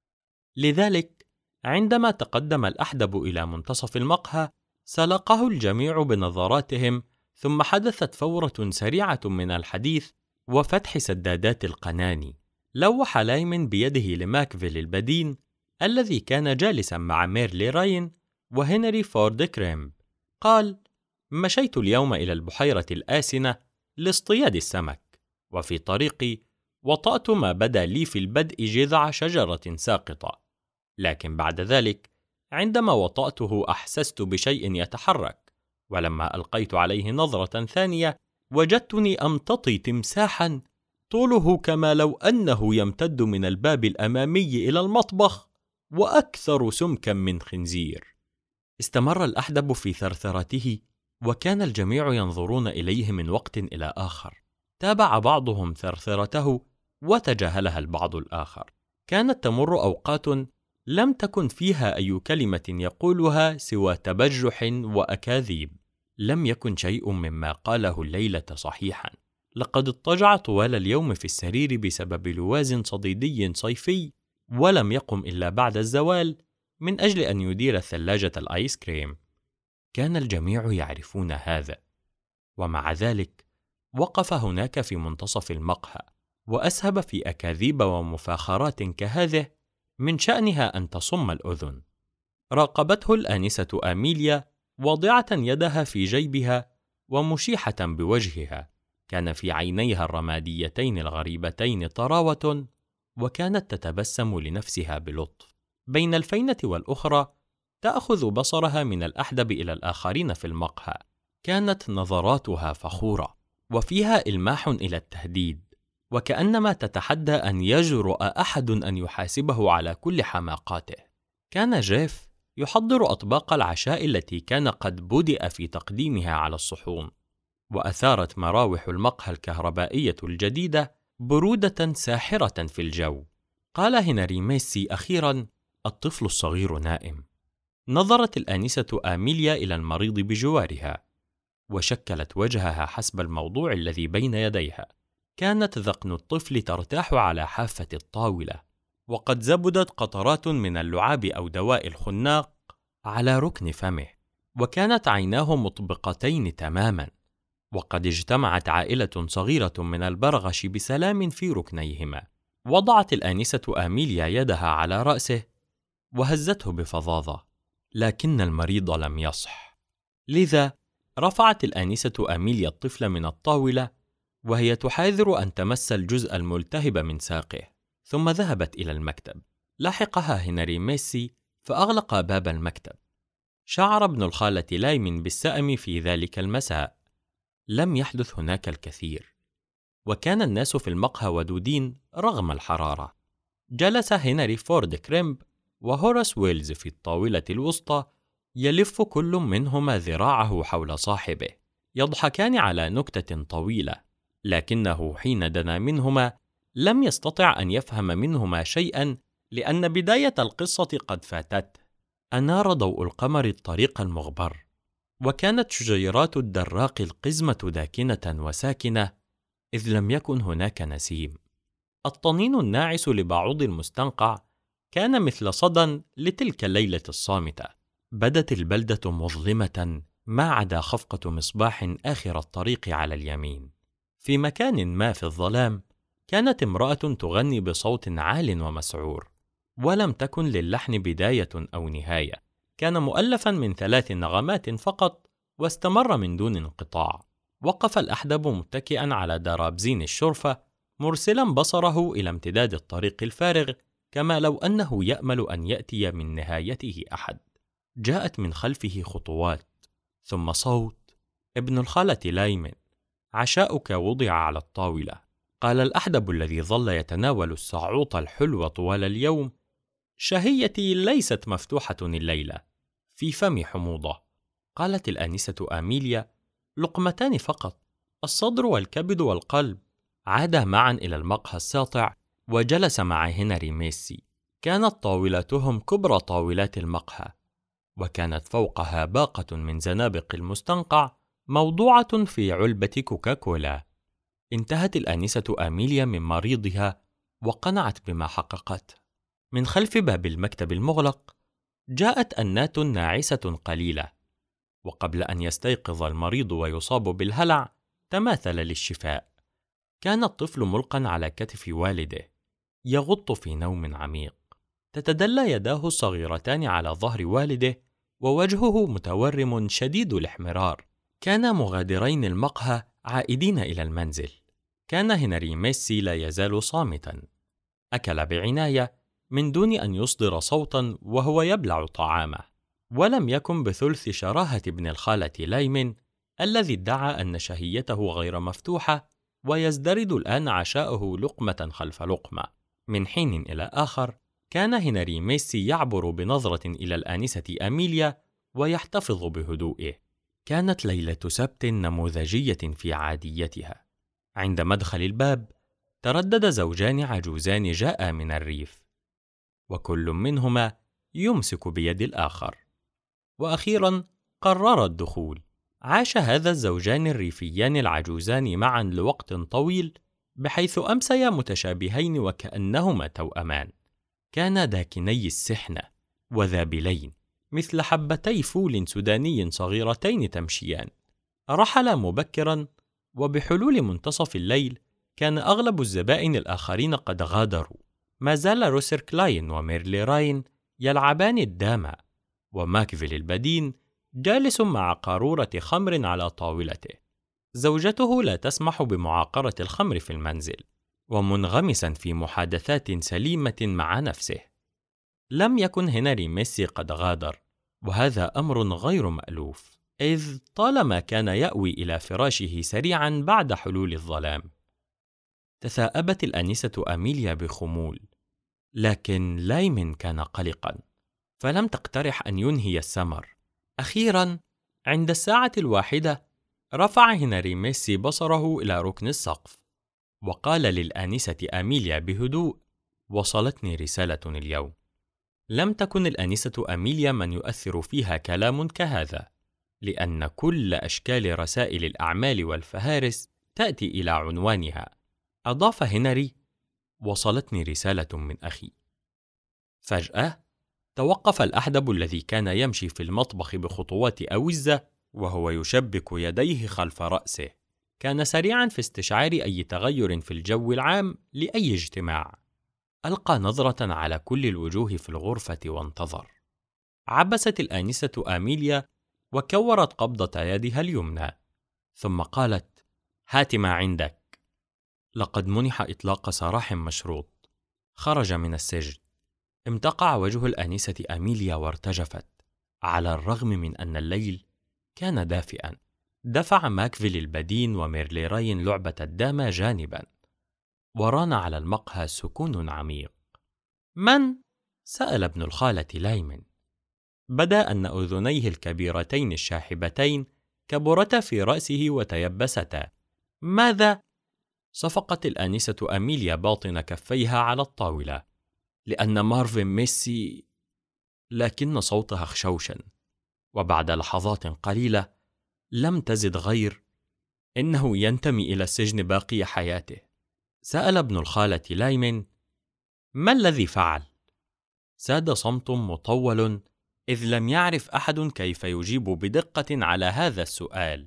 Speaker 1: لذلك عندما تقدم الأحدب إلى منتصف المقهى سلقه الجميع بنظراتهم، ثم حدثت فورة سريعة من الحديث وفتح سدادات القناني. لوح لايمن بيده لماكفيل البدين الذي كان جالسا مع ميرلي راين وهنري فورد كريمب. قال: مشيت اليوم إلى البحيرة الآسنة لاصطياد السمك، وفي طريقي وطأت ما بدا لي في البدء جذع شجرة ساقطة، لكن بعد ذلك عندما وطأته أحسست بشيء يتحرك، ولما ألقيت عليه نظرة ثانية وجدتني أمتطي تمساحا طوله كما لو أنه يمتد من الباب الأمامي إلى المطبخ، وأكثر سمكا من خنزير. استمر الأحدب في ثرثرته، وكان الجميع ينظرون إليه من وقت إلى آخر. تابع بعضهم ثرثرته وتجاهلها البعض الآخر. كانت تمر أوقات لم تكن فيها أي كلمة يقولها سوى تبجح وأكاذيب. لم يكن شيء مما قاله الليلة صحيحا. لقد اضطجع طوال اليوم في السرير بسبب لواز صديدي صيفي، ولم يقم إلا بعد الزوال من أجل أن يدير ثلاجة الآيس كريم. كان الجميع يعرفون هذا، ومع ذلك وقف هناك في منتصف المقهى وأسهب في أكاذيب ومفاخرات كهذه من شأنها أن تصم الأذن. راقبته الآنسة أميليا واضعة يدها في جيبها ومشيحة بوجهها. كان في عينيها الرماديتين الغريبتين طراوة، وكانت تتبسم لنفسها بلطف. بين الفينة والأخرى تأخذ بصرها من الأحدب إلى الآخرين في المقهى. كانت نظراتها فخورة وفيها إلماح إلى التهديد، وكأنما تتحدى أن يجرؤ أحد أن يحاسبه على كل حماقاته. كان جيف يحضر أطباق العشاء التي كان قد بدأ في تقديمها على الصحون، وأثارت مراوح المقهى الكهربائية الجديدة برودة ساحرة في الجو. قال هنري ميسي أخيراً: الطفل الصغير نائم. نظرت الآنسة آميليا إلى المريض بجوارها، وشكلت وجهها حسب الموضوع الذي بين يديها. كانت ذقن الطفل ترتاح على حافة الطاولة، وقد زبدت قطرات من اللعاب أو دواء الخناق على ركن فمه، وكانت عيناه مطبقتين تماماً، وقد اجتمعت عائلة صغيرة من البرغش بسلام في ركنيهما. وضعت الآنسة آميليا يدها على رأسه وهزته بفظاظة، لكن المريض لم يصح. لذا رفعت الآنسة آميليا الطفل من الطاولة وهي تحاذر أن تمس الجزء الملتهب من ساقه، ثم ذهبت إلى المكتب. لحقها هنري ميسي فأغلق باب المكتب. شعر ابن الخالة لايمن بالسأم في ذلك المساء. لم يحدث هناك الكثير، وكان الناس في المقهى ودودين رغم الحرارة. جلس هنري فورد كريمب وهوراس ويلز في الطاولة الوسطى، يلف كل منهما ذراعه حول صاحبه، يضحكان على نكتة طويلة، لكنه حين دنا منهما لم يستطع أن يفهم منهما شيئا، لأن بداية القصة قد فاتته. أنار ضوء القمر الطريق المغبر، وكانت شجيرات الدراق القزمة داكنة وساكنة، إذ لم يكن هناك نسيم. الطنين الناعس لبعوض المستنقع كان مثل صدى لتلك الليلة الصامتة. بدت البلدة مظلمة ما عدا خفقة مصباح آخر الطريق على اليمين. في مكان ما في الظلام كانت امرأة تغني بصوت عال ومسعور، ولم تكن للحن بداية أو نهاية. كان مؤلفا من 3 نغمات فقط، واستمر من دون انقطاع. وقف الأحدب متكئا على درابزين الشرفة، مرسلا بصره إلى امتداد الطريق الفارغ، كما لو أنه يأمل أن يأتي من نهايته أحد. جاءت من خلفه خطوات، ثم صوت: ابن الخالة لايمن، عشاؤك وضع على الطاولة. قال الأحدب الذي ظل يتناول السعوط الحلو طوال اليوم: شهيتي ليست مفتوحة الليلة، في فمي حموضة. قالت الآنسة آميليا: لقمتان فقط، الصدر والكبد والقلب. عادا معا إلى المقهى الساطع وجلس مع هنري ميسي. كانت طاولتهم كبرى طاولات المقهى، وكانت فوقها باقة من زنابق المستنقع موضوعة في علبة كوكاكولا. انتهت الآنسة آميليا من مريضها وقنعت بما حققته. من خلف باب المكتب المغلق جاءت أنات ناعسة قليلة، وقبل أن يستيقظ المريض ويصاب بالهلع تماثل للشفاء. كان الطفل ملقا على كتف والده يغط في نوم عميق. تتدلى يداه الصغيرتان على ظهر والده، ووجهه متورم شديد الاحمرار. كانا مغادرين المقهى عائدين إلى المنزل. كان هنري ميسي لا يزال صامتا. أكل بعناية من دون أن يصدر صوتا وهو يبلع طعامه، ولم يكن بثلث شراهة ابن الخالة لايمن الذي ادعى أن شهيته غير مفتوحة ويزدرد الآن عشاؤه لقمة خلف لقمة. من حين إلى آخر كان هنري ميسي يعبر بنظرة إلى الآنسة آميليا ويحتفظ بهدوئه. كانت ليلة سبت نموذجية في عاديتها. عند مدخل الباب تردد زوجان عجوزان جاء من الريف، وكل منهما يمسك بيد الآخر. وأخيرا قرر الدخول. عاش هذا الزوجان الريفيان العجوزان معا لوقت طويل، بحيث أمسيا متشابهين وكأنهما توأمان. كانا داكني السحنة وذابلين مثل حبتي فول سوداني صغيرتين تمشيان. رحلا مبكرا، وبحلول منتصف الليل كان أغلب الزبائن الآخرين قد غادروا. ما زال روسر كلاين وميرلي راين يلعبان الداما، وماكفيل البدين جالس مع قارورة خمر على طاولته. زوجته لا تسمح بمعاقرة الخمر في المنزل، ومنغمسا في محادثات سليمة مع نفسه. لم يكن هنري ميسي قد غادر، وهذا أمر غير مألوف، إذ طالما كان يأوي إلى فراشه سريعا بعد حلول الظلام. تثاءبت الآنسة آميليا بخمول، لكن لايمن كان قلقا، فلم تقترح أن ينهي السمر. أخيرا عند 1:00 رفع هنري ميسي بصره إلى ركن السقف، وقال للآنسة أميليا بهدوء: وصلتني رسالة اليوم. لم تكن الآنسة أميليا من يؤثر فيها كلام كهذا، لأن كل أشكال رسائل الأعمال والفهارس تأتي إلى عنوانها. أضاف هنري: وصلتني رسالة من أخي. فجأة توقف الأحدب الذي كان يمشي في المطبخ بخطوات أوزة وهو يشبك يديه خلف رأسه. كان سريعا في استشعار أي تغير في الجو العام لأي اجتماع. ألقى نظرة على كل الوجوه في الغرفة وانتظر. عبست الآنسة أميليا وكورت قبضة يدها اليمنى، ثم قالت: هات ما عندك. لقد منح إطلاق سراح مشروط. خرج من السجن. امتقع وجه الآنسة أميليا وارتجفت، على الرغم من أن الليل كان دافئا. دفع ماكفيل البدين وميرلي راين لعبة الدامة جانبا، وران على المقهى سكون عميق. من؟ سأل ابن الخالة لايمن. بدا أن أذنيه الكبيرتين الشاحبتين كبرتا في رأسه وتيبستا. ماذا؟ صفقت الآنسة أميليا باطن كفيها على الطاولة. لأن مارفن ميسي. لكن صوتها خشوشا، وبعد لحظات قليلة لم تزد غير: إنه ينتمي إلى السجن باقي حياته. سأل ابن الخالة لايمن: ما الذي فعل؟ ساد صمت مطول، إذ لم يعرف أحد كيف يجيب بدقة على هذا السؤال.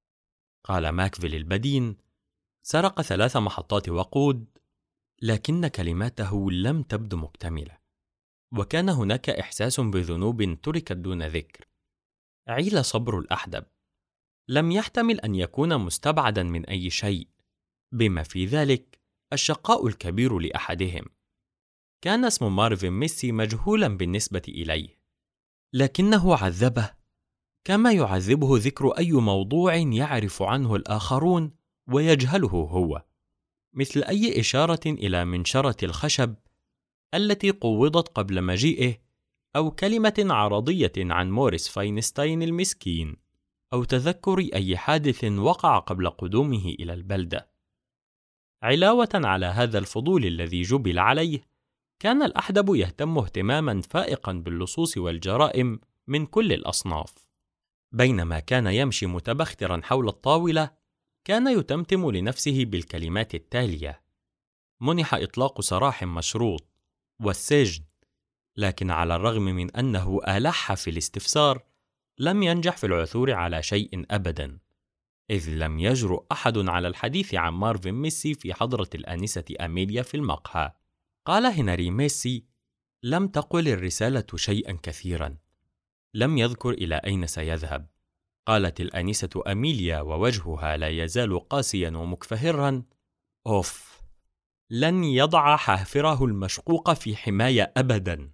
Speaker 1: قال ماكفيل البدين: سرق 3 محطات وقود، لكن كلماته لم تبدو مكتملة، وكان هناك إحساس بذنوب تركت دون ذكر. عيل صبر الأحدب. لم يحتمل أن يكون مستبعدا من أي شيء، بما في ذلك الشقاء الكبير لأحدهم. كان اسم مارفن ميسي مجهولا بالنسبة إليه، لكنه عذبه كما يعذبه ذكر أي موضوع يعرف عنه الآخرون ويجهله هو، مثل أي إشارة إلى منشرة الخشب التي قوضت قبل مجيئه، أو كلمة عرضية عن موريس فاينستاين المسكين، أو تذكر أي حادث وقع قبل قدومه إلى البلدة. علاوة على هذا الفضول الذي جبل عليه، كان الأحدب يهتم اهتماما فائقا باللصوص والجرائم من كل الأصناف. بينما كان يمشي متبخترا حول الطاولة، كان يتمتم لنفسه بالكلمات التالية: منح إطلاق سراح مشروط، والسجن. لكن على الرغم من أنه ألح في الاستفسار، لم ينجح في العثور على شيء أبدا، إذ لم يجرؤ أحد على الحديث عن مارفن ميسي في حضرة الآنسة أميليا في المقهى. قال هنري ميسي: لم تقل الرسالة شيئا كثيرا. لم يذكر إلى أين سيذهب. قالت الآنسة أميليا ووجهها لا يزال قاسيا ومكفهرا: أوف، لن يضع حافره المشقوق في حماية أبدا.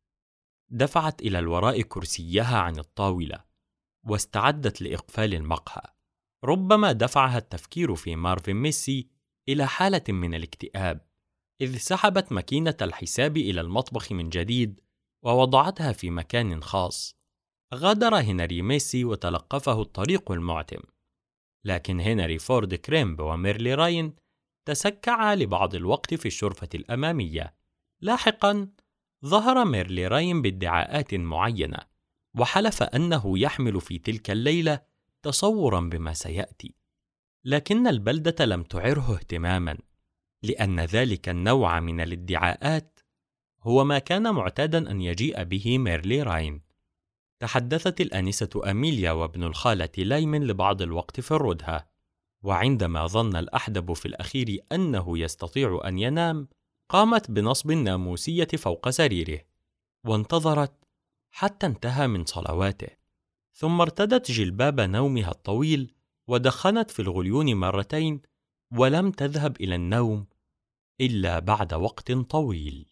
Speaker 1: دفعت إلى الوراء كرسيها عن الطاولة، واستعدت لإقفال المقهى. ربما دفعها التفكير في مارفن ميسي إلى حالة من الاكتئاب، إذ سحبت ماكينة الحساب إلى المطبخ من جديد ووضعتها في مكان خاص. غادر هنري ميسي وتلقفه الطريق المعتم، لكن هنري فورد كريمب وميرلي راين تسكعا لبعض الوقت في الشرفة الأمامية. لاحقا ظهر ميرلي راين بادعاءات معينة، وحلف أنه يحمل في تلك الليلة تصورا بما سيأتي، لكن البلدة لم تعره اهتماما، لأن ذلك النوع من الادعاءات هو ما كان معتادا أن يجيء به ميرلي راين. تحدثت الآنسة أميليا وابن الخالة لايمن لبعض الوقت في الردهة، وعندما ظن الأحدب في الأخير أنه يستطيع أن ينام، قامت بنصب الناموسية فوق سريره، وانتظرت حتى انتهى من صلواته، ثم ارتدت جلباب نومها الطويل ودخنت في الغليون مرتين، ولم تذهب إلى النوم إلا بعد وقت طويل.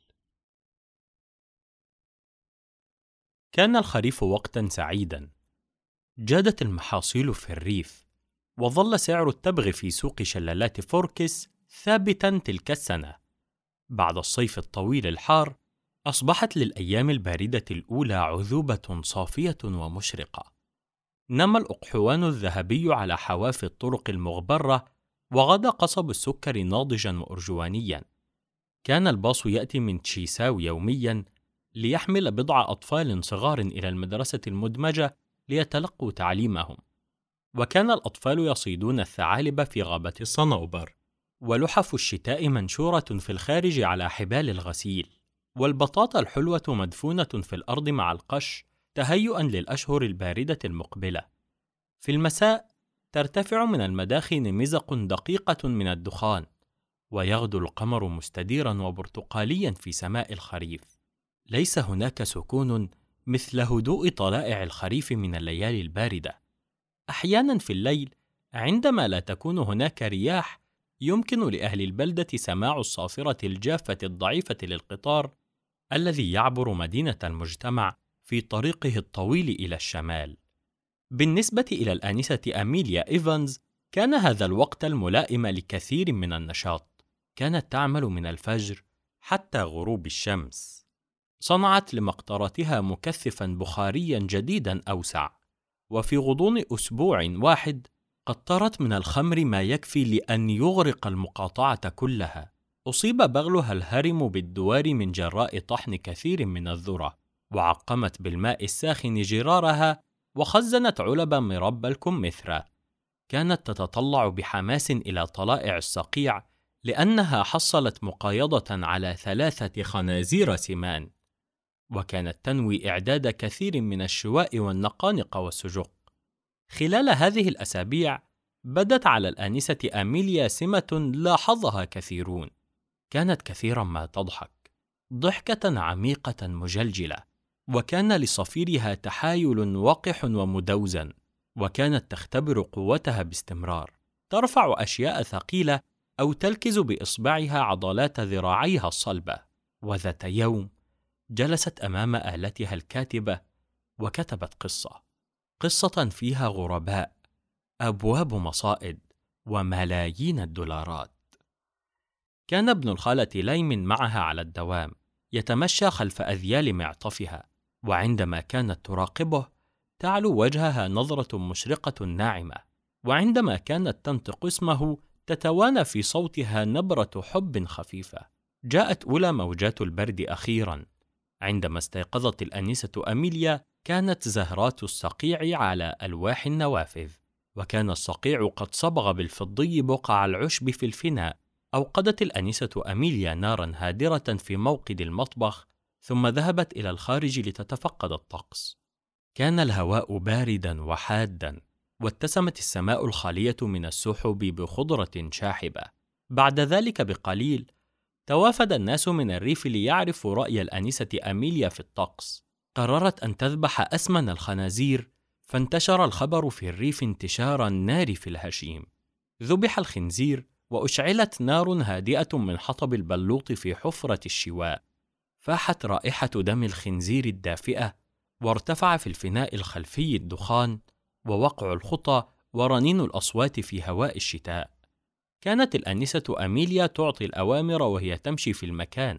Speaker 1: كان الخريف وقتا سعيدا. جادت المحاصيل في الريف، وظل سعر التبغ في سوق شلالات فوركس ثابتا تلك السنة. بعد الصيف الطويل الحار، أصبحت للأيام الباردة الأولى عذوبة صافية ومشرقة. نما الأقحوان الذهبي على حواف الطرق المغبرة، وغدا قصب السكر ناضجا وأرجوانيا. كان الباص يأتي من تشيساو يوميا ليحمل بضع أطفال صغار إلى المدرسة المدمجة ليتلقوا تعليمهم. وكان الأطفال يصيدون الثعالب في غابة الصنوبر، ولحف الشتاء منشورة في الخارج على حبال الغسيل، والبطاطا الحلوة مدفونة في الأرض مع القش تهيئا للأشهر الباردة المقبلة. في المساء ترتفع من المداخن مزق دقيقة من الدخان، ويغدو القمر مستديرا وبرتقاليا في سماء الخريف. ليس هناك سكون مثل هدوء طلائع الخريف من الليالي الباردة. أحيانا في الليل عندما لا تكون هناك رياح يمكن لأهل البلدة سماع الصافرة الجافة الضعيفة للقطار الذي يعبر مدينة المجتمع في طريقه الطويل إلى الشمال. بالنسبة إلى الآنسة أميليا إيفانز، كان هذا الوقت الملائم لكثير من النشاط. كانت تعمل من الفجر حتى غروب الشمس. صنعت لمقطرتها مكثفا بخاريا جديدا أوسع، وفي غضون أسبوع واحد قطرت من الخمر ما يكفي لأن يغرق المقاطعة كلها. أصيب بغلها الهرم بالدوار من جراء طحن كثير من الذرة، وعقمت بالماء الساخن جرارها، وخزنت علب مربى الكمثرى. كانت تتطلع بحماس إلى طلائع الصقيع لأنها حصلت مقايضة على 3 خنازير سمان، وكانت تنوي إعداد كثير من الشواء والنقانق والسجق. خلال هذه الأسابيع بدت على الآنسة أميليا سمة لاحظها كثيرون. كانت كثيرا ما تضحك ضحكة عميقة مجلجلة، وكان لصفيرها تحايل وقح ومدوزن، وكانت تختبر قوتها باستمرار. ترفع أشياء ثقيلة أو تلكز بإصبعها عضلات ذراعيها الصلبة. وذات يوم جلست أمام آلتها الكاتبة وكتبت قصة فيها غرباء، أبواب مصائد، وملايين الدولارات. كان ابن الخالة لايمن معها على الدوام، يتمشى خلف أذيال معطفها، وعندما كانت تراقبه تعلو وجهها نظرة مشرقة ناعمة، وعندما كانت تنطق اسمه تتوانى في صوتها نبرة حب خفيفة. جاءت أولى موجات البرد أخيرا. عندما استيقظت الآنسة أميليا كانت زهرات الصقيع على ألواح النوافذ، وكان الصقيع قد صبغ بالفضي بقع العشب في الفناء. أوقدت الآنسة أميليا نارا هادرة في موقد المطبخ، ثم ذهبت إلى الخارج لتتفقد الطقس. كان الهواء باردا وحادا، واتسمت السماء الخالية من السحب بخضرة شاحبة. بعد ذلك بقليل توافد الناس من الريف ليعرفوا رأي الآنسة أميليا في الطقس. قررت أن تذبح أسمن الخنازير، فانتشر الخبر في الريف انتشار النار في الهشيم. ذبح الخنزير، وأشعلت نار هادئة من حطب البلوط في حفرة الشواء. فاحت رائحة دم الخنزير الدافئة، وارتفع في الفناء الخلفي الدخان ووقع الخطى ورنين الأصوات في هواء الشتاء. كانت الآنسة أميليا تعطي الأوامر وهي تمشي في المكان،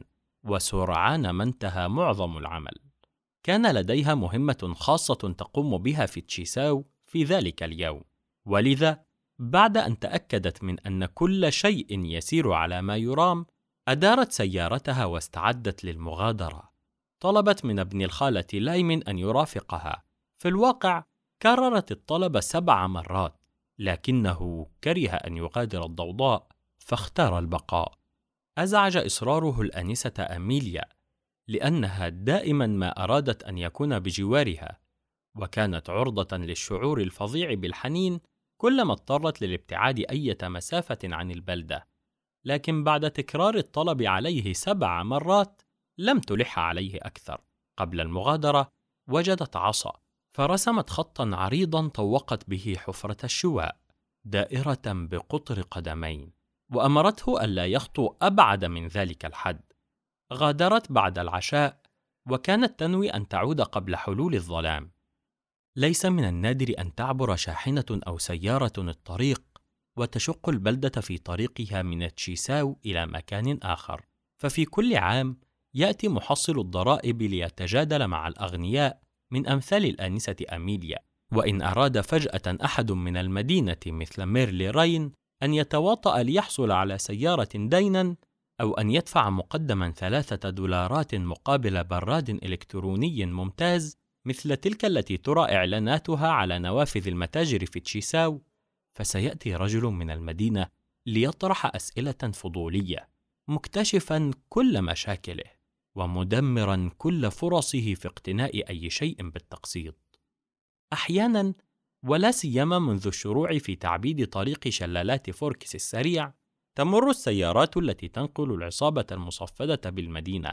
Speaker 1: وسرعان ما انتهى معظم العمل. كان لديها مهمة خاصة تقوم بها في تشيساو في ذلك اليوم، ولذا بعد أن تأكدت من أن كل شيء يسير على ما يرام، أدارت سيارتها واستعدت للمغادرة. طلبت من ابن الخالة لايمن أن يرافقها. في الواقع كررت الطلب 7 مرات، لكنه كره أن يغادر الضوضاء فاختار البقاء. أزعج إصراره الآنسة أميليا، لأنها دائما ما أرادت أن يكون بجوارها، وكانت عرضة للشعور الفظيع بالحنين كلما اضطرت للابتعاد أية مسافة عن البلدة. لكن بعد تكرار الطلب عليه 7 مرات لم تلح عليه أكثر. قبل المغادرة وجدت عصا، فرسمت خطا عريضا طوقت به حفرة الشواء، دائرة بقطر قدمين، وأمرته ألا يخطو أبعد من ذلك الحد. غادرت بعد العشاء، وكانت تنوي أن تعود قبل حلول الظلام. ليس من النادر أن تعبر شاحنة أو سيارة الطريق وتشق البلدة في طريقها من تشيساو إلى مكان آخر، ففي كل عام يأتي محصل الضرائب ليتجادل مع الأغنياء من أمثال الآنسة أميليا. وإن أراد فجأة أحد من المدينة مثل ميرلي راين أن يتواطأ ليحصل على سيارة ديناً، أو أن يدفع مقدماً $3 مقابل براد إلكتروني ممتاز مثل تلك التي ترى إعلاناتها على نوافذ المتاجر في تشيساو، فسيأتي رجل من المدينة ليطرح أسئلة فضولية، مكتشفاً كل مشاكله ومدمراً كل فرصه في اقتناء أي شيء بالتقسيط. أحياناً، ولا سيما منذ الشروع في تعبيد طريق شلالات فوركس السريع، تمر السيارات التي تنقل العصابة المصفدة بالمدينة،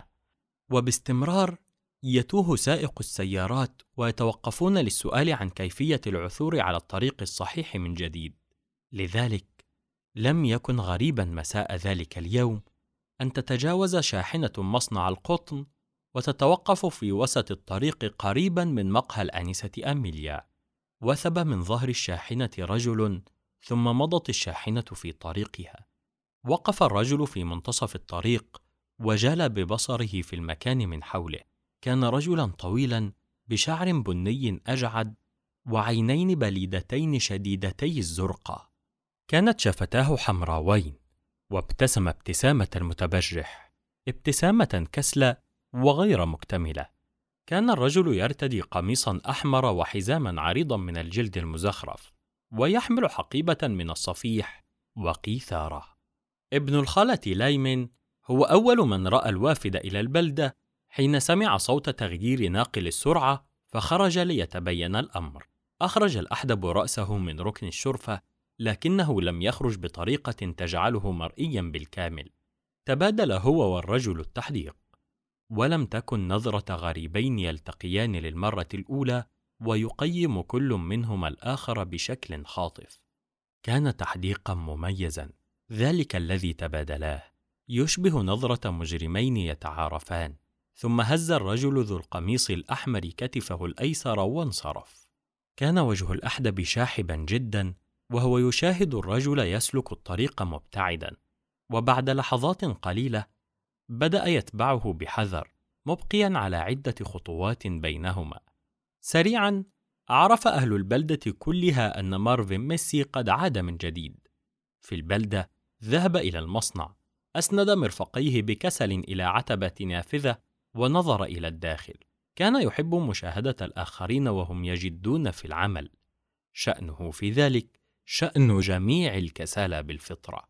Speaker 1: وباستمرار يتوه سائق السيارات ويتوقفون للسؤال عن كيفية العثور على الطريق الصحيح من جديد. لذلك لم يكن غريباً مساء ذلك اليوم أن تتجاوز شاحنة مصنع القطن وتتوقف في وسط الطريق قريباً من مقهى الآنسة أميليا. وثب من ظهر الشاحنة رجل، ثم مضت الشاحنة في طريقها. وقف الرجل في منتصف الطريق وجال ببصره في المكان من حوله. كان رجلاً طويلاً بشعر بني أجعد وعينين بليدتين شديدتي الزرقة. كانت شفتاه حمراوين، وابتسم ابتسامة المتبجح، ابتسامة كسلة وغير مكتملة. كان الرجل يرتدي قميصاً أحمر وحزاماً عريضاً من الجلد المزخرف، ويحمل حقيبة من الصفيح وقيثارة. ابن الخالة لايمن هو أول من رأى الوافد إلى البلدة حين سمع صوت تغيير ناقل السرعة، فخرج ليتبين الأمر. أخرج الأحدب رأسه من ركن الشرفة، لكنه لم يخرج بطريقة تجعله مرئياً بالكامل. تبادل هو والرجل التحديق، ولم تكن نظرة غريبين يلتقيان للمرة الأولى ويقيم كل منهما الآخر بشكل خاطف. كان تحديقاً مميزاً ذلك الذي تبادلاه، يشبه نظرة مجرمين يتعارفان. ثم هز الرجل ذو القميص الأحمر كتفه الأيسر وانصرف. كان وجه الأحدب شاحباً جداً وهو يشاهد الرجل يسلك الطريق مبتعداً، وبعد لحظات قليلة بدأ يتبعه بحذر، مبقياً على عدة خطوات بينهما. سريعاً عرف أهل البلدة كلها أن مارفين ميسي قد عاد من جديد. في البلدة ذهب إلى المصنع، أسند مرفقيه بكسل إلى عتبة نافذة ونظر إلى الداخل. كان يحب مشاهدة الآخرين وهم يجدون في العمل، شأنه في ذلك شأن جميع الكسالى بالفطرة.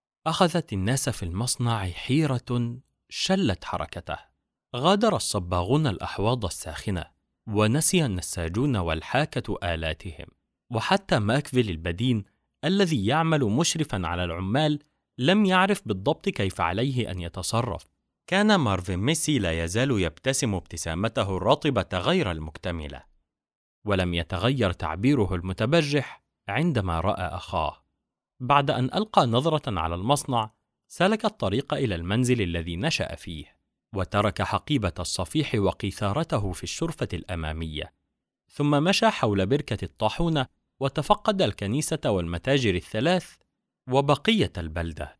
Speaker 1: أخذت الناس في المصنع حيرة شلت حركته. غادر الصباغون الأحواض الساخنة، ونسي النساجون والحاكة آلاتهم، وحتى ماكفيل البدين الذي يعمل مشرفاً على العمال لم يعرف بالضبط كيف عليه أن يتصرف. كان مارفين ميسي لا يزال يبتسم ابتسامته الرطبة غير المكتملة، ولم يتغير تعبيره المتبجح عندما رأى أخاه. بعد أن ألقى نظرة على المصنع، سلك الطريق إلى المنزل الذي نشأ فيه، وترك حقيبة الصفيح وقيثارته في الشرفة الأمامية، ثم مشى حول بركة الطاحونة وتفقد الكنيسة والمتاجر الثلاث وبقية البلدة.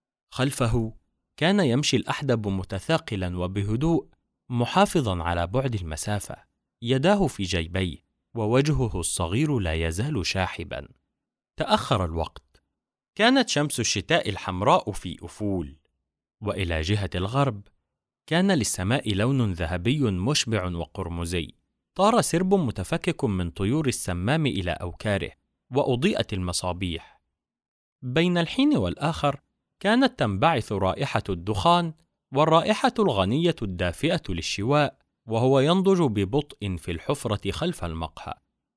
Speaker 1: خلفه كان يمشي الأحدب متثاقلاً وبهدوء، محافظاً على بعد المسافة، يداه في جيبيه، ووجهه الصغير لا يزال شاحباً. تأخر الوقت. كانت شمس الشتاء الحمراء في أفول، وإلى جهة الغرب كان للسماء لون ذهبي مشبع وقرمزي. طار سرب متفكك من طيور السمام إلى أوكاره، وأضيئت المصابيح. بين الحين والآخر كانت تنبعث رائحة الدخان، والرائحة الغنية الدافئة للشواء، وهو ينضج ببطء في الحفرة خلف المقهى.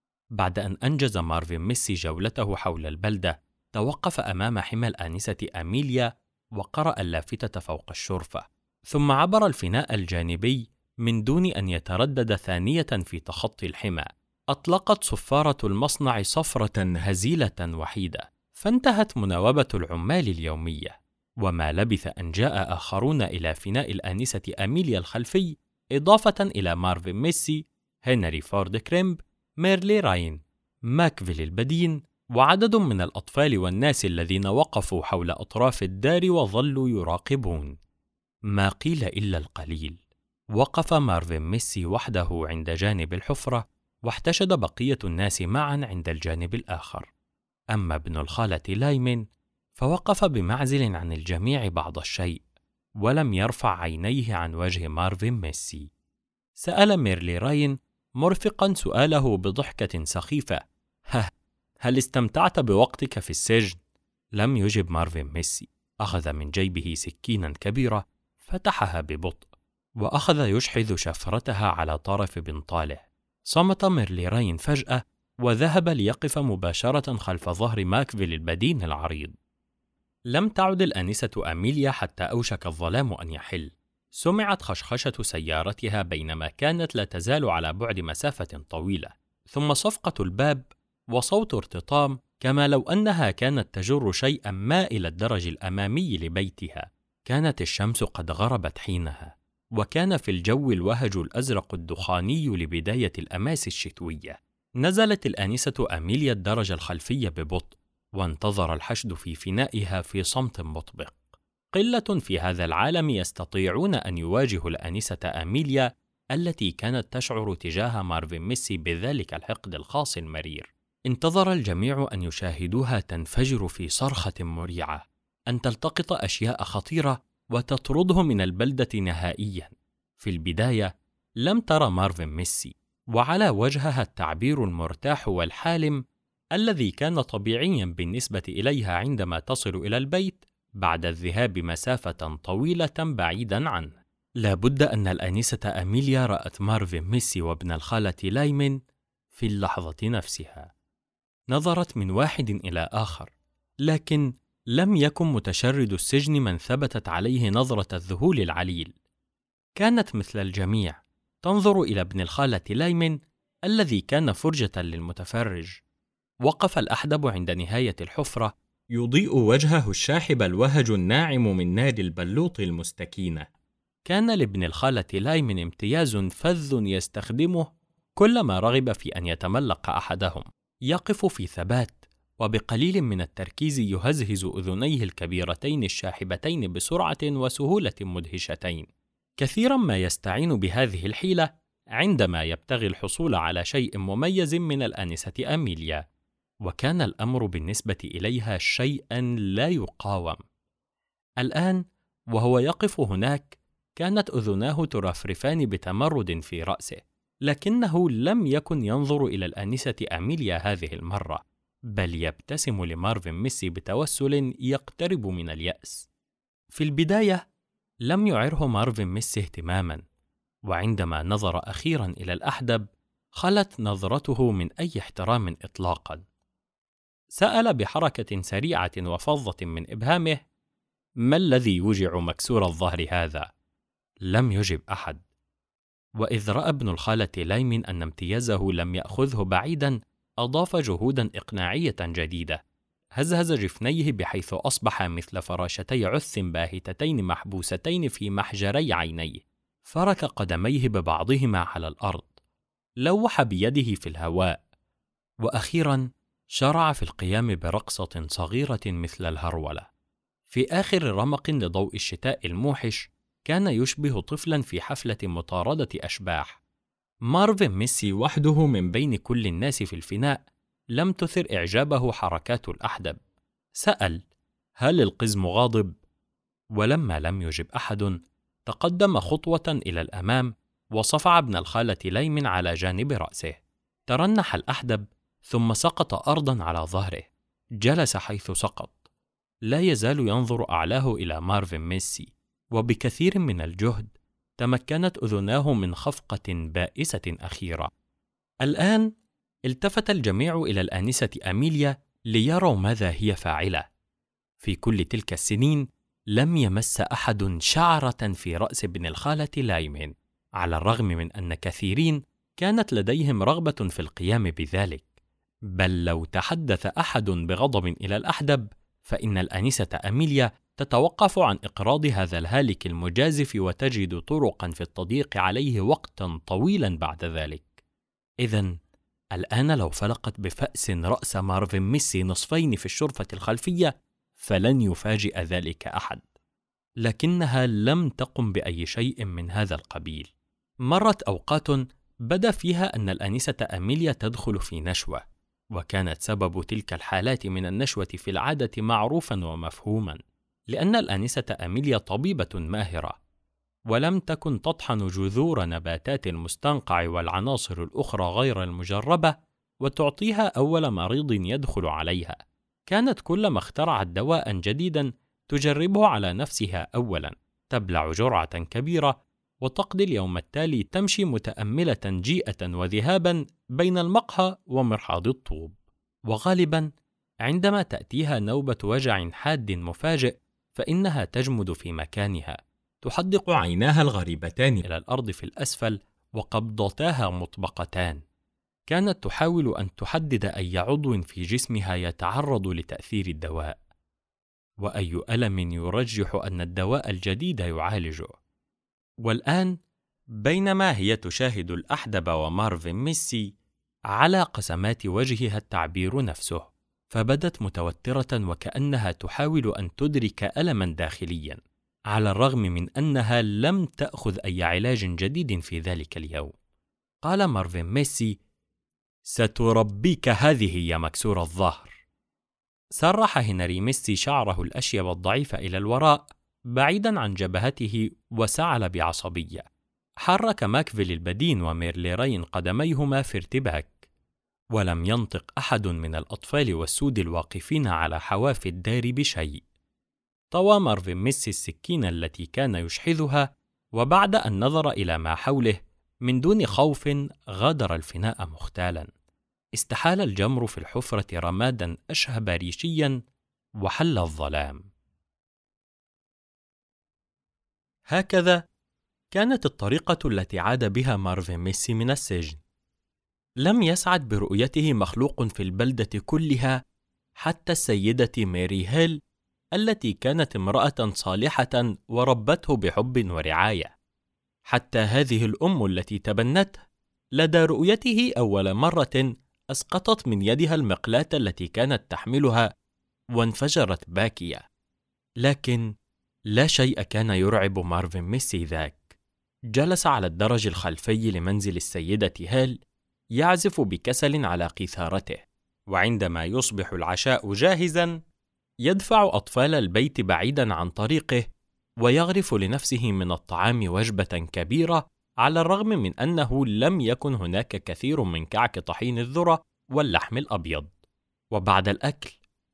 Speaker 1: بعد أن أنجز مارفين ميسي جولته حول البلدة، توقف أمام حمى الآنسة أميليا وقرأ اللافتة فوق الشرفة، ثم عبر الفناء الجانبي من دون أن يتردد ثانية في تخطي الحمى. أطلقت صفارة المصنع صفرة هزيلة وحيدة، فانتهت مناوبة العمال اليومية. وما لبث أن جاء آخرون إلى فناء الآنسة أميليا الخلفي، إضافة إلى مارفين ميسي، هنري فورد كريمب، ميرلي راين، ماكفيل البدين، وعدد من الأطفال والناس الذين وقفوا حول أطراف الدار وظلوا يراقبون. ما قيل إلا القليل. وقف مارفين ميسي وحده عند جانب الحفرة، واحتشد بقية الناس معا عند الجانب الآخر. أما ابن الخالة لايمن فوقف بمعزل عن الجميع بعض الشيء، ولم يرفع عينيه عن وجه مارفين ميسي. سأل ميرلي راين مرفقا سؤاله بضحكة سخيفة: هل استمتعت بوقتك في السجن؟ لم يجب مارفين ميسي. أخذ من جيبه سكينا كبيرة، فتحها ببطء، وأخذ يشحذ شفرتها على طرف بنطاله. صمت ميرلي راين فجأة، وذهب ليقف مباشرة خلف ظهر ماكفيل البدين العريض. لم تعد الآنسة أميليا حتى أوشك الظلام أن يحل. سمعت خشخشة سيارتها بينما كانت لا تزال على بعد مسافة طويلة، ثم صفقة الباب وصوت ارتطام، كما لو أنها كانت تجر شيئا ما إلى الدرج الأمامي لبيتها. كانت الشمس قد غربت حينها، وكان في الجو الوهج الأزرق الدخاني لبداية الأماس الشتوية. نزلت الآنسة أميليا الدرج الخلفي ببطء، وانتظر الحشد في فنائها في صمت مطبق. قلة في هذا العالم يستطيعون أن يواجهوا الآنسة أميليا التي كانت تشعر تجاه مارفين ميسي بذلك الحقد الخاص المرير. انتظر الجميع أن يشاهدوها تنفجر في صرخة مريعة، أن تلتقط أشياء خطيرة وتطرده من البلدة نهائياً. في البداية لم ترى مارفين ميسي، وعلى وجهها التعبير المرتاح والحالم الذي كان طبيعياً بالنسبة إليها عندما تصل إلى البيت بعد الذهاب مسافة طويلة بعيداً عنه. لا بد أن الآنسة أميليا رأت مارفين ميسي وابن الخالة لايمن في اللحظة نفسها. نظرت من واحد إلى آخر، لكن لم يكن متشرد السجن من ثبتت عليه نظرة الذهول العليل. كانت مثل الجميع تنظر إلى ابن الخالة لايمن الذي كان فرجة للمتفرج. وقف الأحدب عند نهاية الحفرة، يضيء وجهه الشاحب الوهج الناعم من نار البلوط المستكينة. كان لابن الخالة لايمن امتياز فذ يستخدمه كلما رغب في أن يتملق أحدهم. يقف في ثبات، وبقليل من التركيز يهزهز أذنيه الكبيرتين الشاحبتين بسرعة وسهولة مدهشتين. كثيرا ما يستعين بهذه الحيلة عندما يبتغي الحصول على شيء مميز من الآنسة أميليا، وكان الأمر بالنسبة إليها شيئا لا يقاوم. الآن وهو يقف هناك كانت أذناه ترفرفان بتمرد في رأسه، لكنه لم يكن ينظر إلى الآنسة أميليا هذه المرة، بل يبتسم لمارفين ميسي بتوسل يقترب من اليأس. في البداية لم يعره مارفين ميسي اهتماما، وعندما نظر أخيرا إلى الأحدب خلت نظرته من أي احترام إطلاقا. سأل بحركة سريعة وفظة من إبهامه: ما الذي يوجع مكسور الظهر هذا؟ لم يجب أحد. وإذ رأى ابن الخالة لايمن أن امتيازه لم يأخذه بعيدا، أضاف جهودا إقناعية جديدة. هزهز جفنيه بحيث أصبح مثل فراشتي عث باهتتين محبوستين في محجري عينيه. فرك قدميه ببعضهما على الأرض، لوح بيده في الهواء، وأخيرا شرع في القيام برقصة صغيرة مثل الهرولة. في آخر رمق لضوء الشتاء الموحش كان يشبه طفلا في حفلة مطاردة أشباح. مارفين ميسي وحده من بين كل الناس في الفناء لم تثر إعجابه حركات الأحدب. سأل: هل القزم غاضب؟ ولما لم يجب أحد تقدم خطوة إلى الأمام وصفع ابن الخالة لايمن على جانب رأسه. ترنح الأحدب ثم سقط أرضا على ظهره. جلس حيث سقط، لا يزال ينظر أعلاه إلى مارفين ميسي، وبكثير من الجهد تمكنت أذناه من خفقة بائسة أخيرة. الآن التفت الجميع إلى الآنسة أميليا ليروا ماذا هي فاعلة. في كل تلك السنين لم يمس أحد شعرة في رأس ابن الخالة لايمن، على الرغم من أن كثيرين كانت لديهم رغبة في القيام بذلك. بل لو تحدث أحد بغضب إلى الأحدب فإن الآنسة أميليا تتوقف عن إقراض هذا الهالك المجازف وتجد طرقا في التضييق عليه وقتا طويلا بعد ذلك. إذن الآن لو فلقت بفأس رأس مارفين ميسي نصفين في الشرفة الخلفية فلن يفاجئ ذلك أحد. لكنها لم تقم بأي شيء من هذا القبيل. مرت أوقات بدا فيها أن الآنسة أميليا تدخل في نشوة، وكانت سبب تلك الحالات من النشوة في العادة معروفا ومفهوما، لأن الآنسة أميليا طبيبة ماهرة، ولم تكن تطحن جذور نباتات المستنقع والعناصر الأخرى غير المجربة وتعطيها أول مريض يدخل عليها. كانت كلما اخترعت دواء جديدا تجربه على نفسها أولا، تبلع جرعة كبيرة وتقضي اليوم التالي تمشي متأملة جيئة وذهابا بين المقهى ومرحاض الطوب. وغالبا عندما تأتيها نوبة وجع حاد مفاجئ فإنها تجمد في مكانها، تحدق عيناها الغريبتان إلى الأرض في الأسفل وقبضتاها مطبقتان. كانت تحاول أن تحدد أي عضو في جسمها يتعرض لتأثير الدواء، وأي ألم يرجح أن الدواء الجديد يعالجه. والآن بينما هي تشاهد الأحدب ومارفن ميسي، على قسمات وجهها التعبير نفسه، فبدت متوترة وكأنها تحاول أن تدرك ألما داخليا، على الرغم من أنها لم تأخذ أي علاج جديد في ذلك اليوم. قال مارفن ميسي: ستربيك هذه يا مكسور الظهر. سرح هنري ميسي شعره الأشيب الضعيف إلى الوراء بعيدا عن جبهته وسعل بعصبية. حرك ماكفيل البدين وميرليرين قدميهما في ارتباك، ولم ينطق أحد من الأطفال والسود الواقفين على حواف الدار بشيء. طوى مارفن ميسي السكين التي كان يشحذها، وبعد أن نظر إلى ما حوله من دون خوف غادر الفناء مختالا. استحال الجمر في الحفرة رمادا أشهب ريشيا وحل الظلام. هكذا كانت الطريقة التي عاد بها مارفن ميسي من السجن. لم يسعد برؤيته مخلوق في البلدة كلها حتى السيدة ماري هيل التي كانت امرأة صالحة وربته بحب ورعاية. حتى هذه الأم التي تبنته لدى رؤيته أول مرة أسقطت من يدها المقلاة التي كانت تحملها وانفجرت باكية. لكن لا شيء كان يرعب مارفن ميسي ذاك. جلس على الدرج الخلفي لمنزل السيدة هيل يعزف بكسل على قيثارته، وعندما يصبح العشاء جاهزا يدفع أطفال البيت بعيدا عن طريقه ويغرف لنفسه من الطعام وجبة كبيرة، على الرغم من أنه لم يكن هناك كثير من كعك طحين الذرة واللحم الأبيض. وبعد الأكل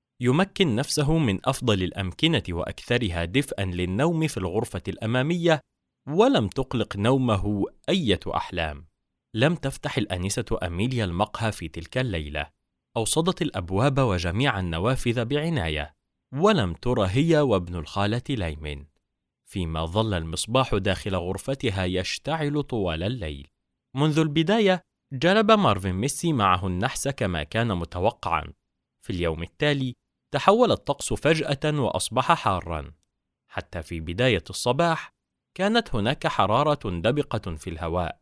Speaker 1: يمكن نفسه من أفضل الأمكنة وأكثرها دفئا للنوم في الغرفة الأمامية، ولم تقلق نومه أية أحلام. لم تفتح الآنسة أميليا المقهى في تلك الليلة، أوصدت الأبواب وجميع النوافذ بعناية، ولم تر هي وابن الخالة ليمن، فيما ظل المصباح داخل غرفتها يشتعل طوال الليل. منذ البداية جلب مارفن ميسي معه النحس كما كان متوقعا. في اليوم التالي تحول الطقس فجأة وأصبح حارا. حتى في بداية الصباح كانت هناك حرارة دبقة في الهواء،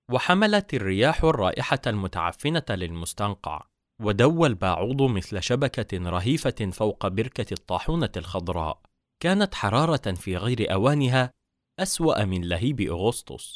Speaker 1: وحملت الرياح الرائحة المتعفنة للمستنقع، ودوى الباعوض مثل شبكة رهيفة فوق بركة الطاحونة الخضراء. كانت حرارة في غير أوانها أسوأ من لهيب أغسطس،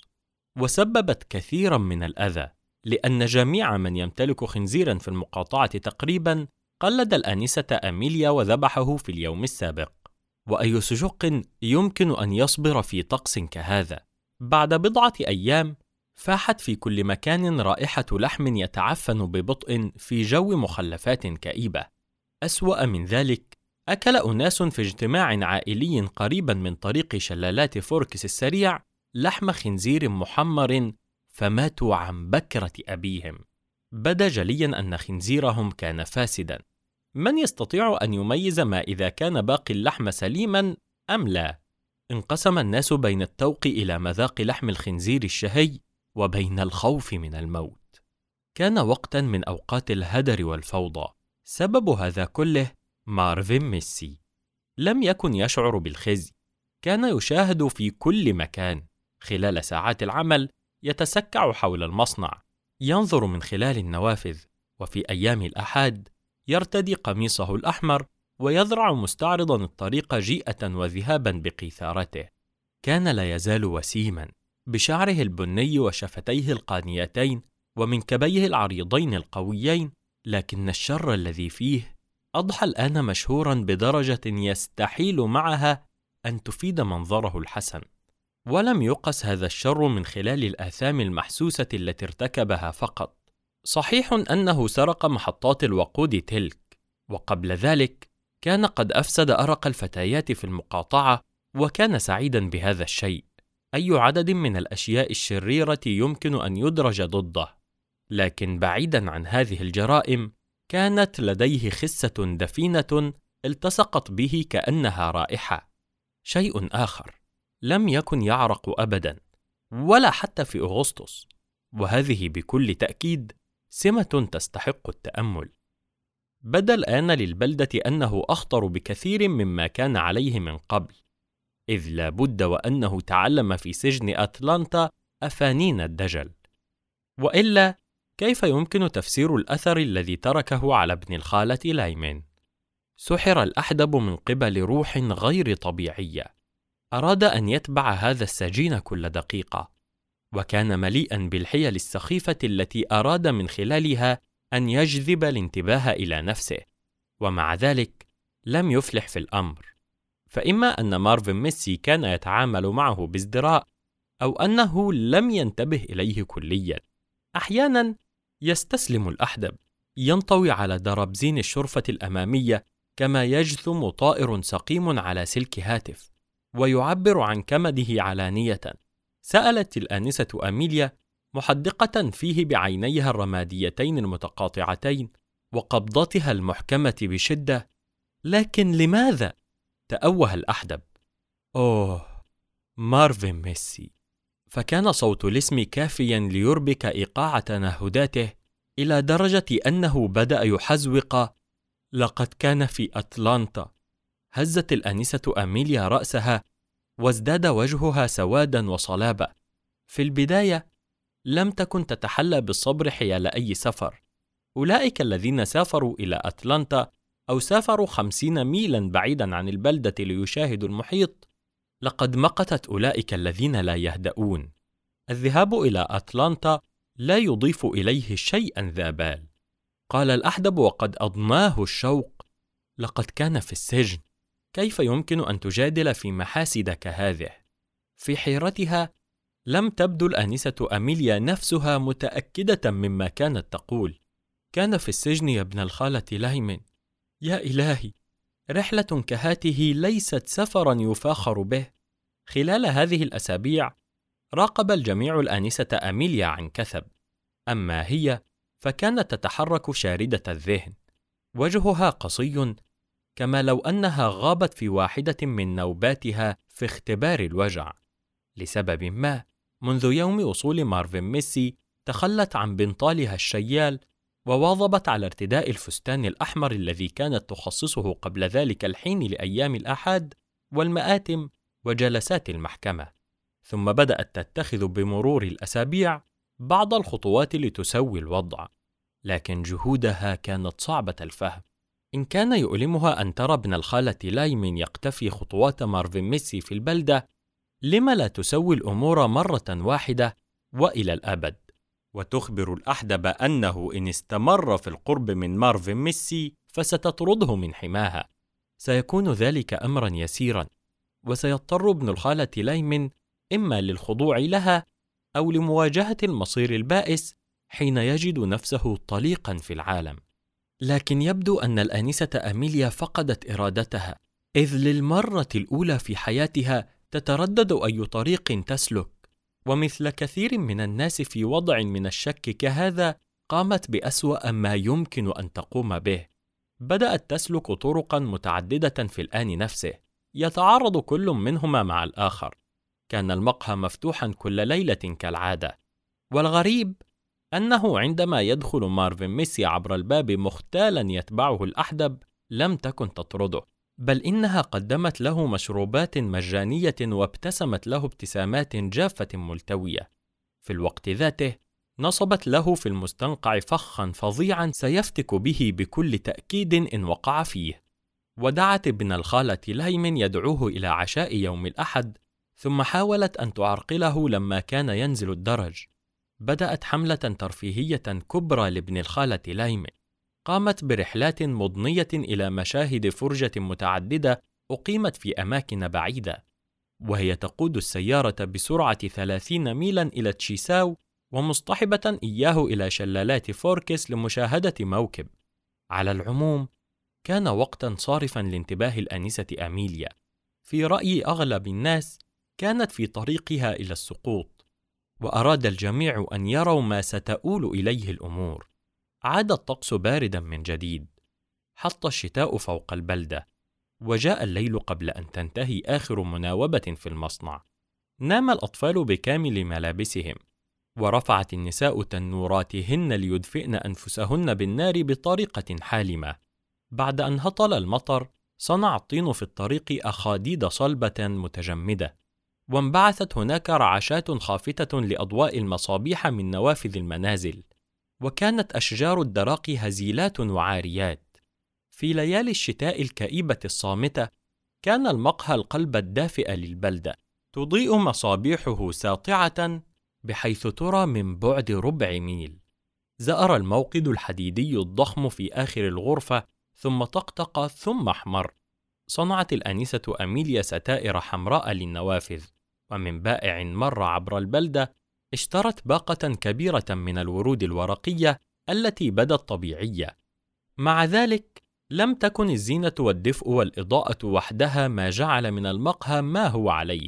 Speaker 1: وسببت كثيرا من الأذى، لأن جميع من يمتلك خنزيرا في المقاطعة تقريبا قلد الآنسة أميليا وذبحه في اليوم السابق. وأي سجق يمكن أن يصبر في طقس كهذا؟ بعد بضعة أيام فاحت في كل مكان رائحة لحم يتعفن ببطء في جو مخلفات كئيبة. أسوأ من ذلك، أكل أناس في اجتماع عائلي قريبا من طريق شلالات فوركس السريع لحم خنزير محمر فماتوا عن بكرة أبيهم. بدا جليا أن خنزيرهم كان فاسدا. من يستطيع أن يميز ما إذا كان باقي اللحم سليما أم لا؟ انقسم الناس بين التوق إلى مذاق لحم الخنزير الشهي وبين الخوف من الموت. كان وقتا من أوقات الهدر والفوضى. سبب هذا كله مارفن ميسي. لم يكن يشعر بالخزي. كان يشاهد في كل مكان. خلال ساعات العمل يتسكع حول المصنع، ينظر من خلال النوافذ، وفي أيام الأحد يرتدي قميصه الأحمر ويذرع مستعرضا الطريق جيئة وذهابا بقيثارته. كان لا يزال وسيما، بشعره البني وشفتيه القانيتين ومنكبيه العريضين القويين لكن الشر الذي فيه أضحى الآن مشهورا بدرجة يستحيل معها أن تفيد منظره الحسن. ولم يقس هذا الشر من خلال الآثام المحسوسة التي ارتكبها فقط. صحيح أنه سرق محطات الوقود تلك، وقبل ذلك كان قد أفسد أرق الفتيات في المقاطعة، وكان سعيدا بهذا الشيء. أي عدد من الأشياء الشريرة يمكن أن يدرج ضده، لكن بعيدا عن هذه الجرائم كانت لديه خسة دفينة التصقت به كأنها رائحة. شيء آخر، لم يكن يعرق أبدا، ولا حتى في أغسطس، وهذه بكل تأكيد سمة تستحق التأمل. بدا الآن للبلدة أنه أخطر بكثير مما كان عليه من قبل، إذ لا بد وأنه تعلم في سجن أتلانتا أفانين الدجل. وإلا كيف يمكن تفسير الأثر الذي تركه على ابن الخالة لايمن؟ سحر الأحدب من قبل روح غير طبيعية، أراد أن يتبع هذا السجين كل دقيقة، وكان مليئا بالحيل السخيفة التي أراد من خلالها أن يجذب الانتباه إلى نفسه، ومع ذلك لم يفلح في الأمر. فإما أن مارفن ميسي كان يتعامل معه بازدراء، أو أنه لم ينتبه إليه كليا. أحيانا يستسلم الأحدب، ينطوي على درابزين الشرفة الأمامية كما يجثم طائر سقيم على سلك هاتف، ويعبر عن كمده علانية. سألت الآنسة أميليا محدقة فيه بعينيها الرماديتين المتقاطعتين وقبضتها المحكمة بشدة: لكن لماذا؟ تأوه الأحدب: أوه، مارفن ميسي. فكان صوت الاسم كافيا ليربك إيقاع تنهداته إلى درجة أنه بدأ يحزوق: لقد كان في أتلانتا. هزت الآنسة أميليا رأسها، وازداد وجهها سوادا وصلابة. في البداية لم تكن تتحلى بالصبر حيال أي سفر. أولئك الذين سافروا إلى أتلانتا أو سافروا 50 ميلا بعيدا عن البلدة ليشاهدوا المحيط، لقد مقتت أولئك الذين لا يهدؤون. الذهاب إلى أتلانتا لا يضيف إليه شيئا ذا بال. قال الأحدب وقد أضناه الشوق: لقد كان في السجن، كيف يمكن أن تجادل في محاسد كهذه؟ في حيرتها لم تبدو الآنسة أميليا نفسها متأكدة مما كانت تقول. كان في السجن يا ابن الخالة لايمن. يا إلهي، رحلة كهاته ليست سفرا يفاخر به. خلال هذه الأسابيع راقب الجميع الآنسة أميليا عن كثب، أما هي فكانت تتحرك شاردة الذهن، وجهها قصي كما لو أنها غابت في واحدة من نوباتها في اختبار الوجع. لسبب ما منذ يوم وصول مارفن ميسي تخلت عن بنطالها الشيال، وواظبت على ارتداء الفستان الأحمر الذي كانت تخصصه قبل ذلك الحين لأيام الأحد والمآتم وجلسات المحكمة. ثم بدأت تتخذ بمرور الأسابيع بعض الخطوات لتسوي الوضع، لكن جهودها كانت صعبة الفهم. إن كان يؤلمها أن ترى ابن الخالة لايمن يقتفي خطوات مارفن ميسي في البلدة، لما لا تسوي الأمور مرة واحدة وإلى الأبد، وتخبر الأحدب أنه إن استمر في القرب من مارفن ميسي فستطرده من حماها. سيكون ذلك أمرا يسيرا، وسيضطر ابن الخالة لايمن إما للخضوع لها أو لمواجهة المصير البائس حين يجد نفسه طليقا في العالم. لكن يبدو أن الآنسة أميليا فقدت إرادتها، إذ للمرة الأولى في حياتها تتردد أي طريق تسلك، ومثل كثير من الناس في وضع من الشك كهذا قامت بأسوأ ما يمكن أن تقوم به. بدأت تسلك طرقا متعددة في الآن نفسه، يتعارض كل منهما مع الآخر. كان المقهى مفتوحا كل ليلة كالعادة، والغريب أنه عندما يدخل مارفن ميسي عبر الباب مختالا يتبعه الأحدب لم تكن تطرده، بل إنها قدمت له مشروبات مجانية وابتسمت له ابتسامات جافة ملتوية. في الوقت ذاته نصبت له في المستنقع فخا فظيعا سيفتك به بكل تأكيد إن وقع فيه، ودعت ابن الخالة لايمن يدعوه إلى عشاء يوم الأحد، ثم حاولت أن تعرقله لما كان ينزل الدرج. بدأت حملة ترفيهية كبرى لابن الخالة لايمن، قامت برحلات مضنية إلى مشاهد فرجة متعددة أقيمت في أماكن بعيدة، وهي تقود السيارة بسرعة 30 ميلاً إلى تشيساو، ومصطحبة إياه إلى شلالات فوركس لمشاهدة موكب. على العموم، كان وقتاً صارفاً لانتباه الآنسة أميليا. في رأي أغلب الناس، كانت في طريقها إلى السقوط، وأراد الجميع أن يروا ما ستؤول إليه الأمور. عاد الطقس بارداً من جديد، حط الشتاء فوق البلدة، وجاء الليل قبل أن تنتهي آخر مناوبة في المصنع. نام الأطفال بكامل ملابسهم، ورفعت النساء تنوراتهن ليدفئن أنفسهن بالنار بطريقة حالمة. بعد أن هطل المطر، صنع الطين في الطريق أخاديد صلبة متجمدة، وانبعثت هناك رعشات خافتة لأضواء المصابيح من نوافذ المنازل، وكانت أشجار الدراق هزيلات وعاريات. في ليالي الشتاء الكئيبة الصامتة، كان المقهى القلب الدافئ للبلدة، تضيء مصابيحه ساطعة بحيث ترى من بعد ربع ميل. زأر الموقد الحديدي الضخم في آخر الغرفة، ثم طقطق ثم احمر. صنعت الآنسة أميليا ستائر حمراء للنوافذ، ومن بائع مر عبر البلدة اشترت باقة كبيرة من الورود الورقية التي بدت طبيعية. مع ذلك، لم تكن الزينة والدفء والإضاءة وحدها ما جعل من المقهى ما هو عليه.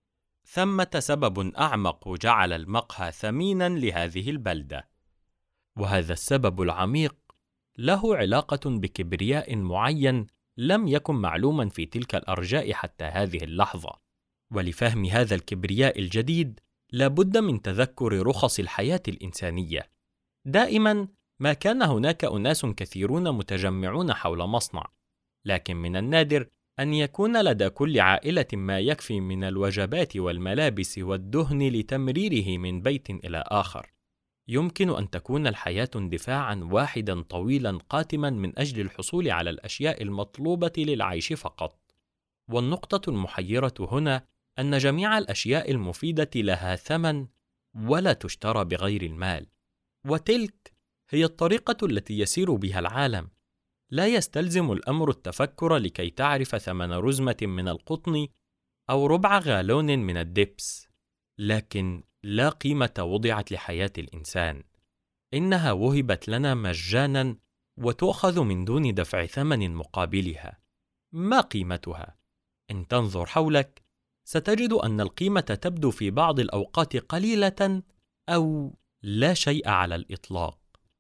Speaker 1: ثمة سبب أعمق جعل المقهى ثميناً لهذه البلدة، وهذا السبب العميق له علاقة بكبرياء معين لم يكن معلوماً في تلك الأرجاء حتى هذه اللحظة. ولفهم هذا الكبرياء الجديد، لابد من تذكر رخص الحياة الإنسانية. دائماً ما كان هناك أناس كثيرون متجمعون حول مصنع، لكن من النادر أن يكون لدى كل عائلة ما يكفي من الوجبات والملابس والدهن لتمريره من بيت إلى آخر. يمكن أن تكون الحياة اندفاعاً واحداً طويلاً قاتماً من أجل الحصول على الأشياء المطلوبة للعيش فقط. والنقطة المحيرة هنا أن جميع الأشياء المفيدة لها ثمن ولا تشترى بغير المال، وتلك هي الطريقة التي يسير بها العالم. لا يستلزم الأمر التفكر لكي تعرف ثمن رزمة من القطن أو ربع غالون من الدبس، لكن لا قيمة وضعت لحياة الإنسان. إنها وهبت لنا مجاناً وتؤخذ من دون دفع ثمن مقابلها. ما قيمتها؟ إن تنظر حولك، ستجد أن القيمة تبدو في بعض الأوقات قليلة أو لا شيء على الإطلاق.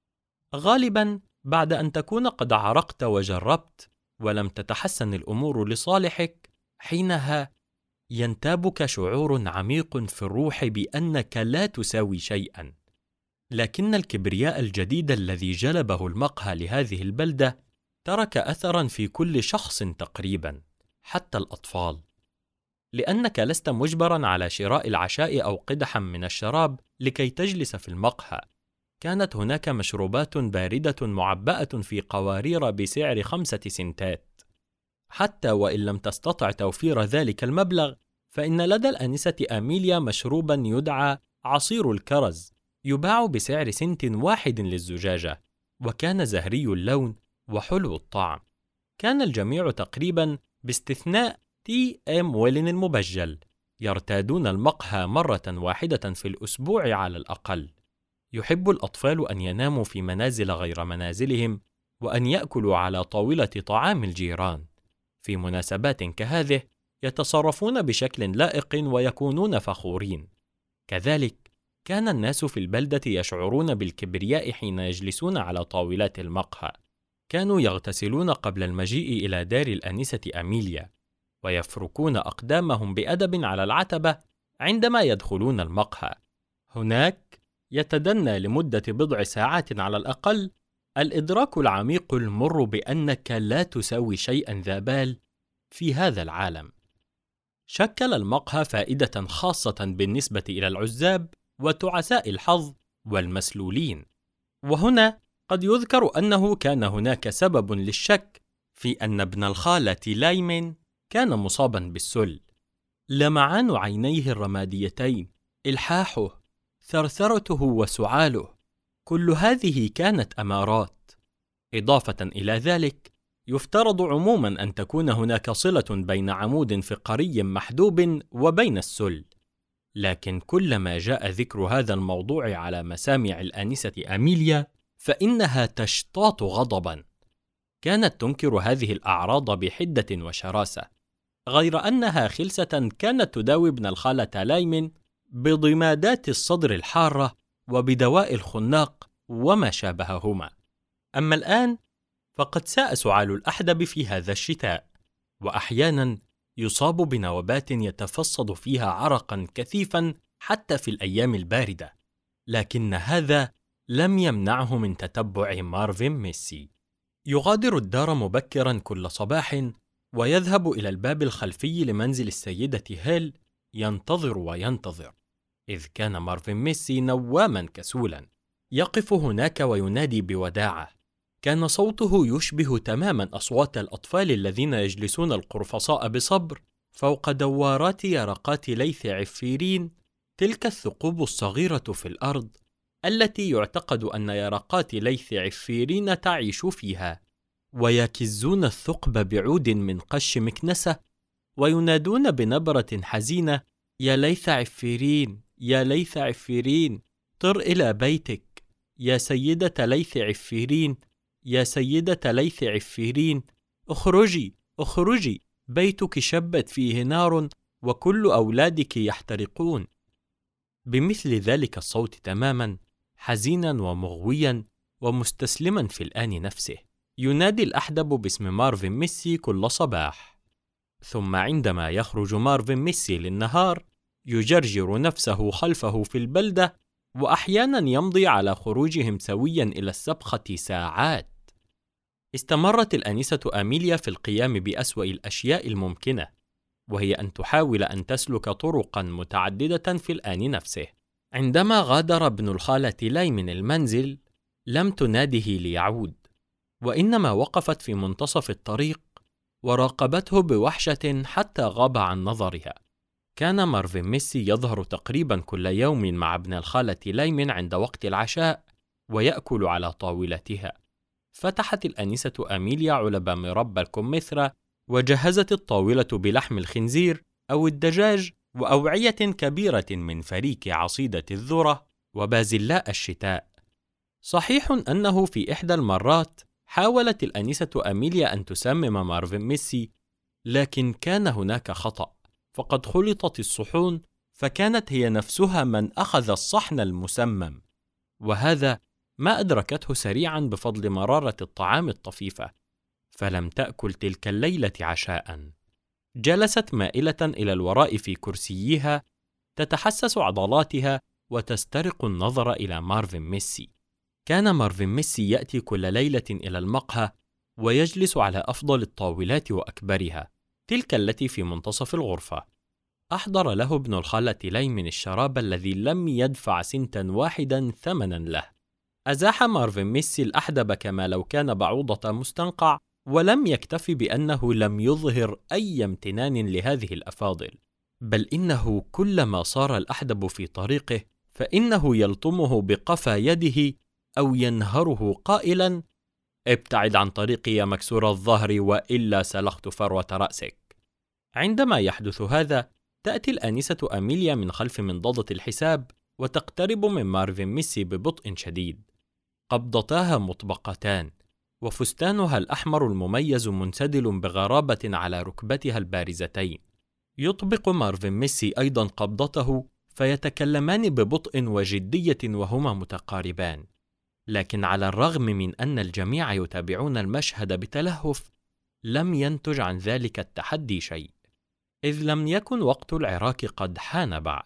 Speaker 1: غالباً بعد أن تكون قد عرقت وجربت ولم تتحسن الأمور لصالحك، حينها ينتابك شعور عميق في الروح بأنك لا تساوي شيئاً. لكن الكبرياء الجديد الذي جلبه المقهى لهذه البلدة ترك أثراً في كل شخص تقريباً، حتى الأطفال. لأنك لست مجبراً على شراء العشاء أو قدحاً من الشراب لكي تجلس في المقهى. كانت هناك مشروبات باردة معبأة في قوارير بسعر 5 سنتات. حتى وإن لم تستطع توفير ذلك المبلغ، فإن لدى الآنسة أميليا مشروباً يدعى عصير الكرز، يباع بسعر سنت واحد للزجاجة، وكان زهري اللون وحلو الطعم. كان الجميع تقريباً باستثناء تي إم ويلين المبجل يرتادون المقهى مرة واحدة في الأسبوع على الأقل. يحب الأطفال أن يناموا في منازل غير منازلهم، وأن يأكلوا على طاولة طعام الجيران. في مناسبات كهذه يتصرفون بشكل لائق ويكونون فخورين. كذلك كان الناس في البلدة يشعرون بالكبرياء حين يجلسون على طاولات المقهى. كانوا يغتسلون قبل المجيء إلى دار الآنسة أميليا، ويفركون أقدامهم بأدب على العتبة عندما يدخلون المقهى. هناك يتدنى لمدة بضع ساعات على الأقل الإدراك العميق المر بأنك لا تساوي شيئاً ذا بال في هذا العالم. شكل المقهى فائدة خاصة بالنسبة إلى العزاب وتعساء الحظ والمسلولين. وهنا قد يذكر أنه كان هناك سبب للشك في أن ابن الخالة لايمين كان مصابا بالسل. لمعان عينيه الرماديتين، إلحاحه، ثرثرته وسعاله، كل هذه كانت أمارات. إضافة إلى ذلك، يفترض عموماً أن تكون هناك صلة بين عمود فقري محدوب وبين السل، لكن كلما جاء ذكر هذا الموضوع على مسامع الآنسة أميليا فإنها تشتاط غضباً. كانت تنكر هذه الأعراض بحدة وشراسة، غير أنها خلسة كانت تداوي ابن الخالة لايمن بضمادات الصدر الحارة وبدواء الخناق وما شابههما. أما الآن فقد ساء سعال الأحدب في هذا الشتاء، وأحيانا يصاب بنوبات يتفصد فيها عرقا كثيفا حتى في الأيام الباردة، لكن هذا لم يمنعه من تتبع مارفين ميسي. يغادر الدار مبكرا كل صباح ويذهب إلى الباب الخلفي لمنزل السيدة هيل، ينتظر وينتظر، إذ كان مارفين ميسي نواما كسولا. يقف هناك وينادي بوداعة. كان صوته يشبه تماما أصوات الأطفال الذين يجلسون القرفصاء بصبر فوق دوارات يرقات ليث عفيرين، تلك الثقوب الصغيرة في الأرض التي يعتقد أن يرقات ليث عفيرين تعيش فيها، ويكزون الثقب بعود من قش مكنسة وينادون بنبرة حزينة: يا ليث عفيرين، يا ليث عفيرين، طر إلى بيتك، يا سيدة ليث عفيرين، يا سيدة ليث عفيرين، اخرجي، اخرجي، بيتك شبت فيه نار وكل أولادك يحترقون. بمثل ذلك الصوت تماما، حزينا ومغويا ومستسلما في الآن نفسه، ينادي الأحدب باسم مارفين ميسي كل صباح. ثم عندما يخرج مارفين ميسي للنهار يجرجر نفسه خلفه في البلدة، وأحيانا يمضي على خروجهم سويا إلى السبخة ساعات. استمرت الآنسة أميليا في القيام بأسوأ الأشياء الممكنة، وهي أن تحاول أن تسلك طرقا متعددة في الآن نفسه. عندما غادر ابن الخالة لايمن المنزل لم تناده ليعود، وإنما وقفت في منتصف الطريق وراقبته بوحشة حتى غاب عن نظرها. كان مارفين ميسي يظهر تقريبا كل يوم مع ابن الخالة لايمن عند وقت العشاء ويأكل على طاولتها. فتحت الآنسة أميليا علب مربى الكمثرى وجهزت الطاولة بلحم الخنزير أو الدجاج وأوعية كبيرة من فريك عصيدة الذرة وبازلاء الشتاء. صحيح أنه في إحدى المرات حاولت الآنسة أميليا أن تسمم مارفين ميسي، لكن كان هناك خطأ، فقد خلطت الصحون فكانت هي نفسها من أخذ الصحن المسمم، وهذا ما أدركته سريعا بفضل مرارة الطعام الطفيفة، فلم تأكل تلك الليلة عشاء. جلست مائلة إلى الوراء في كرسيها تتحسس عضلاتها وتسترق النظر إلى مارفين ميسي. كان مارفين ميسي يأتي كل ليلة إلى المقهى ويجلس على أفضل الطاولات وأكبرها، تلك التي في منتصف الغرفة. أحضر له ابن الخالة لايمن الشراب الذي لم يدفع سنتا واحدا ثمنا له. أزاح مارفين ميسي الأحدب كما لو كان بعوضة مستنقع، ولم يكتف بأنه لم يظهر أي امتنان لهذه الأفاضل، بل إنه كلما صار الأحدب في طريقه فإنه يلطمه بقفا يده أو ينهره قائلا: ابتعد عن طريقي يا مكسور الظهر وإلا سلخت فروة رأسك. عندما يحدث هذا تأتي الآنسة أميليا من خلف منضدة الحساب وتقترب من مارفين ميسي ببطء شديد. قبضتاها مطبقتان، وفستانها الأحمر المميز منسدل بغرابة على ركبتها البارزتين. يطبق مارفين ميسي أيضا قبضته، فيتكلمان ببطء وجدية وهما متقاربان، لكن على الرغم من أن الجميع يتابعون المشهد بتلهف لم ينتج عن ذلك التحدي شيء، إذ لم يكن وقت العراك قد حان بعد.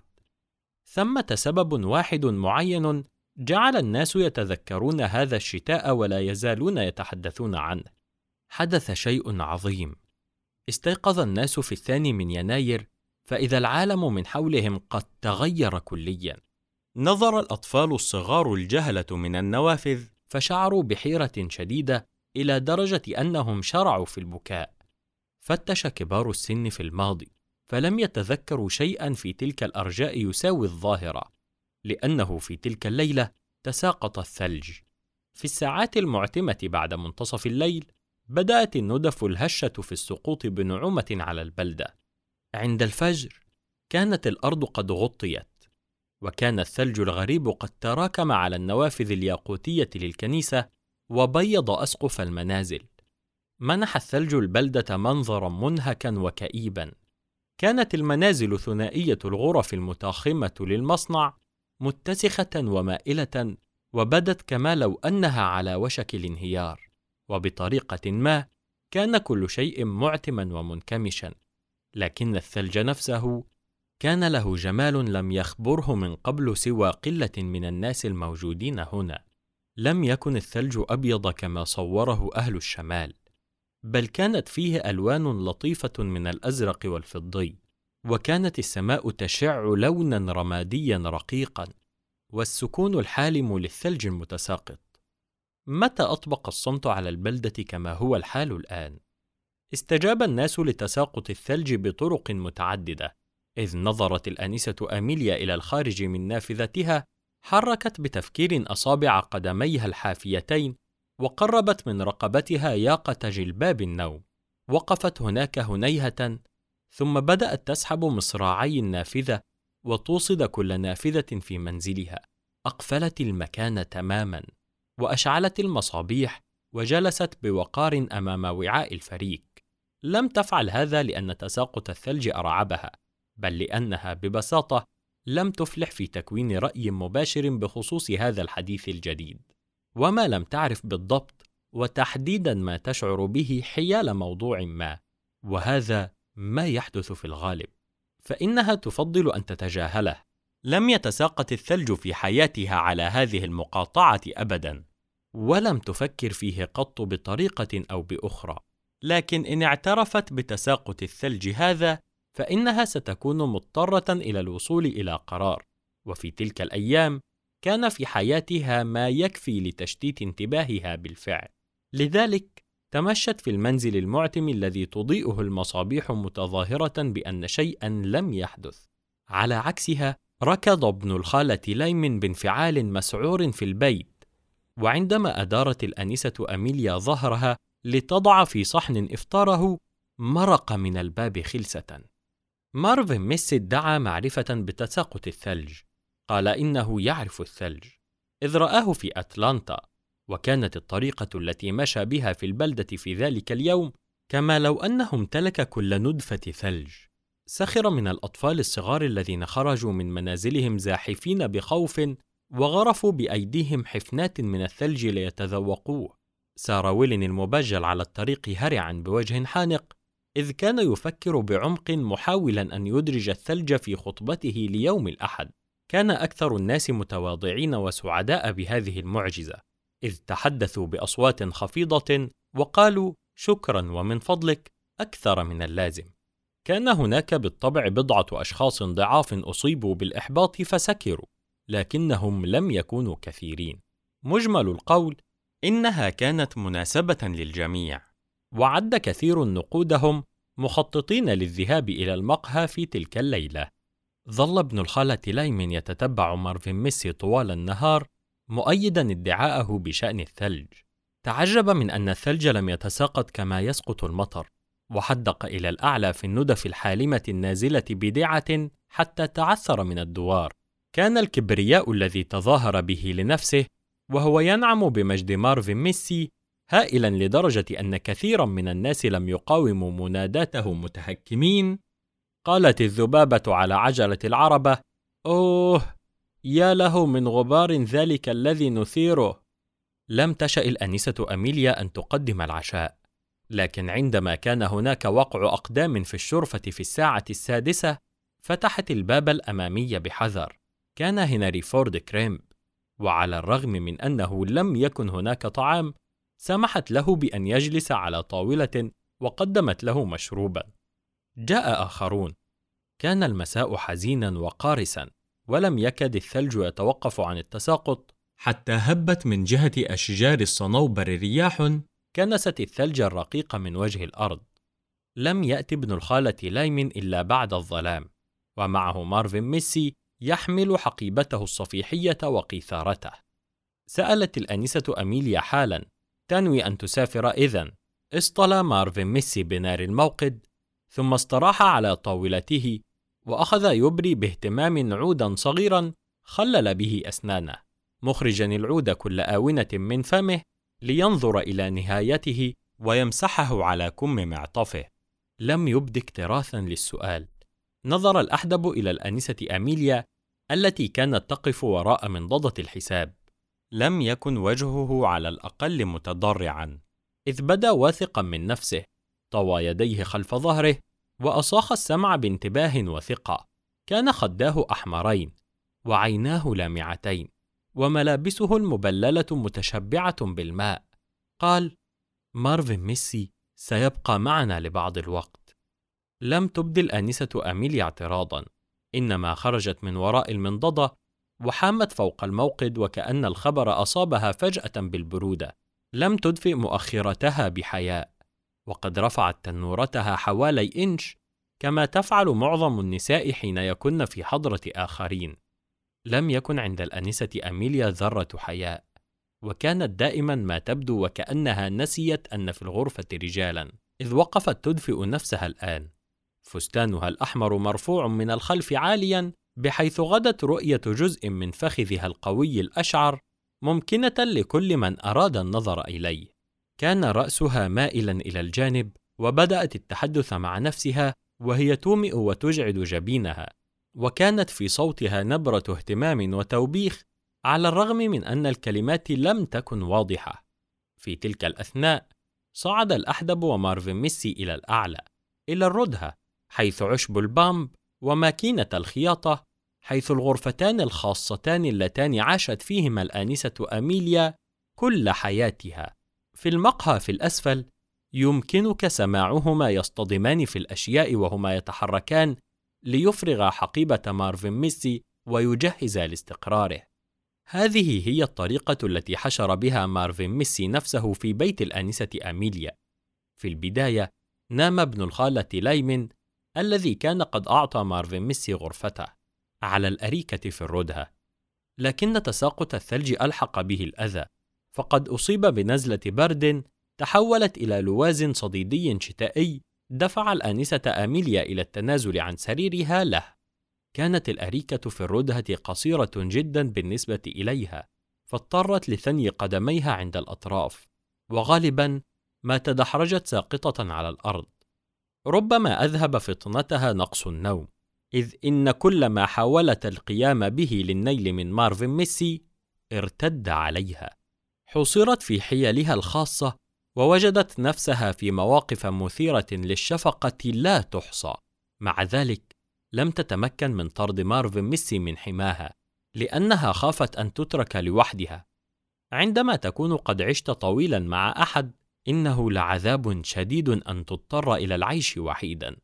Speaker 1: ثمة سبب واحد معين جعل الناس يتذكرون هذا الشتاء ولا يزالون يتحدثون عنه. حدث شيء عظيم. استيقظ الناس في 2 يناير فإذا العالم من حولهم قد تغير كليا. نظر الأطفال الصغار الجهلة من النوافذ فشعروا بحيرة شديدة إلى درجة أنهم شرعوا في البكاء. فتش كبار السن في الماضي فلم يتذكروا شيئا في تلك الأرجاء يساوي الظاهرة، لأنه في تلك الليلة تساقط الثلج. في الساعات المعتمة بعد منتصف الليل بدأت الندف الهشة في السقوط بنعومة على البلدة. عند الفجر كانت الأرض قد غطيت، وكان الثلج الغريب قد تراكم على النوافذ الياقوتية للكنيسة وبيض أسقف المنازل. منح الثلج البلدة منظرا منهكا وكئيبا. كانت المنازل ثنائية الغرف المتاخمة للمصنع متسخة ومائلة، وبدت كما لو أنها على وشك الانهيار، وبطريقة ما كان كل شيء معتما ومنكمشا. لكن الثلج نفسه كان له جمال لم يخبره من قبل سوى قلة من الناس الموجودين هنا. لم يكن الثلج أبيض كما صوره أهل الشمال، بل كانت فيه ألوان لطيفة من الأزرق والفضي، وكانت السماء تشع لونا رماديا رقيقا، والسكون الحالم للثلج المتساقط. متى أطبق الصمت على البلدة كما هو الحال الآن؟ استجاب الناس لتساقط الثلج بطرق متعددة. إذ نظرت الآنسة أميليا إلى الخارج من نافذتها، حركت بتفكير أصابع قدميها الحافيتين، وقربت من رقبتها ياقة جلباب النوم. وقفت هناك هنيهة، ثم بدأت تسحب مصراعي النافذة وتوصد كل نافذة في منزلها. أقفلت المكان تماما، وأشعلت المصابيح، وجلست بوقار أمام وعاء الفريك. لم تفعل هذا لأن تساقط الثلج أرعبها، بل لأنها ببساطة لم تفلح في تكوين رأي مباشر بخصوص هذا الحديث الجديد، وما لم تعرف بالضبط وتحديدا ما تشعر به حيال موضوع ما، وهذا ما يحدث في الغالب، فإنها تفضل أن تتجاهله. لم يتساقط الثلج في حياتها على هذه المقاطعة أبدا، ولم تفكر فيه قط بطريقة أو بأخرى. لكن إن اعترفت بتساقط الثلج هذا، فإنها ستكون مضطرة إلى الوصول إلى قرار. وفي تلك الأيام كان في حياتها ما يكفي لتشتيت انتباهها بالفعل. لذلك تمشت في المنزل المعتم الذي تضيئه المصابيح متظاهرة بأن شيئا لم يحدث. على عكسها ركض ابن الخالة ليمن بانفعال مسعور في البيت، وعندما أدارت الآنسة أميليا ظهرها لتضع في صحن إفطاره، مرق من الباب خلسة. مارفن ميسي ادعى معرفة بتساقط الثلج. قال إنه يعرف الثلج، إذ رآه في أتلانتا، وكانت الطريقة التي مشى بها في البلدة في ذلك اليوم كما لو أنه امتلك كل ندفة ثلج. سخر من الأطفال الصغار الذين خرجوا من منازلهم زاحفين بخوف، وغرفوا بأيديهم حفنات من الثلج ليتذوقوه. سار ويلين المبجل على الطريق هرعا بوجه حانق، إذ كان يفكر بعمق محاولا أن يدرج الثلج في خطبته ليوم الأحد. كان أكثر الناس متواضعين وسعداء بهذه المعجزة، إذ تحدثوا بأصوات خفيضة وقالوا شكرا ومن فضلك أكثر من اللازم. كان هناك بالطبع بضعة أشخاص ضعاف أصيبوا بالإحباط فسكروا، لكنهم لم يكونوا كثيرين. مجمل القول إنها كانت مناسبة للجميع، وعد كثير نقودهم مخططين للذهاب إلى المقهى في تلك الليلة. ظل ابن الخالة ليمن يتتبع مارفن ميسي طوال النهار، مؤيدا ادعاءه بشأن الثلج. تعجب من أن الثلج لم يتساقط كما يسقط المطر، وحدق إلى الأعلى في الندف الحالمة النازلة بدعة حتى تعثر من الدوار. كان الكبرياء الذي تظاهر به لنفسه وهو ينعم بمجد مارفن ميسي هائلا لدرجة أن كثيرا من الناس لم يقاوموا مناداته متهكمين. قالت الذبابة على عجلة العربة: أوه، يا له من غبار ذلك الذي نثيره. لم تشأ الآنسة أميليا أن تقدم العشاء، لكن عندما كان هناك وقع أقدام في الشرفة في الساعة 6، فتحت الباب الأمامي بحذر. كان هنري فورد كريمب، وعلى الرغم من أنه لم يكن هناك طعام، سمحت له بأن يجلس على طاولة وقدمت له مشروبا. جاء آخرون. كان المساء حزينا وقارسا، ولم يكد الثلج يتوقف عن التساقط، حتى هبت من جهة أشجار الصنوبر رياح كنست الثلج الرقيق من وجه الأرض. لم يأتي ابن الخالة ليمن إلا بعد الظلام، ومعه مارفن ميسي يحمل حقيبته الصفيحية وقيثارته. سألت الآنسة أميليا حالا: تنوي أن تسافر إذن؟ اصطلى مارفن ميسي بنار الموقد، ثم استراح على طاولته وأخذ يبري باهتمام عودا صغيرا خلل به أسنانه، مخرجا العود كل آونة من فمه لينظر إلى نهايته ويمسحه على كم معطفه. لم يبد اكتراثا للسؤال. نظر الأحدب إلى الآنسة أميليا التي كانت تقف وراء منضدة الحساب. لم يكن وجهه على الأقل متضرعا، إذ بدا واثقا من نفسه. طوى يديه خلف ظهره وأصاخ السمع بانتباه وثقة. كان خداه أحمرين وعيناه لامعتين وملابسه المبللة متشبعة بالماء. قال: مارفن ميسي سيبقى معنا لبعض الوقت. لم تبد الآنسة أميليا اعتراضا، إنما خرجت من وراء المنضدة وحامت فوق الموقد وكأن الخبر أصابها فجأة بالبرودة. لم تدفئ مؤخرتها بحياء، وقد رفعت تنورتها حوالي إنش كما تفعل معظم النساء حين يكن في حضرة آخرين. لم يكن عند الآنسة أميليا ذرة حياء، وكانت دائما ما تبدو وكأنها نسيت أن في الغرفة رجالا، إذ وقفت تدفئ نفسها الآن. فستانها الأحمر مرفوع من الخلف عاليا، بحيث غدت رؤية جزء من فخذها القوي الأشعر ممكنة لكل من أراد النظر إليه. كان رأسها مائلا إلى الجانب، وبدأت التحدث مع نفسها وهي تومئ وتجعد جبينها، وكانت في صوتها نبرة اهتمام وتوبيخ على الرغم من أن الكلمات لم تكن واضحة. في تلك الأثناء صعد الأحدب ومارفن ميسي إلى الأعلى، إلى الردهة حيث عشب البامب وماكينة الخياطة، حيث الغرفتان الخاصتان اللتان عاشت فيهما الآنسة أميليا كل حياتها. في المقهى في الأسفل يمكنك سماعهما يصطدمان في الأشياء وهما يتحركان ليفرغ حقيبة مارفن ميسي ويجهز لاستقراره. هذه هي الطريقة التي حشر بها مارفن ميسي نفسه في بيت الآنسة أميليا. في البداية نام ابن الخالة لايمن الذي كان قد أعطى مارفن ميسي غرفته على الأريكة في الردهة، لكن تساقط الثلج ألحق به الأذى، فقد أصيب بنزلة برد تحولت إلى لواز صديدي شتائي دفع الآنسة أميليا إلى التنازل عن سريرها له. كانت الأريكة في الردهة قصيرة جدا بالنسبة إليها، فاضطرت لثني قدميها عند الأطراف، وغالبا ما تدحرجت ساقطة على الأرض. ربما أذهب فطنتها نقص النوم، إذ إن كل ما حاولت القيام به للنيل من مارفن ميسي ارتد عليها. حصرت في حيلها الخاصة ووجدت نفسها في مواقف مثيرة للشفقة لا تحصى. مع ذلك لم تتمكن من طرد مارفن ميسي من حماها، لأنها خافت أن تترك لوحدها. عندما تكون قد عشت طويلا مع أحد، إنه لعذاب شديد أن تضطر إلى العيش وحيدا.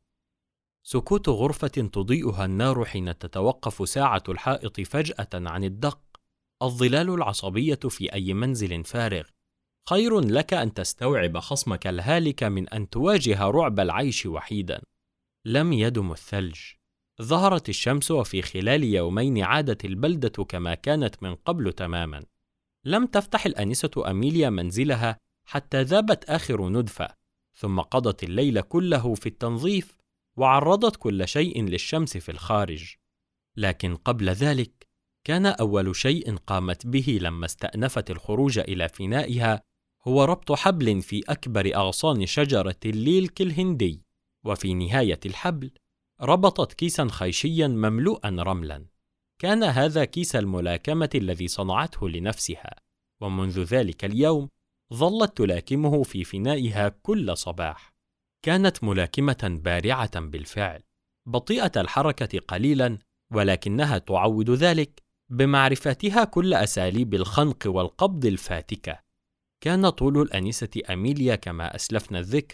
Speaker 1: سكوت غرفة تضيئها النار حين تتوقف ساعة الحائط فجأة عن الدق، الظلال العصبية في أي منزل فارغ، خير لك أن تستوعب خصمك الهالك من أن تواجه رعب العيش وحيدا. لم يدم الثلج. ظهرت الشمس، وفي خلال يومين عادت البلدة كما كانت من قبل تماما. لم تفتح الآنسة أميليا منزلها حتى ذابت آخر ندفة، ثم قضت الليل كله في التنظيف وعرضت كل شيء للشمس في الخارج. لكن قبل ذلك كان أول شيء قامت به لما استأنفت الخروج إلى فنائها هو ربط حبل في أكبر أغصان شجرة الليلك الهندي، وفي نهاية الحبل ربطت كيسا خيشيا مملوءا رملا. كان هذا كيس الملاكمة الذي صنعته لنفسها، ومنذ ذلك اليوم ظلت تلاكمه في فنائها كل صباح. كانت ملاكمة بارعة بالفعل، بطيئة الحركة قليلا، ولكنها تعوض ذلك بمعرفتها كل أساليب الخنق والقبض الفاتكة. كان طول الآنسة أميليا كما أسلفنا الذكر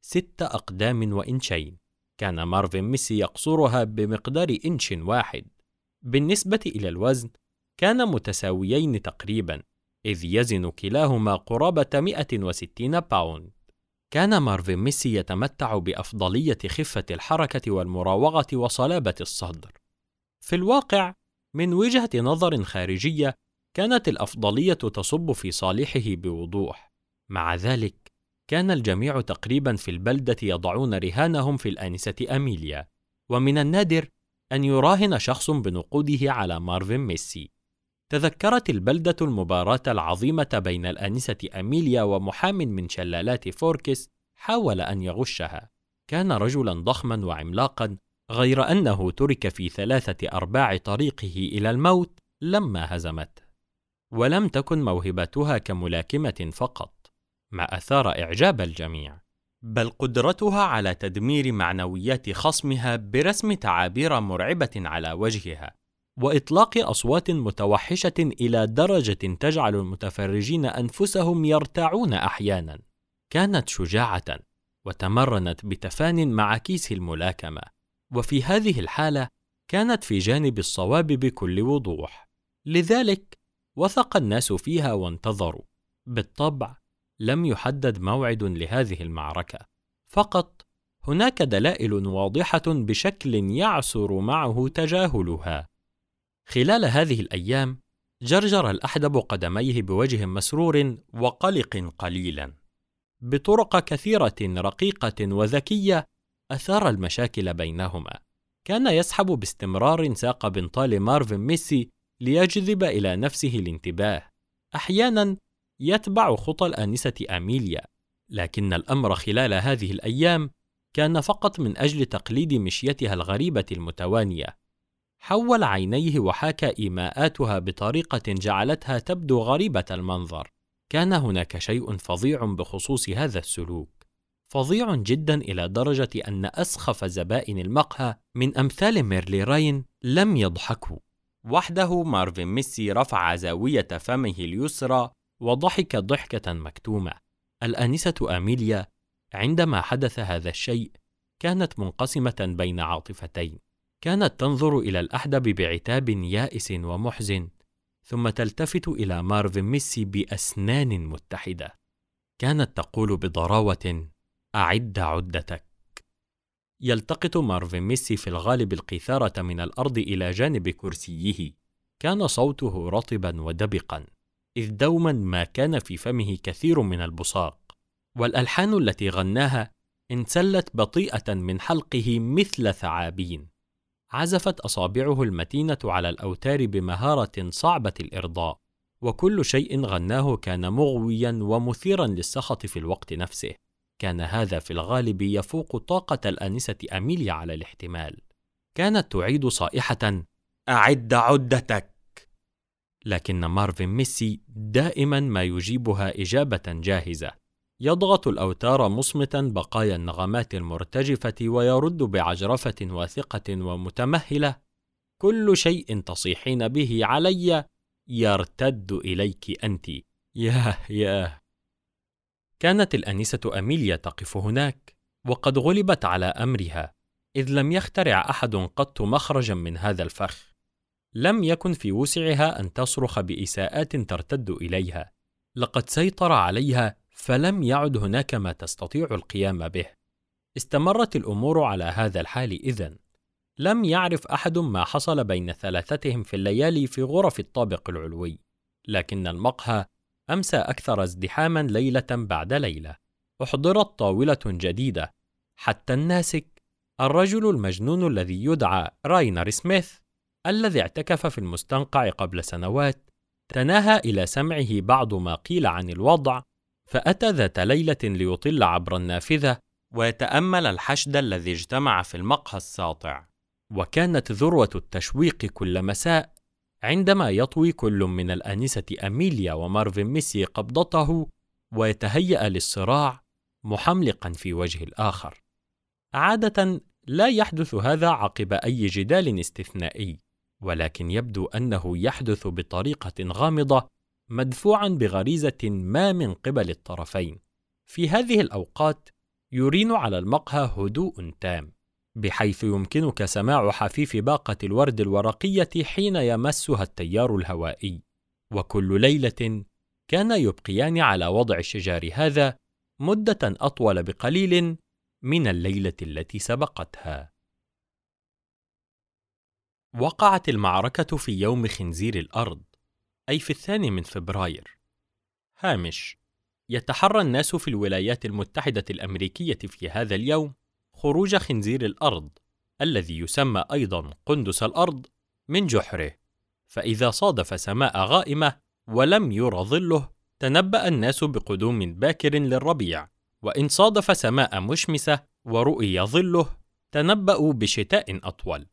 Speaker 1: 6 أقدام وإنشين، كان مارفن ميسي يقصرها بمقدار إنش واحد. بالنسبة إلى الوزن كان متساويين تقريبا، إذ يزن كلاهما قرابة 160 باوند. كان مارفن ميسي يتمتع بأفضلية خفة الحركة والمراوغة وصلابة الصدر. في الواقع من وجهة نظر خارجية كانت الأفضلية تصب في صالحه بوضوح. مع ذلك، كان الجميع تقريبا في البلدة يضعون رهانهم في الآنسة أميليا، ومن النادر أن يراهن شخص بنقوده على مارفين ميسي. تذكرت البلدة المباراة العظيمة بين الآنسة أميليا ومحام من شلالات فوركس حاول أن يغشها. كان رجلا ضخما وعملاقا، غير أنه ترك في 3/4 طريقه إلى الموت لما هزمته. ولم تكن موهبتها كملاكمة فقط ما أثار إعجاب الجميع، بل قدرتها على تدمير معنويات خصمها برسم تعابير مرعبة على وجهها، وإطلاق أصوات متوحشة إلى درجة تجعل المتفرجين أنفسهم يرتعون أحيانا. كانت شجاعة وتمرنت بتفان مع كيس الملاكمة، وفي هذه الحالة كانت في جانب الصواب بكل وضوح. لذلك وثق الناس فيها وانتظروا. بالطبع لم يحدد موعد لهذه المعركة، فقط هناك دلائل واضحة بشكل يعسر معه تجاهلها. خلال هذه الأيام جرجر الأحدب قدميه بوجه مسرور وقلق قليلا. بطرق كثيرة رقيقة وذكية أثار المشاكل بينهما. كان يسحب باستمرار ساق بنطال مارفين ميسي ليجذب إلى نفسه الانتباه. أحيانا يتبع خطى الآنسة أميليا، لكن الأمر خلال هذه الأيام كان فقط من أجل تقليد مشيتها الغريبة المتوانية. حول عينيه وحاكى إيماءاتها بطريقة جعلتها تبدو غريبة المنظر. كان هناك شيء فظيع بخصوص هذا السلوك، فظيع جدا إلى درجة أن أسخف زبائن المقهى من أمثال ميرلي راين لم يضحكوا. وحده مارفين ميسي رفع زاوية فمه اليسرى وضحك ضحكة مكتومة. الآنسة أميليا عندما حدث هذا الشيء كانت منقسمة بين عاطفتين. كانت تنظر إلى الأحدب بعتاب يائس ومحزن، ثم تلتفت إلى مارفين ميسي بأسنان متحدة. كانت تقول بضراوة: أعد عدتك. يلتقط مارفين ميسي في الغالب القيثارة من الأرض إلى جانب كرسيه. كان صوته رطبا ودبقا، إذ دوما ما كان في فمه كثير من البصاق، والألحان التي غناها انسلت بطيئة من حلقه مثل ثعابين. عزفت أصابعه المتينة على الأوتار بمهارة صعبة الإرضاء، وكل شيء غناه كان مغويا ومثيرا للسخط في الوقت نفسه. كان هذا في الغالب يفوق طاقة الآنسة أميليا على الاحتمال. كانت تعيد صائحة: أعد عدتك. لكن مارفين ميسي دائما ما يجيبها إجابة جاهزة. يضغط الأوتار مصمتا بقايا النغمات المرتجفة ويرد بعجرفة واثقة ومتمهلة: كل شيء تصيحين به علي يرتد إليك أنت. ياه. كانت الآنسة أميليا تقف هناك وقد غلبت على أمرها، إذ لم يخترع أحد قط مخرجا من هذا الفخ. لم يكن في وسعها أن تصرخ بإساءات ترتد إليها. لقد سيطر عليها، فلم يعد هناك ما تستطيع القيام به. استمرت الأمور على هذا الحال إذن. لم يعرف أحد ما حصل بين ثلاثتهم في الليالي في غرف الطابق العلوي، لكن المقهى أمسى أكثر ازدحاما ليلة بعد ليلة. أحضرت طاولة جديدة، حتى الناسك، الرجل المجنون الذي يدعى راينر سميث، الذي اعتكف في المستنقع قبل سنوات، تناهى إلى سمعه بعض ما قيل عن الوضع، فأتى ذات ليلة ليطل عبر النافذة ويتأمل الحشد الذي اجتمع في المقهى الساطع. وكانت ذروة التشويق كل مساء عندما يطوي كل من الآنسة أميليا ومارفين ميسي قبضته ويتهيأ للصراع محملقا في وجه الآخر. عادة لا يحدث هذا عقب أي جدال استثنائي، ولكن يبدو أنه يحدث بطريقة غامضة مدفوعا بغريزة ما من قبل الطرفين. في هذه الأوقات يرين على المقهى هدوء تام، بحيث يمكنك سماع حفيف باقة الورد الورقية حين يمسها التيار الهوائي. وكل ليلة كان يبقيان على وضع الشجار هذا مدة أطول بقليل من الليلة التي سبقتها. وقعت المعركة في يوم خنزير الأرض، أي في 2 فبراير. هامش: يتحرى الناس في الولايات المتحدة الأمريكية في هذا اليوم خروج خنزير الأرض الذي يسمى أيضا قندس الأرض من جحره، فإذا صادف سماء غائمة ولم ير ظله تنبأ الناس بقدوم باكر للربيع، وإن صادف سماء مشمسة ورؤي ظله تنبأوا بشتاء أطول.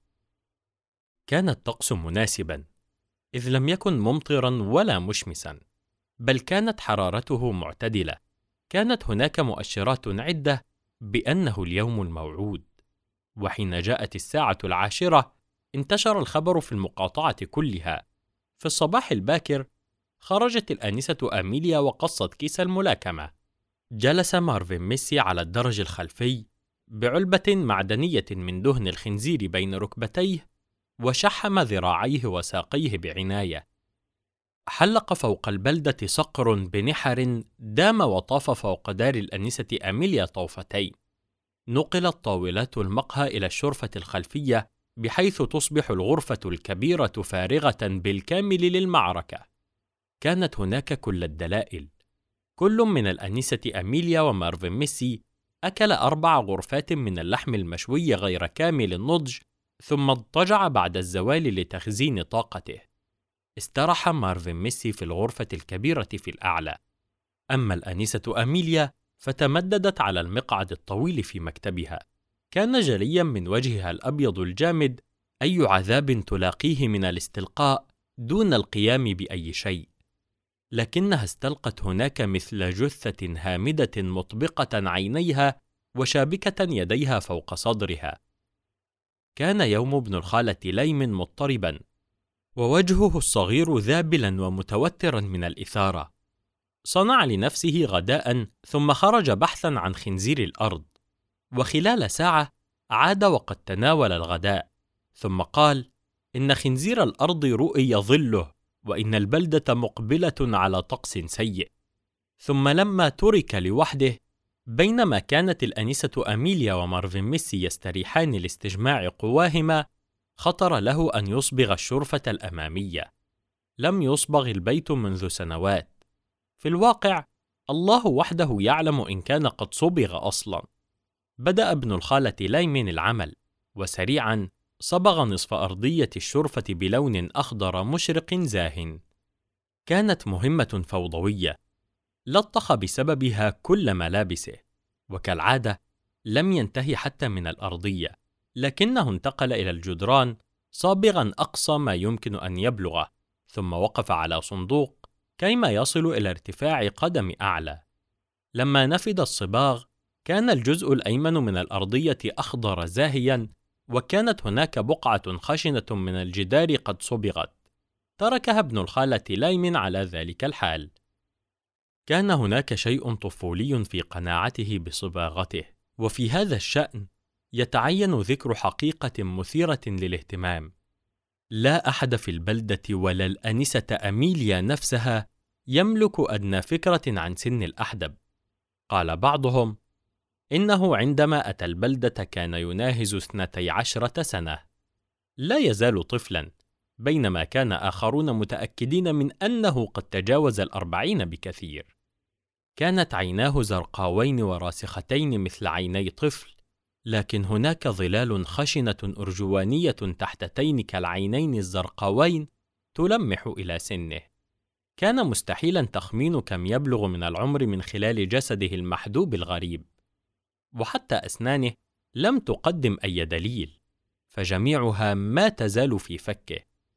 Speaker 1: كان الطقس مناسبا، إذ لم يكن ممطرا ولا مشمسا، بل كانت حرارته معتدلة. كانت هناك مؤشرات عدة بأنه اليوم الموعود، وحين جاءت الساعة 10 انتشر الخبر في المقاطعة كلها. في الصباح الباكر خرجت الآنسة أميليا وقصت كيس الملاكمة. جلس مارفين ميسي على الدرج الخلفي بعلبة معدنية من دهن الخنزير بين ركبتيه، وشحم ذراعيه وساقيه بعناية. حلق فوق البلدة صقر بنحر دام وطاف فوق دار الآنسة أميليا طوفتين. نقلت طاولات المقهى إلى الشرفة الخلفية، بحيث تصبح الغرفة الكبيرة فارغة بالكامل للمعركة. كانت هناك كل الدلائل. كل من الآنسة أميليا ومارفين ميسي أكل 4 غرفات من اللحم المشوي غير كامل النضج، ثم اضطجع بعد الزوال لتخزين طاقته. استراح مارفين ميسي في الغرفة الكبيرة في الأعلى، أما الآنسة أميليا فتمددت على المقعد الطويل في مكتبها. كان جليا من وجهها الأبيض الجامد أي عذاب تلاقيه من الاستلقاء دون القيام بأي شيء، لكنها استلقت هناك مثل جثة هامدة مطبقة عينيها وشابكة يديها فوق صدرها. كان يوم ابن الخالة ليم مضطربا، ووجهه الصغير ذابلا ومتوترا من الإثارة. صنع لنفسه غداء ثم خرج بحثا عن خنزير الأرض، وخلال ساعة عاد وقد تناول الغداء، ثم قال: إن خنزير الأرض رؤي ظله، وإن البلدة مقبلة على طقس سيء. ثم لما ترك لوحده، بينما كانت الآنسة أميليا ومارفين ميسي يستريحان لاستجماع قواهما، خطر له أن يصبغ الشرفة الأمامية. لم يصبغ البيت منذ سنوات. في الواقع الله وحده يعلم إن كان قد صبغ أصلا. بدأ ابن الخالة ليمين العمل، وسريعا صبغ نصف أرضية الشرفة بلون أخضر مشرق زاهٍ. كانت مهمة فوضوية، لطخ بسببها كل ملابسه، وكالعادة لم ينتهي حتى من الأرضية، لكنه انتقل إلى الجدران صابغا أقصى ما يمكن أن يبلغه، ثم وقف على صندوق كيما يصل إلى ارتفاع قدم أعلى. لما نفد الصباغ كان الجزء الأيمن من الأرضية أخضر زاهيا، وكانت هناك بقعة خشنة من الجدار قد صبغت. تركها ابن الخالة ليمن على ذلك الحال. كان هناك شيء طفولي في قناعته بصباغته، وفي هذا الشأن يتعين ذكر حقيقة مثيرة للاهتمام. لا أحد في البلدة ولا الآنسة أميليا نفسها يملك أدنى فكرة عن سن الأحدب. قال بعضهم إنه عندما أتى البلدة كان يناهز 12 سنة، لا يزال طفلا، بينما كان آخرون متأكدين من أنه قد تجاوز 40 بكثير. كانت عيناه زرقاوين وراسختين مثل عيني طفل، لكن هناك ظلال خشنة أرجوانية تحتتين كالعينين الزرقاوين تلمح إلى سنه. كان مستحيلا تخمين كم يبلغ من العمر من خلال جسده المحدوب الغريب، وحتى أسنانه لم تقدم أي دليل، فجميعها ما تزال في فكه.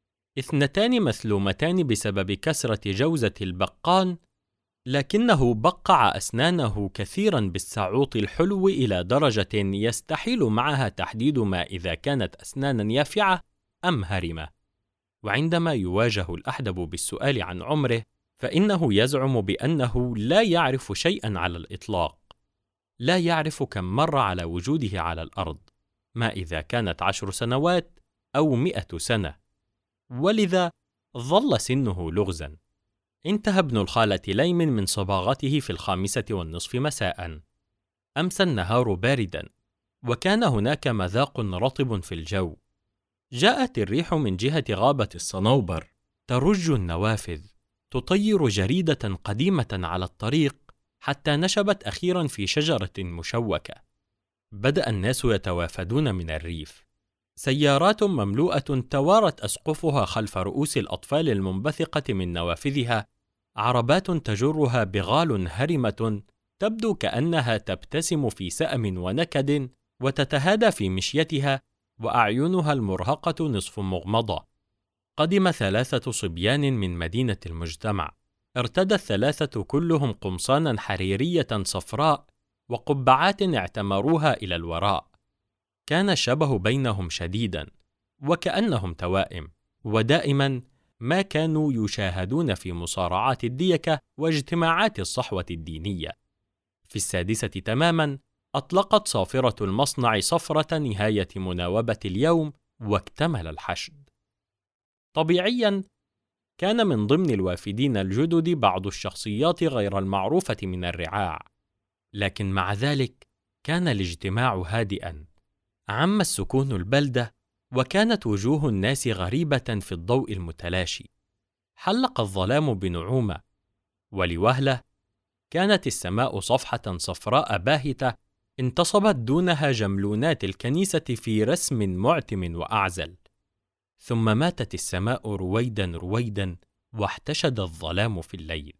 Speaker 1: 2 مثلومتان بسبب كسرة جوزة البقان، لكنه بقع أسنانه كثيرا بالسعوط الحلو إلى درجة يستحيل معها تحديد ما إذا كانت أسنانا يافعة أم هرمة. وعندما يواجه الأحدب بالسؤال عن عمره فإنه يزعم بأنه لا يعرف شيئا على الإطلاق. لا يعرف كم مر على وجوده على الأرض، ما إذا كانت 10 سنوات أو 100 سنة، ولذا ظل سنه لغزا. انتهى ابن الخالة ليمن من صباغته في 5:30 مساء. أمسى النهار باردا، وكان هناك مذاق رطب في الجو. جاءت الريح من جهة غابة الصنوبر، ترج النوافذ، تطير جريدة قديمة على الطريق، حتى نشبت أخيراً في شجرة مشوكة. بدأ الناس يتوافدون من الريف. سيارات مملوءة توارت أسقفها خلف رؤوس الأطفال المنبثقة من نوافذها، عربات تجرها بغال هرمة تبدو كأنها تبتسم في سأم ونكد وتتهادى في مشيتها، وأعينها المرهقة نصف مغمضة. قدم 3 صبيان من مدينة المجتمع. ارتدى ال3 كلهم قمصانا حريرية صفراء وقبعات اعتمروها إلى الوراء. كان الشبه بينهم شديدا، وكأنهم توائم، ودائما ما كانوا يشاهدون في مصارعات الديكة واجتماعات الصحوة الدينية. في 6 تماما أطلقت صافرة المصنع صفرة نهاية مناوبة اليوم، واكتمل الحشد. طبيعيا كان من ضمن الوافدين الجدد بعض الشخصيات غير المعروفة من الرعاع، لكن مع ذلك كان الاجتماع هادئا. عم السكون البلدة، وكانت وجوه الناس غريبة في الضوء المتلاشي. حلق الظلام بنعومة، ولوهلة كانت السماء صفحة صفراء باهتة انتصبت دونها جملونات الكنيسة في رسم معتم وأعزل. ثم ماتت السماء رويدا رويدا، واحتشد الظلام في الليل.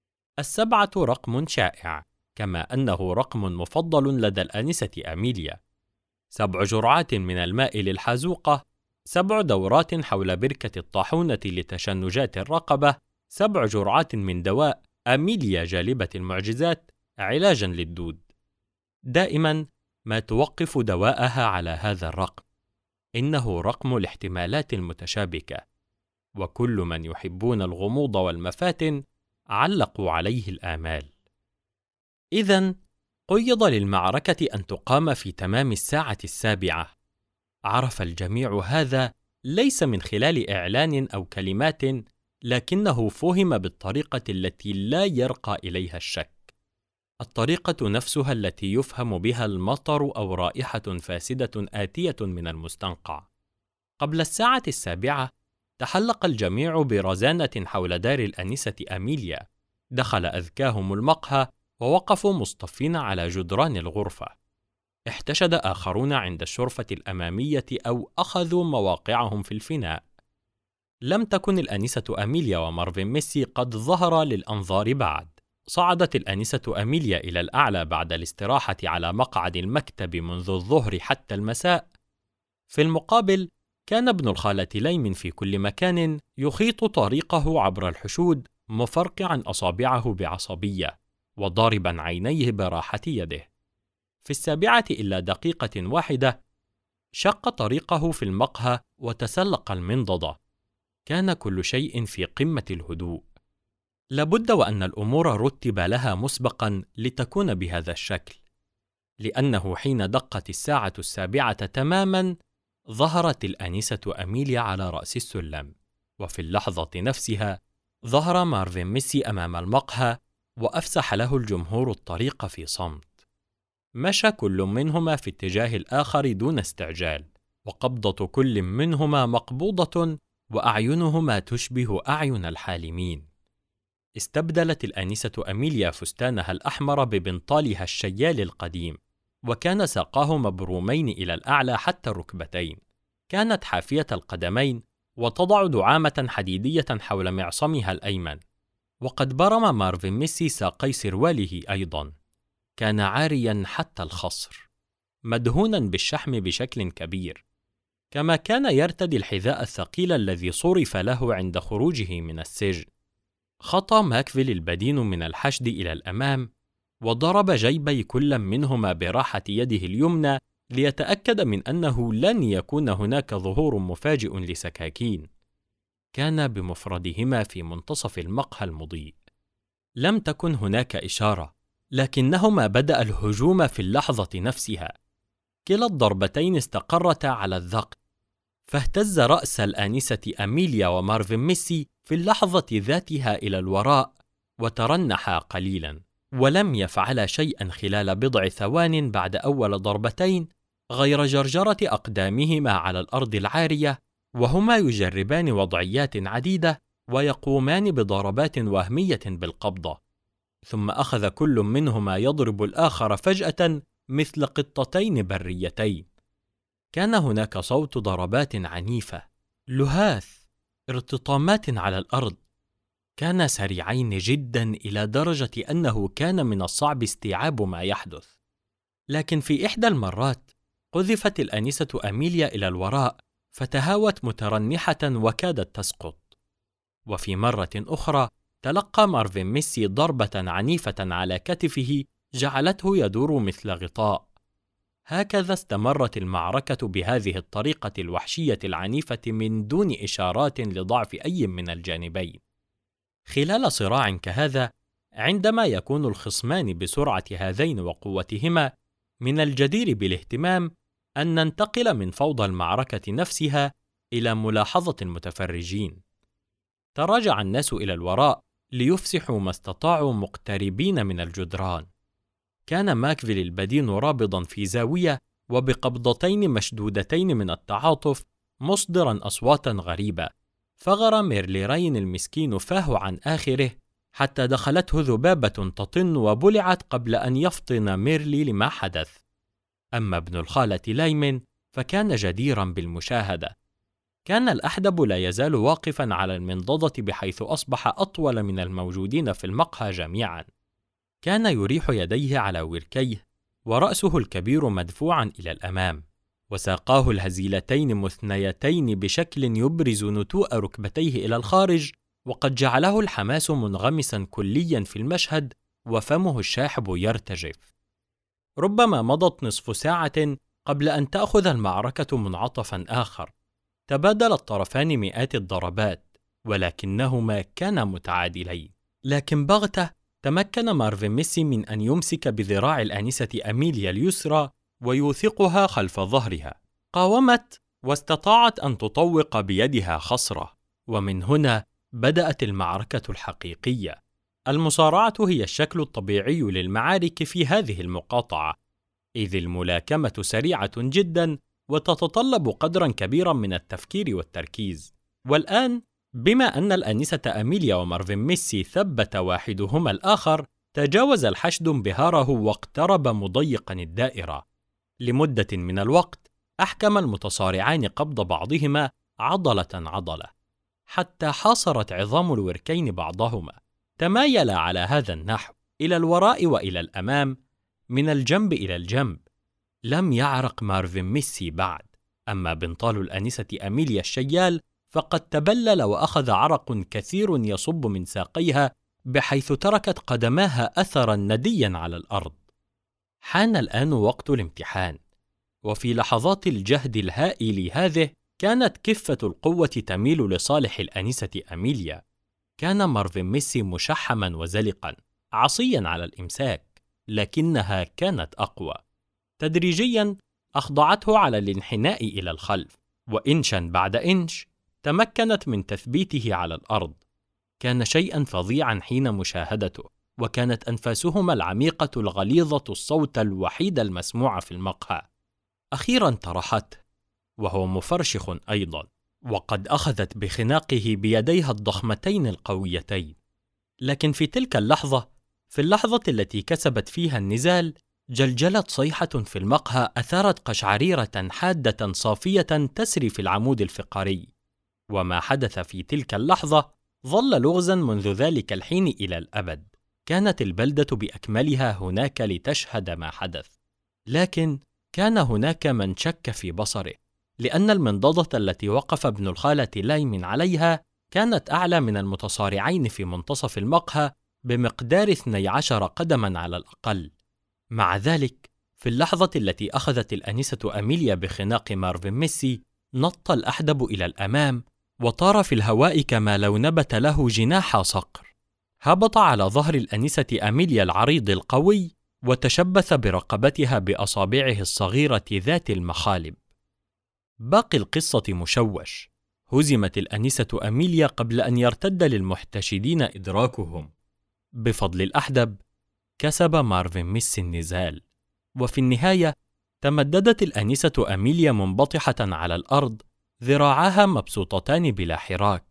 Speaker 1: 7 رقم شائع، كما أنه رقم مفضل لدى الآنسة أميليا. 7 جرعات من الماء للحزوقة، 7 دورات حول بركة الطاحونة لتشنجات الرقبة، 7 جرعات من دواء أميليا جالبة المعجزات علاجا للدود. دائما ما توقف دواءها على هذا الرقم. إنه رقم الاحتمالات المتشابكة، وكل من يحبون الغموض والمفاتن علقوا عليه الآمال. إذن قيض للمعركة أن تقام في تمام 7:07. عرف الجميع هذا ليس من خلال إعلان أو كلمات، لكنه فهم بالطريقة التي لا يرقى إليها الشك. الطريقة نفسها التي يفهم بها المطر أو رائحة فاسدة آتية من المستنقع. قبل 7:07 تحلق الجميع برزانة حول دار الآنسة أميليا. دخل أذكاهم المقهى ووقفوا مصطفين على جدران الغرفة. احتشد آخرون عند الشرفة الأمامية أو أخذوا مواقعهم في الفناء. لم تكن الآنسة أميليا ومارفين ميسي قد ظهرا للأنظار بعد. صعدت الآنسة أميليا إلى الأعلى بعد الاستراحة على مقعد المكتب منذ الظهر حتى المساء. في المقابل كان ابن الخالة ليمن في كل مكان يخيط طريقه عبر الحشود، مفرقعا أصابعه بعصبية وضاربا عينيه براحة يده. في 7:01 شق طريقه في المقهى وتسلق المنضدة. كان كل شيء في قمة الهدوء. لابد وأن الأمور رتب لها مسبقا لتكون بهذا الشكل، لأنه حين دقت 7:07 تماما ظهرت الآنسة أميليا على رأس السلم، وفي اللحظة نفسها ظهر مارفين ميسي أمام المقهى وأفسح له الجمهور الطريق في صمت. مشى كل منهما في اتجاه الآخر دون استعجال، وقبضة كل منهما مقبوضة وأعينهما تشبه أعين الحالمين. استبدلت الآنسة أميليا فستانها الأحمر ببنطالها الشيال القديم، وكان ساقاه مبرومين إلى الأعلى حتى الركبتين. كانت حافية القدمين وتضع دعامة حديدية حول معصمها الأيمن. وقد برم مارفين ميسي ساقي سرواله أيضا. كان عاريا حتى الخصر، مدهونا بالشحم بشكل كبير، كما كان يرتدي الحذاء الثقيل الذي صرف له عند خروجه من السجن. خطى ماكفيل البدين من الحشد إلى الأمام، وضرب جيبي كل منهما براحة يده اليمنى ليتأكد من أنه لن يكون هناك ظهور مفاجئ لسكاكين. كان بمفردهما في منتصف المقهى المضيء. لم تكن هناك إشارة، لكنهما بدأ الهجوم في اللحظة نفسها. كلا الضربتين استقرتا على الذقن، فاهتز رأس الآنسة أميليا ومارفين ميسي في اللحظة ذاتها إلى الوراء وترنحا قليلا، ولم يفعلا شيئا خلال بضع ثوان بعد أول ضربتين غير جرجرة أقدامهما على الأرض العارية، وهما يجربان وضعيات عديدة ويقومان بضربات وهمية بالقبضة، ثم أخذ كل منهما يضرب الآخر فجأة مثل قطتين بريتين. كان هناك صوت ضربات عنيفة، لهاث، ارتطامات على الأرض. كانا سريعين جدا إلى درجة أنه كان من الصعب استيعاب ما يحدث. لكن في إحدى المرات قذفت الآنسة أميليا إلى الوراء فتهاوت مترنحة وكادت تسقط. وفي مرة أخرى تلقى مارفين ميسي ضربة عنيفة على كتفه جعلته يدور مثل غطاء. هكذا استمرت المعركة بهذه الطريقة الوحشية العنيفة من دون إشارات لضعف أي من الجانبين. خلال صراع كهذا، عندما يكون الخصمان بسرعة هذين وقوتهما، من الجدير بالاهتمام أن ننتقل من فوضى المعركة نفسها إلى ملاحظة المتفرجين. تراجع الناس إلى الوراء ليفسحوا ما استطاعوا مقتربين من الجدران. كان ماكفيل البدين رابضا في زاوية وبقبضتين مشدودتين من التعاطف مصدرا أصواتا غريبة، فغر ميرليرين المسكين فاه عن آخره حتى دخلته ذبابة تطن وبلعت قبل أن يفطن ميرلي لما حدث. أما ابن الخالة لايمن فكان جديرا بالمشاهدة. كان الأحدب لا يزال واقفا على المنضدة بحيث أصبح أطول من الموجودين في المقهى جميعا. كان يريح يديه على وركيه، ورأسه الكبير مدفوعا إلى الأمام، وساقاه الهزيلتين مثنيتين بشكل يبرز نتوء ركبتيه إلى الخارج، وقد جعله الحماس منغمسا كليا في المشهد وفمه الشاحب يرتجف. ربما مضت نصف ساعة قبل أن تأخذ المعركة منعطفا آخر. تبادل الطرفان مئات الضربات، ولكنهما كانا متعادلين. لكن بغتة تمكن مارفين ميسي من أن يمسك بذراع الآنسة أميليا اليسرى ويوثقها خلف ظهرها. قاومت واستطاعت أن تطوق بيدها خصرة، ومن هنا بدأت المعركة الحقيقية. المصارعة هي الشكل الطبيعي للمعارك في هذه المقاطعة، إذ الملاكمة سريعة جدا وتتطلب قدرا كبيرا من التفكير والتركيز. والآن بما أن الآنسة أميليا ومارفين ميسي ثبت واحدهما الآخر، تجاوز الحشد انبهاره واقترب مضيقا الدائرة. لمدة من الوقت أحكم المتصارعان قبض بعضهما عضلة عضلة، حتى حاصرت عظام الوركين بعضهما. تمايلا على هذا النحو إلى الوراء وإلى الأمام، من الجنب إلى الجنب. لم يعرق مارفين ميسي بعد، أما بنطال الآنسة أميليا الشيال فقد تبلل وأخذ عرق كثير يصب من ساقيها بحيث تركت قدماها أثرا نديا على الأرض. حان الآن وقت الامتحان، وفي لحظات الجهد الهائل هذه كانت كفة القوة تميل لصالح الآنسة أميليا. كان مارفين ميسي مشحما وزلقا، عصيا على الإمساك، لكنها كانت أقوى. تدريجيا أخضعته على الانحناء إلى الخلف، وإنشا بعد إنش تمكنت من تثبيته على الأرض. كان شيئا فظيعا حين مشاهدته، وكانت أنفاسهما العميقة الغليظة الصوت الوحيد المسموع في المقهى. أخيرا طرحته وهو مفرشخ أيضا، وقد أخذت بخناقه بيديها الضخمتين القويتين. لكن في تلك اللحظة، في اللحظة التي كسبت فيها النزال، جلجلت صيحة في المقهى أثارت قشعريرة حادة صافية تسري في العمود الفقري. وما حدث في تلك اللحظة ظل لغزا منذ ذلك الحين إلى الأبد. كانت البلدة بأكملها هناك لتشهد ما حدث، لكن كان هناك من شك في بصره، لأن المنضدة التي وقف ابن الخالة لايمن عليها كانت أعلى من المتصارعين في منتصف المقهى بمقدار 12 قدما على الأقل. مع ذلك، في اللحظة التي أخذت الآنسة أميليا بخناق مارفين ميسي، نط الأحدب إلى الأمام وطار في الهواء كما لو نبت له جناح صقر. هبط على ظهر الآنسة أميليا العريض القوي وتشبث برقبتها بأصابعه الصغيرة ذات المخالب. باقي القصة مشوش. هزمت الآنسة أميليا قبل أن يرتد للمحتشدين إدراكهم. بفضل الأحدب كسب مارفين ميسي النزال، وفي النهاية تمددت الآنسة أميليا منبطحة على الأرض، ذراعاها مبسوطتان بلا حراك،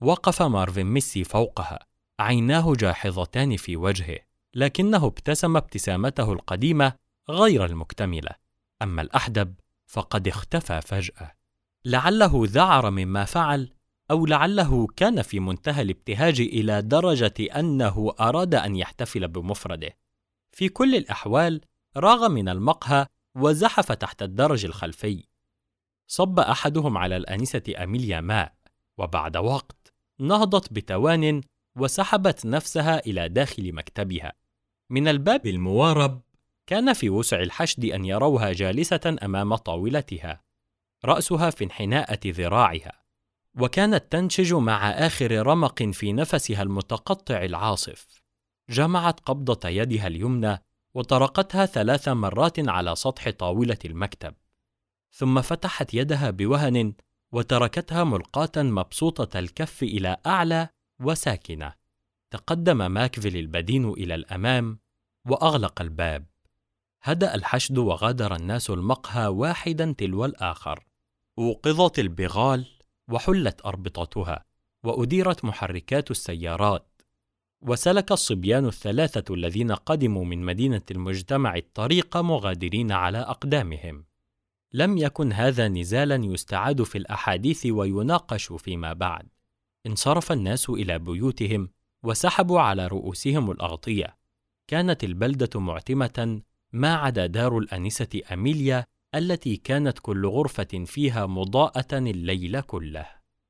Speaker 1: وقف مارفن ميسي فوقها، عيناه جاحظتان في وجهه، لكنه ابتسم ابتسامته القديمة غير المكتملة. أما الأحدب فقد اختفى فجأة، لعله ذعر مما فعل، أو لعله كان في منتهى الابتهاج إلى درجة أنه أراد أن يحتفل بمفرده. في كل الأحوال راغ من المقهى وزحف تحت الدرج الخلفي. صب أحدهم على الآنسة أميليا ماء، وبعد وقت نهضت بتوان وسحبت نفسها إلى داخل مكتبها. من الباب الموارب كان في وسع الحشد أن يروها جالسة أمام طاولتها، رأسها في انحناءة ذراعها، وكانت تنشج مع آخر رمق في نفسها المتقطع العاصف. جمعت قبضة يدها اليمنى وطرقتها 3 مرات على سطح طاولة المكتب، ثم فتحت يدها بوهن وتركتها ملقاة مبسوطة الكف إلى أعلى وساكنة. تقدم ماكفيل البدين إلى الأمام وأغلق الباب. هدأ الحشد وغادر الناس المقهى واحدا تلو الآخر. أوقظت البغال وحلت أربطتها، وأديرت محركات السيارات، وسلك الصبيان الثلاثة الذين قدموا من مدينة المجتمع الطريق مغادرين على أقدامهم. لم يكن هذا نزالا يستعاد في الأحاديث ويناقش فيما بعد. انصرف الناس إلى بيوتهم وسحبوا على رؤوسهم الأغطية. كانت البلدة معتمة ما عدا دار الآنسة أميليا التي كانت كل غرفة فيها مضاءة الليل كله.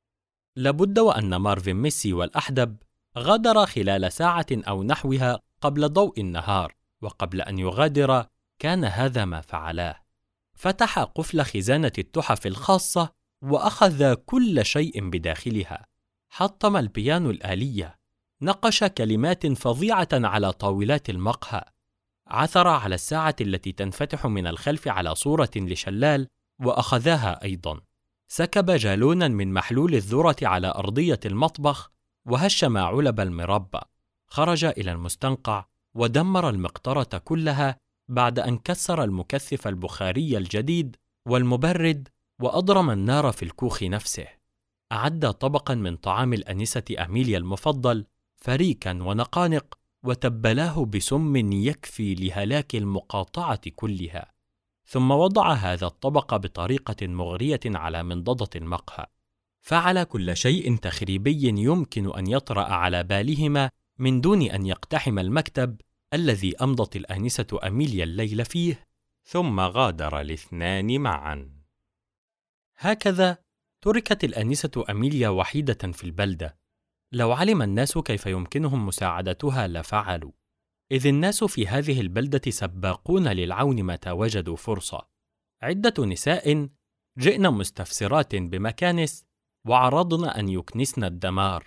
Speaker 1: لابد وأن مارفن ميسي والأحدب غادر خلال ساعة أو نحوها قبل ضوء النهار، وقبل أن يغادر كان هذا ما فعلاه. فتح قفل خزانة التحف الخاصة وأخذ كل شيء بداخلها. حطم البيانو الآلية، نقش كلمات فظيعة على طاولات المقهى، عثر على الساعة التي تنفتح من الخلف على صورة لشلال وأخذاها أيضا. سكب جالونا من محلول الذرة على أرضية المطبخ وهشم علب المربى. خرج إلى المستنقع ودمر المقطرة كلها بعد أن كسر المكثف البخاري الجديد والمبرد وأضرم النار في الكوخ نفسه. أعد طبقا من طعام الآنسة أميليا المفضل، فريكا ونقانق، وتبلاه بسم يكفي لهلاك المقاطعة كلها. ثم وضع هذا الطبق بطريقة مغرية على منضدة المقهى. فعل كل شيء تخريبي يمكن أن يطرأ على بالهما من دون أن يقتحم المكتب الذي أمضت الآنسة أميليا الليل فيه، ثم غادر الاثنان معا. هكذا تركت الآنسة أميليا وحيدة في البلدة. لو علم الناس كيف يمكنهم مساعدتها لفعلوا، إذ الناس في هذه البلدة سباقون للعون متى وجدوا فرصة. عدة نساء جئن مستفسرات بمكانس وعرضن أن يكنسن الدمار،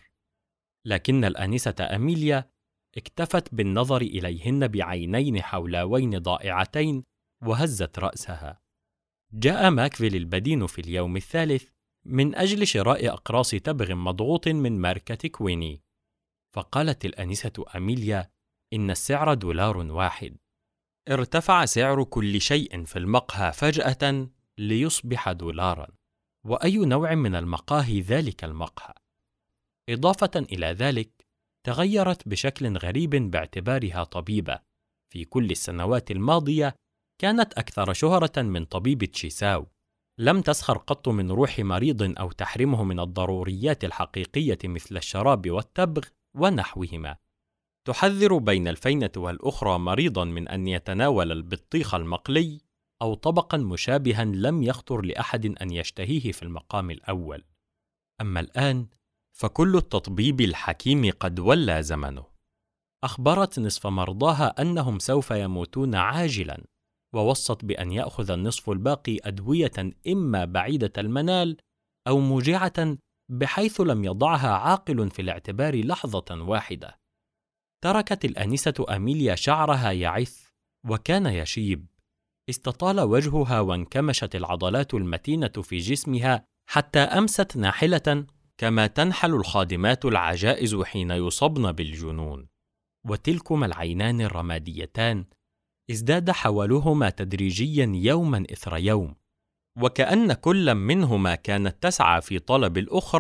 Speaker 1: لكن الآنسة أميليا اكتفت بالنظر إليهن بعينين حولوين ضائعتين وهزت رأسها. جاء ماكفيل البدين في اليوم الثالث من أجل شراء أقراص تبغ مضغوط من ماركة كويني، فقالت الآنسة أميليا إن السعر $1. ارتفع سعر كل شيء في المقهى فجأة ليصبح $. وأي نوع من المقاهي ذلك المقهى؟ إضافة إلى ذلك، تغيرت بشكل غريب باعتبارها طبيبة. في كل السنوات الماضية كانت أكثر شهرة من طبيب تشيساو. لم تسخر قط من روح مريض أو تحرمه من الضروريات الحقيقية مثل الشراب والتبغ ونحوهما. تحذر بين الفينة والأخرى مريضا من أن يتناول البطيخ المقلي أو طبقا مشابها لم يخطر لأحد أن يشتهيه في المقام الأول. أما الآن فكل التطبيب الحكيم قد ولى زمنه. أخبرت نصف مرضاها أنهم سوف يموتون عاجلا، ووصت بأن يأخذ النصف الباقي أدوية إما بعيدة المنال أو موجعة بحيث لم يضعها عاقل في الاعتبار لحظة واحدة. تركت الآنسة أميليا شعرها يعث وكان يشيب. استطال وجهها وانكمشت العضلات المتينة في جسمها حتى أمست ناحلة كما تنحل الخادمات العجائز حين يصبن بالجنون. وتلكما العينان الرماديتان ازداد حولهما تدريجيا يوما إثر يوم، وكأن كل منهما كانت تسعى في طلب الأخرى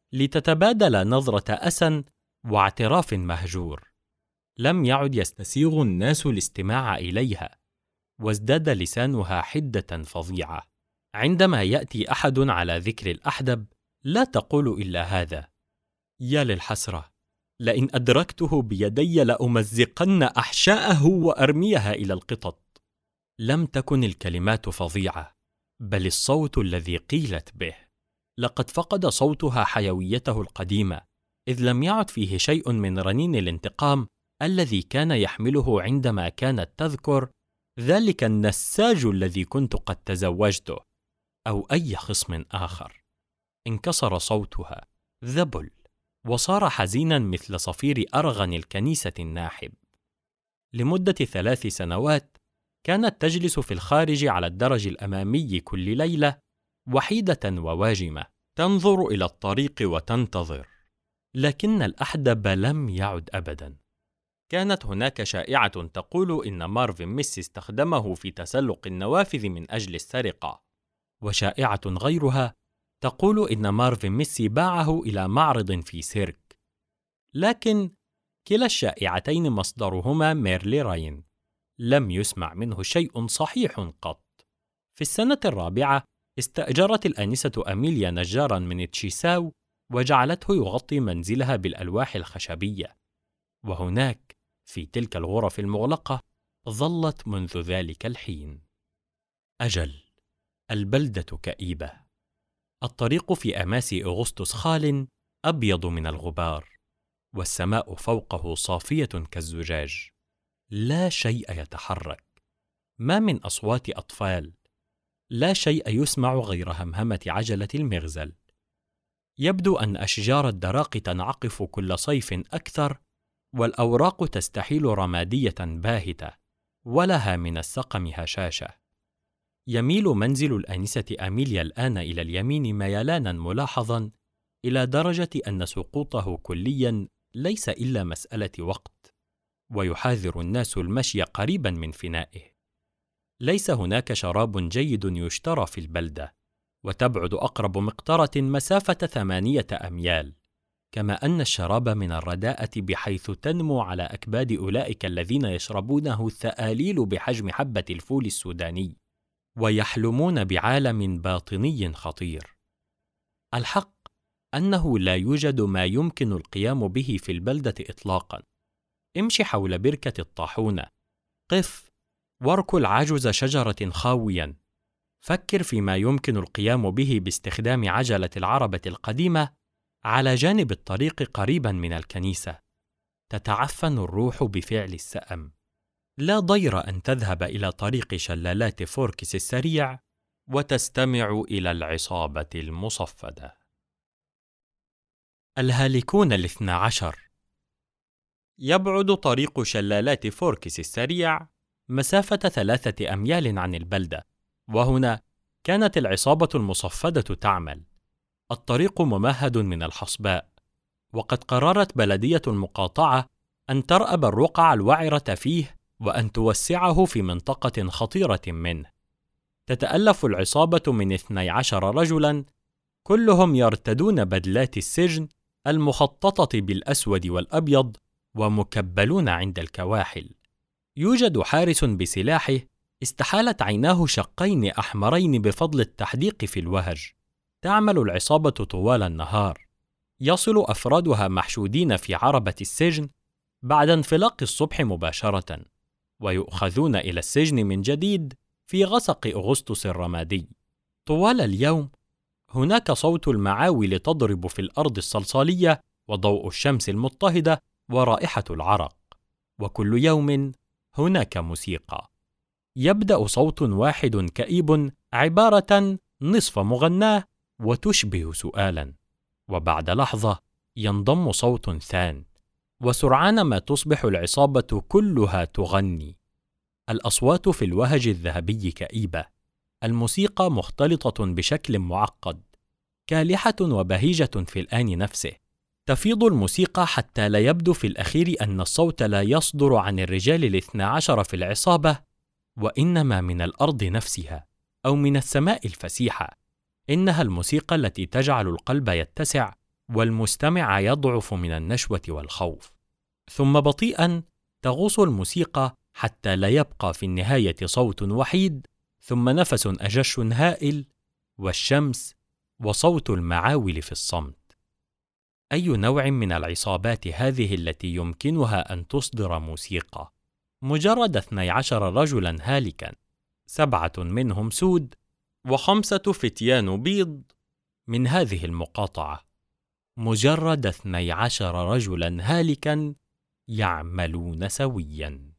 Speaker 1: لتتبادل نظرة أسى واعتراف مهجور. لم يعد يستسيغ الناس الاستماع إليها، وازداد لسانها حدة فظيعة. عندما يأتي أحد على ذكر الأحدب لا تقول إلا هذا: يا للحسرة، لئن أدركته بيدي لأمزقن أحشاءه وأرميها إلى القطط. لم تكن الكلمات فظيعة، بل الصوت الذي قيلت به. لقد فقد صوتها حيويته القديمة، إذ لم يعد فيه شيء من رنين الانتقام الذي كان يحمله عندما كانت تذكر ذلك النساج الذي كنت قد تزوجته، أو أي خصم آخر. انكسر صوتها، ذبل، وصار حزينا مثل صفير أرغن الكنيسة الناحب. لمدة 3 سنوات كانت تجلس في الخارج على الدرج الأمامي كل ليلة، وحيدة وواجمة، تنظر إلى الطريق وتنتظر. لكن الأحدب لم يعد أبدا. كانت هناك شائعة تقول إن مارفن ميسي استخدمه في تسلق النوافذ من أجل السرقة، وشائعة غيرها تقول إن مارفن ميسي باعه إلى معرض في سيرك. لكن كلا الشائعتين مصدرهما ميرلي راين. لم يسمع منه شيء صحيح قط. في السنة الرابعة استأجرت الآنسة أميليا نجارا من تشيساو، وجعلته يغطي منزلها بالألواح الخشبية. وهناك في تلك الغرف المغلقة ظلت منذ ذلك الحين. أجل، البلدة كئيبة. الطريق في أماسي أغسطس خال أبيض من الغبار، والسماء فوقه صافية كالزجاج. لا شيء يتحرك، ما من أصوات أطفال، لا شيء يسمع غير همهمة عجلة المغزل. يبدو أن أشجار الدراق تنعقف كل صيف أكثر، والأوراق تستحيل رمادية باهتة، ولها من السقم هشاشة. يميل منزل الآنسة أميليا الآن إلى اليمين ميلانا ملاحظا، إلى درجة أن سقوطه كليا ليس إلا مسألة وقت، ويحاذر الناس المشي قريبا من فنائه. ليس هناك شراب جيد يشترى في البلدة، وتبعد أقرب مقطرة مسافة 8 أميال، كما أن الشراب من الرداءة بحيث تنمو على أكباد أولئك الذين يشربونه ثآليل بحجم حبة الفول السوداني، ويحلمون بعالم باطني خطير. الحق أنه لا يوجد ما يمكن القيام به في البلدة إطلاقا. امشي حول بركة الطاحونة، قف واركل عجز شجرة خاويا، فكر فيما يمكن القيام به باستخدام عجلة العربة القديمة على جانب الطريق قريبا من الكنيسة. تتعفن الروح بفعل السأم. لا ضير أن تذهب إلى طريق شلالات فوركس السريع وتستمع إلى العصابة المصفدة. الهالكون 12. يبعد طريق شلالات فوركس السريع مسافة 3 أميال عن البلدة، وهنا كانت العصابة المصفدة تعمل. الطريق ممهد من الحصباء، وقد قررت بلدية المقاطعة أن ترأب الرقع الوعرة فيه وأن توسعه في منطقة خطيرة منه. تتألف العصابة من 12 رجلاً، كلهم يرتدون بدلات السجن المخططة بالأسود والأبيض ومكبلون عند الكواحل. يوجد حارس بسلاحه استحالت عيناه شقين أحمرين بفضل التحديق في الوهج. تعمل العصابة طوال النهار. يصل أفرادها محشودين في عربة السجن بعد انفلاق الصبح مباشرة، ويؤخذون إلى السجن من جديد في غسق أغسطس الرمادي. طوال اليوم هناك صوت المعاول تضرب في الأرض الصلصالية، وضوء الشمس المضطهدة، ورائحة العرق. وكل يوم هناك موسيقى. يبدأ صوت واحد كئيب عبارة نصف مغناة وتشبه سؤالا، وبعد لحظة ينضم صوت ثان، وسرعان ما تصبح العصابة كلها تغني. الأصوات في الوهج الذهبي كئيبة، الموسيقى مختلطة بشكل معقد، كالحة وبهيجة في الآن نفسه. تفيض الموسيقى حتى لا يبدو في الأخير أن الصوت لا يصدر عن الرجال 12 في العصابة، وإنما من الأرض نفسها أو من السماء الفسيحة. إنها الموسيقى التي تجعل القلب يتسع والمستمع يضعف من النشوة والخوف، ثم بطيئاً تغوص الموسيقى حتى لا يبقى في النهاية صوت وحيد، ثم نفس أجش هائل، والشمس، وصوت المعاول في الصمت. أي نوع من العصابات هذه التي يمكنها أن تصدر موسيقى؟ مجرد 12 رجلاً هالكاً، 7 منهم سود و5 فتيان بيض. من هذه المقاطعة: مجرد 12 رجلاً هالكاً يعملون سوياً.